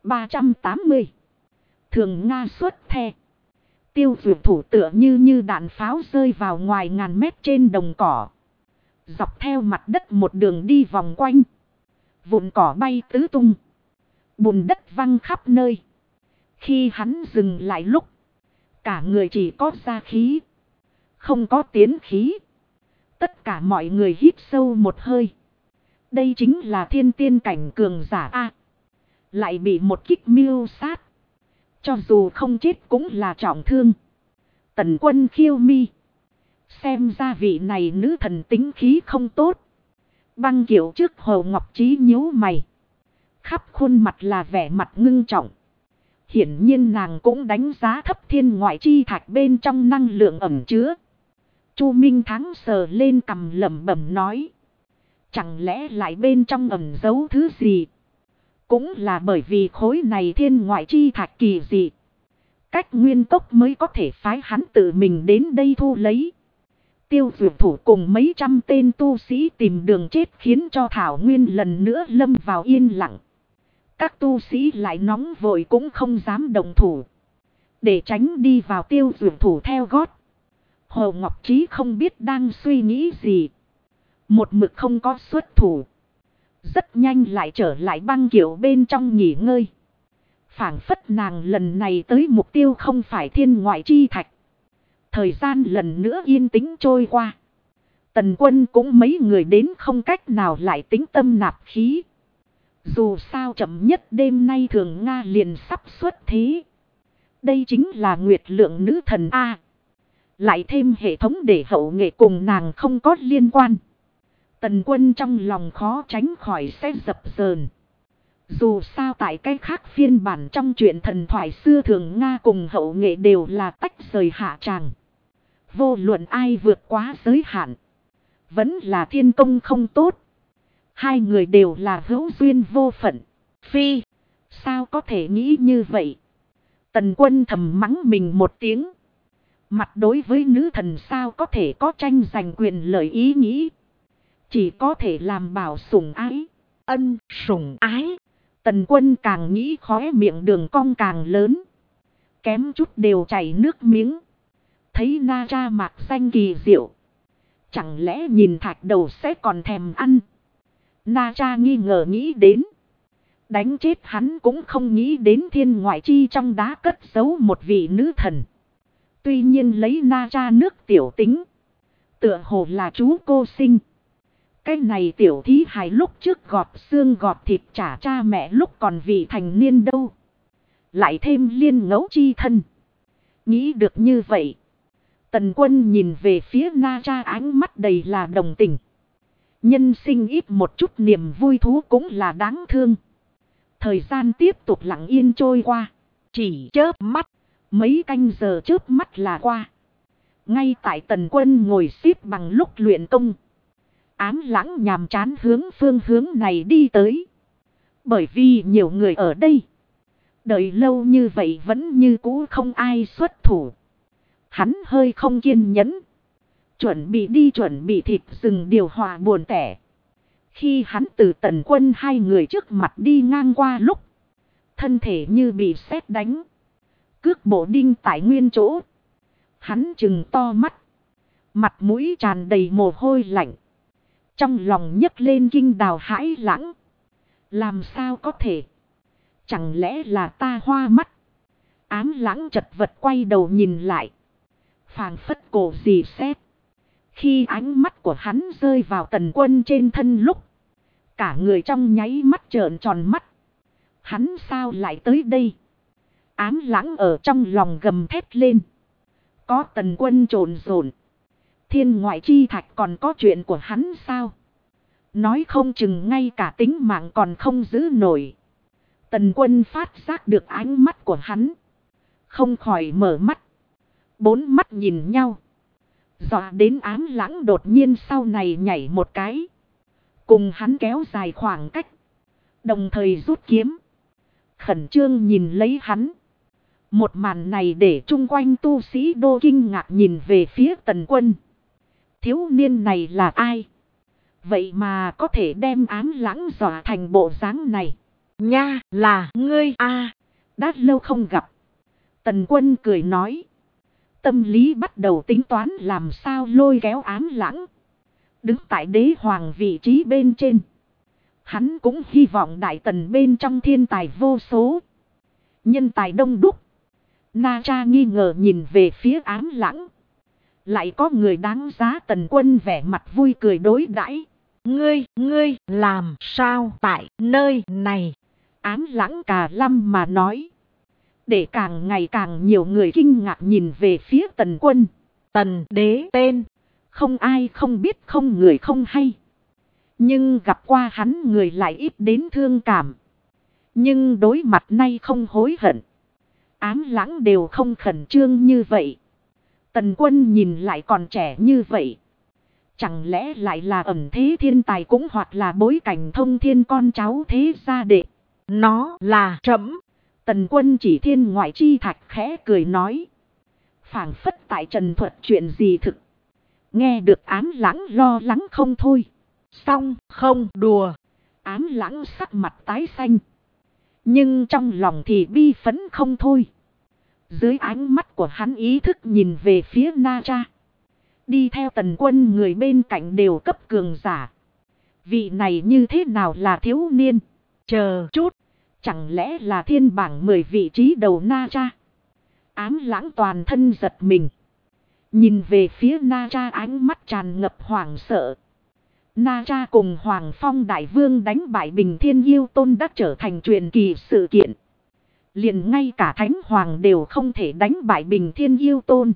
380. Thường Nga xuất the. Tiêu Dược thủ tựa như đạn pháo rơi vào ngoài ngàn mét trên đồng cỏ. Dọc theo mặt đất một đường đi vòng quanh. Vụn cỏ bay tứ tung. Bùn đất văng khắp nơi. Khi hắn dừng lại lúc, cả người chỉ có ra khí, không có tiến khí. Tất cả mọi người hít sâu một hơi. Đây chính là thiên tiên cảnh cường giả A. Lại bị một kích miêu sát. Cho dù không chết cũng là trọng thương. Tần Quân khiêu mi. Xem ra vị này nữ thần tính khí không tốt. Băng Kiều trước Hồ Ngọc Trí nhíu mày. Khắp khuôn mặt là vẻ mặt ngưng trọng. Hiển nhiên nàng cũng đánh giá thấp thiên ngoại chi thạch bên trong năng lượng ẩn chứa. Chu Minh Thắng sờ lên cằm lẩm bẩm nói. Chẳng lẽ lại bên trong ẩn giấu thứ gì? Cũng là bởi vì khối này thiên ngoại chi thạch kỳ dị. Cách nguyên tốc mới có thể phái hắn tự mình đến đây thu lấy. Tiêu Dược thủ cùng mấy trăm tên tu sĩ tìm đường chết khiến cho Thảo Nguyên lần nữa lâm vào yên lặng. Các tu sĩ lại nóng vội cũng không dám đồng thủ. Để tránh đi vào Tiêu Dược thủ theo gót. Hồ Ngọc Trí không biết đang suy nghĩ gì. Một mực không có xuất thủ. Rất nhanh lại trở lại Băng Kiều bên trong nghỉ ngơi. Phảng phất nàng lần này tới mục tiêu không phải thiên ngoại chi thạch. Thời gian lần nữa yên tĩnh trôi qua. Tần Quân cũng mấy người đến không cách nào lại tĩnh tâm nạp khí. Dù sao chậm nhất đêm nay Thường Nga liền sắp xuất thế. Đây chính là Nguyệt Lượng nữ thần A. Lại thêm hệ thống để Hậu Nghệ cùng nàng không có liên quan. Tần Quân trong lòng khó tránh khỏi sẽ dập dờn. Dù sao tại cái khác phiên bản trong truyện thần thoại xưa Thường Nga cùng Hậu Nghệ đều là tách rời hạ tràng. Vô luận ai vượt quá giới hạn. Vẫn là thiên công không tốt. Hai người đều là hữu duyên vô phận. Phi, sao có thể nghĩ như vậy? Tần Quân thầm mắng mình một tiếng. Mặt đối với nữ thần sao có thể có tranh giành quyền lợi ý nghĩ. Chỉ có thể làm bảo sủng ái. Ân sủng ái. Tần Quân càng nghĩ khóe miệng đường cong càng lớn. Kém chút đều chảy nước miếng. Thấy Na Tra mạc xanh kỳ diệu. Chẳng lẽ nhìn thạch đầu sẽ còn thèm ăn. Na Tra nghi ngờ nghĩ đến. Đánh chết hắn cũng không nghĩ đến thiên ngoại chi trong đá cất giấu một vị nữ thần. Tuy nhiên lấy Na Tra nước tiểu tính. Tựa hồ là chú cô sinh. Cái này tiểu thí hài lúc trước gọt xương gọt thịt trả cha mẹ lúc còn vị thành niên đâu. Lại thêm liên ngẫu chi thân. Nghĩ được như vậy. Tần Quân nhìn về phía Na Tra ánh mắt đầy là đồng tình. Nhân sinh ít một chút niềm vui thú cũng là đáng thương. Thời gian tiếp tục lặng yên trôi qua. Chỉ chớp mắt. Mấy canh giờ chớp mắt là qua. Ngay tại Tần Quân ngồi xếp bằng lúc luyện công. Ám lãng nhàm chán hướng phương hướng này đi tới. Bởi vì nhiều người ở đây. Đợi lâu như vậy vẫn như cũ không ai xuất thủ. Hắn hơi không kiên nhẫn. Chuẩn bị thịt rừng điều hòa buồn tẻ. Khi hắn từ Tần Quân hai người trước mặt đi ngang qua lúc, thân thể như bị sét đánh, cước bộ đinh tại nguyên chỗ. Hắn trừng to mắt, mặt mũi tràn đầy mồ hôi lạnh. Trong lòng nhấc lên kinh đào hãi lãng. Làm sao có thể? Chẳng lẽ là ta hoa mắt? Ám lãng chật vật quay đầu nhìn lại, phảng phất cổ dì xét. Khi ánh mắt của hắn rơi vào Tần Quân trên thân lúc, cả người trong nháy mắt trợn tròn mắt. Hắn sao lại tới đây? Ám lãng ở trong lòng gầm thét lên. Có Tần Quân trộn rộn, thiên ngoại chi thạch còn có chuyện của hắn sao? Nói không chừng ngay cả tính mạng còn không giữ nổi. Tần Quân phát giác được ánh mắt của hắn, không khỏi mở mắt. Bốn mắt nhìn nhau, dọa đến ám lãng đột nhiên sau này nhảy một cái, cùng hắn kéo dài khoảng cách, đồng thời rút kiếm, khẩn trương nhìn lấy hắn. Một màn này để chung quanh tu sĩ đô kinh ngạc nhìn về phía Tần Quân. Thiếu niên này là ai? Vậy mà có thể đem ám lãng dọa thành bộ dáng này. Nha, là ngươi a. Đã lâu không gặp. Tần Quân cười nói. Tâm lý bắt đầu tính toán làm sao lôi kéo ám lãng. Đứng tại đế hoàng vị trí bên trên, hắn cũng hy vọng đại tần bên trong thiên tài vô số, nhân tài đông đúc. Na Cha nghi ngờ nhìn về phía ám lãng. Lại có người đáng giá. Tần Quân vẻ mặt vui cười đối đãi. Ngươi làm sao tại nơi này? Ám lãng cà lâm mà nói. Để càng ngày càng nhiều người kinh ngạc nhìn về phía Tần Quân. Tần đế tên, không ai không biết, không người không hay. Nhưng gặp qua hắn người lại ít đến thương cảm. Nhưng đối mặt nay không hối hận. Ám lãng đều không khẩn trương như vậy. Tần Quân nhìn lại còn trẻ như vậy. Chẳng lẽ lại là ẩn thế thiên tài, cũng hoặc là bối cảnh thông thiên con cháu thế gia đệ? Nó là trẫm. Tần Quân chỉ thiên ngoại chi thạch khẽ cười nói. Phảng phất tại trần thuật chuyện gì thực. Nghe được ám lãng lo lắng không thôi. Xong không đùa. Ám lãng sắc mặt tái xanh, nhưng trong lòng thì bi phấn không thôi. Dưới ánh mắt của hắn ý thức nhìn về phía Na Cha. Đi theo Tần Quân người bên cạnh đều cấp cường giả. Vị này như thế nào là thiếu niên? Chờ chút, chẳng lẽ là thiên bảng 10 vị trí đầu Na Cha? Ám lãng toàn thân giật mình, nhìn về phía Na Cha ánh mắt tràn ngập hoảng sợ. Na Cha cùng Hoàng Phong Đại Vương đánh bại Bình Thiên Yêu Tôn đã trở thành truyền kỳ sự kiện. Liền ngay cả Thánh Hoàng đều không thể đánh bại Bình Thiên Yêu Tôn.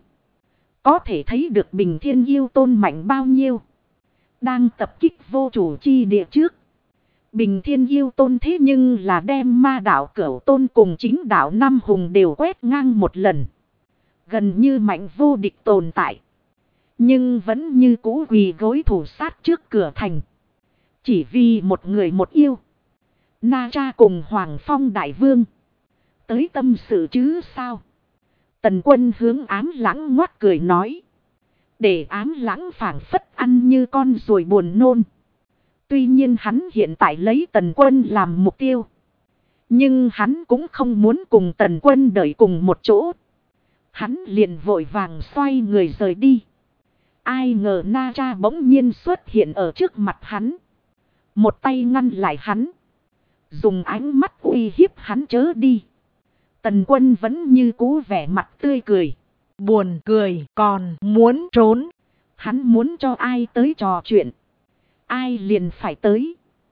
Có thể thấy được Bình Thiên Yêu Tôn mạnh bao nhiêu. Đang tập kích vô chủ chi địa trước, Bình Thiên Yêu Tôn thế nhưng là đem ma đạo Cửu Tôn cùng chính đạo Năm Hùng đều quét ngang một lần. Gần như mạnh vô địch tồn tại. Nhưng vẫn như cũ quỳ gối thủ sát trước cửa thành. Chỉ vì một người một yêu. Na Cha cùng Hoàng Phong Đại Vương tới tâm sự chứ sao? Tần Quân hướng ám lãng ngoắt cười nói. Để ám lãng phảng phất ăn như con ruồi buồn nôn. Tuy nhiên hắn hiện tại lấy Tần Quân làm mục tiêu. Nhưng hắn cũng không muốn cùng Tần Quân đợi cùng một chỗ. Hắn liền vội vàng xoay người rời đi. Ai ngờ Na Cha bỗng nhiên xuất hiện ở trước mặt hắn. Một tay ngăn lại hắn, dùng ánh mắt uy hiếp hắn chớ đi. Tần Quân vẫn như cũ vẻ mặt tươi cười. Buồn cười còn muốn trốn. Hắn muốn cho ai tới trò chuyện, ai liền phải tới.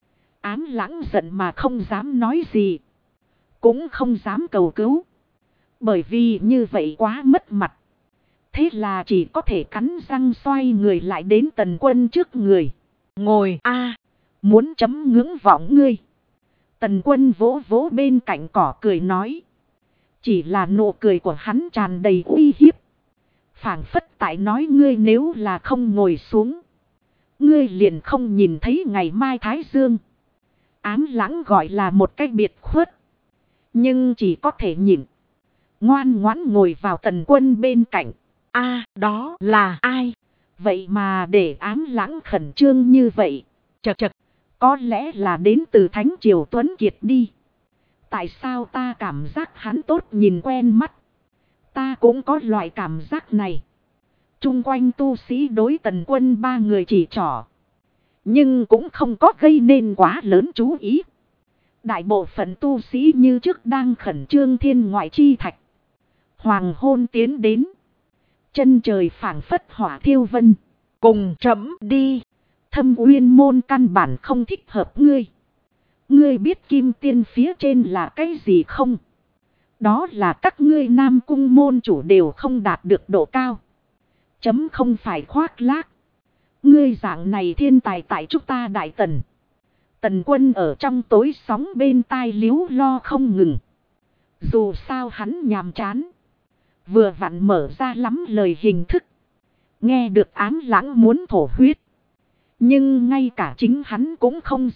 Ám lãng giận mà không dám nói gì, cũng không dám cầu cứu. Bởi vì như vậy quá mất mặt. Thế là chỉ có thể cắn răng xoay người lại đến Tần Quân trước người. Ngồi a, muốn chấm ngưỡng vọng ngươi. Tần Quân vỗ vỗ bên cạnh cỏ cười nói. Chỉ là nụ cười của hắn tràn đầy uy hiếp. Phảng phất tại nói ngươi nếu là không ngồi xuống, ngươi liền không nhìn thấy ngày mai thái dương. Ám lãng gọi là một cách biệt khuất, nhưng chỉ có thể nhịn, ngoan ngoãn ngồi vào Tần Quân bên cạnh. A, đó là ai? Vậy mà để ám lãng khẩn trương như vậy. Chật chật, Có lẽ là đến từ Thánh Triều Tuấn Kiệt đi. Tại sao ta cảm giác hắn tốt nhìn quen mắt? Ta cũng có loại cảm giác này. Chung quanh tu sĩ đối Tần Quân ba người chỉ trỏ. Nhưng cũng không có gây nên quá lớn chú ý. Đại bộ phận tu sĩ như trước đang khẩn trương thiên ngoại chi thạch. Hoàng hôn tiến đến. Chân trời phảng phất hỏa thiêu vân. Cùng trẫm đi. Thâm Uyên môn căn bản không thích hợp ngươi. Ngươi biết kim tiên phía trên là cái gì không? Đó là các ngươi Nam Cung môn chủ đều không đạt được độ cao. Chấm không phải khoác lác. Ngươi dạng này thiên tài tại chúng ta Đại Tần. Tần Quân ở trong tối sóng bên tai líu lo không ngừng. Dù sao hắn nhàm chán. Vừa vặn mở ra lắm lời hình thức. Nghe được Ám Lãng muốn thổ huyết. Nhưng ngay cả chính hắn cũng không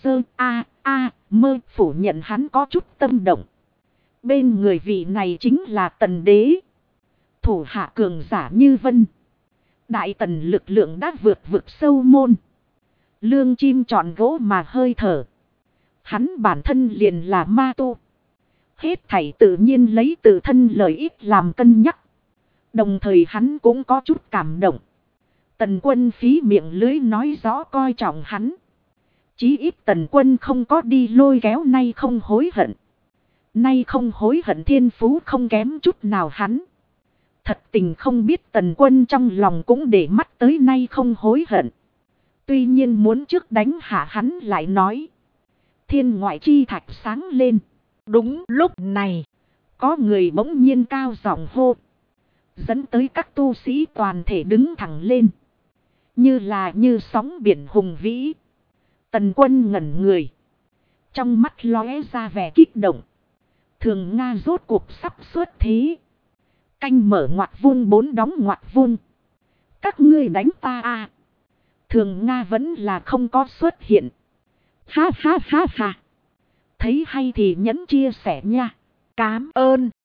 mơ phủ nhận hắn có chút tâm động. Bên người vị này chính là Tần Đế. Thủ hạ cường giả như vân. Đại Tần lực lượng đã vượt vực sâu môn. Lương chim trọn gỗ mà hơi thở. Hắn bản thân liền là ma tu. Hết thảy tự nhiên lấy tự thân lợi ích làm cân nhắc. Đồng thời hắn cũng có chút cảm động. Tần Quân phí miệng lưới nói rõ coi trọng hắn. Chí ít Tần Quân không có đi lôi kéo nay không hối hận. Nay không hối hận thiên phú không kém chút nào hắn. Thật tình không biết Tần Quân trong lòng cũng để mắt tới nay không hối hận. Tuy nhiên muốn trước đánh hạ hắn lại nói. Thiên ngoại chi thạch sáng lên. Đúng lúc này. Có người bỗng nhiên cao giọng hô. Dẫn tới các tu sĩ toàn thể đứng thẳng lên. Như sóng biển hùng vĩ. Tần Quân ngẩn người. Trong mắt lóe ra vẻ kích động. Thường Nga rốt cuộc sắp xuất thế. Canh mở ngoặc vuông 4 đóng ngoặc vuông. Các ngươi đánh ta à. Thường Nga vẫn là không có xuất hiện. Ha ha ha ha. Thấy hay thì nhấn chia sẻ nha. Cám ơn.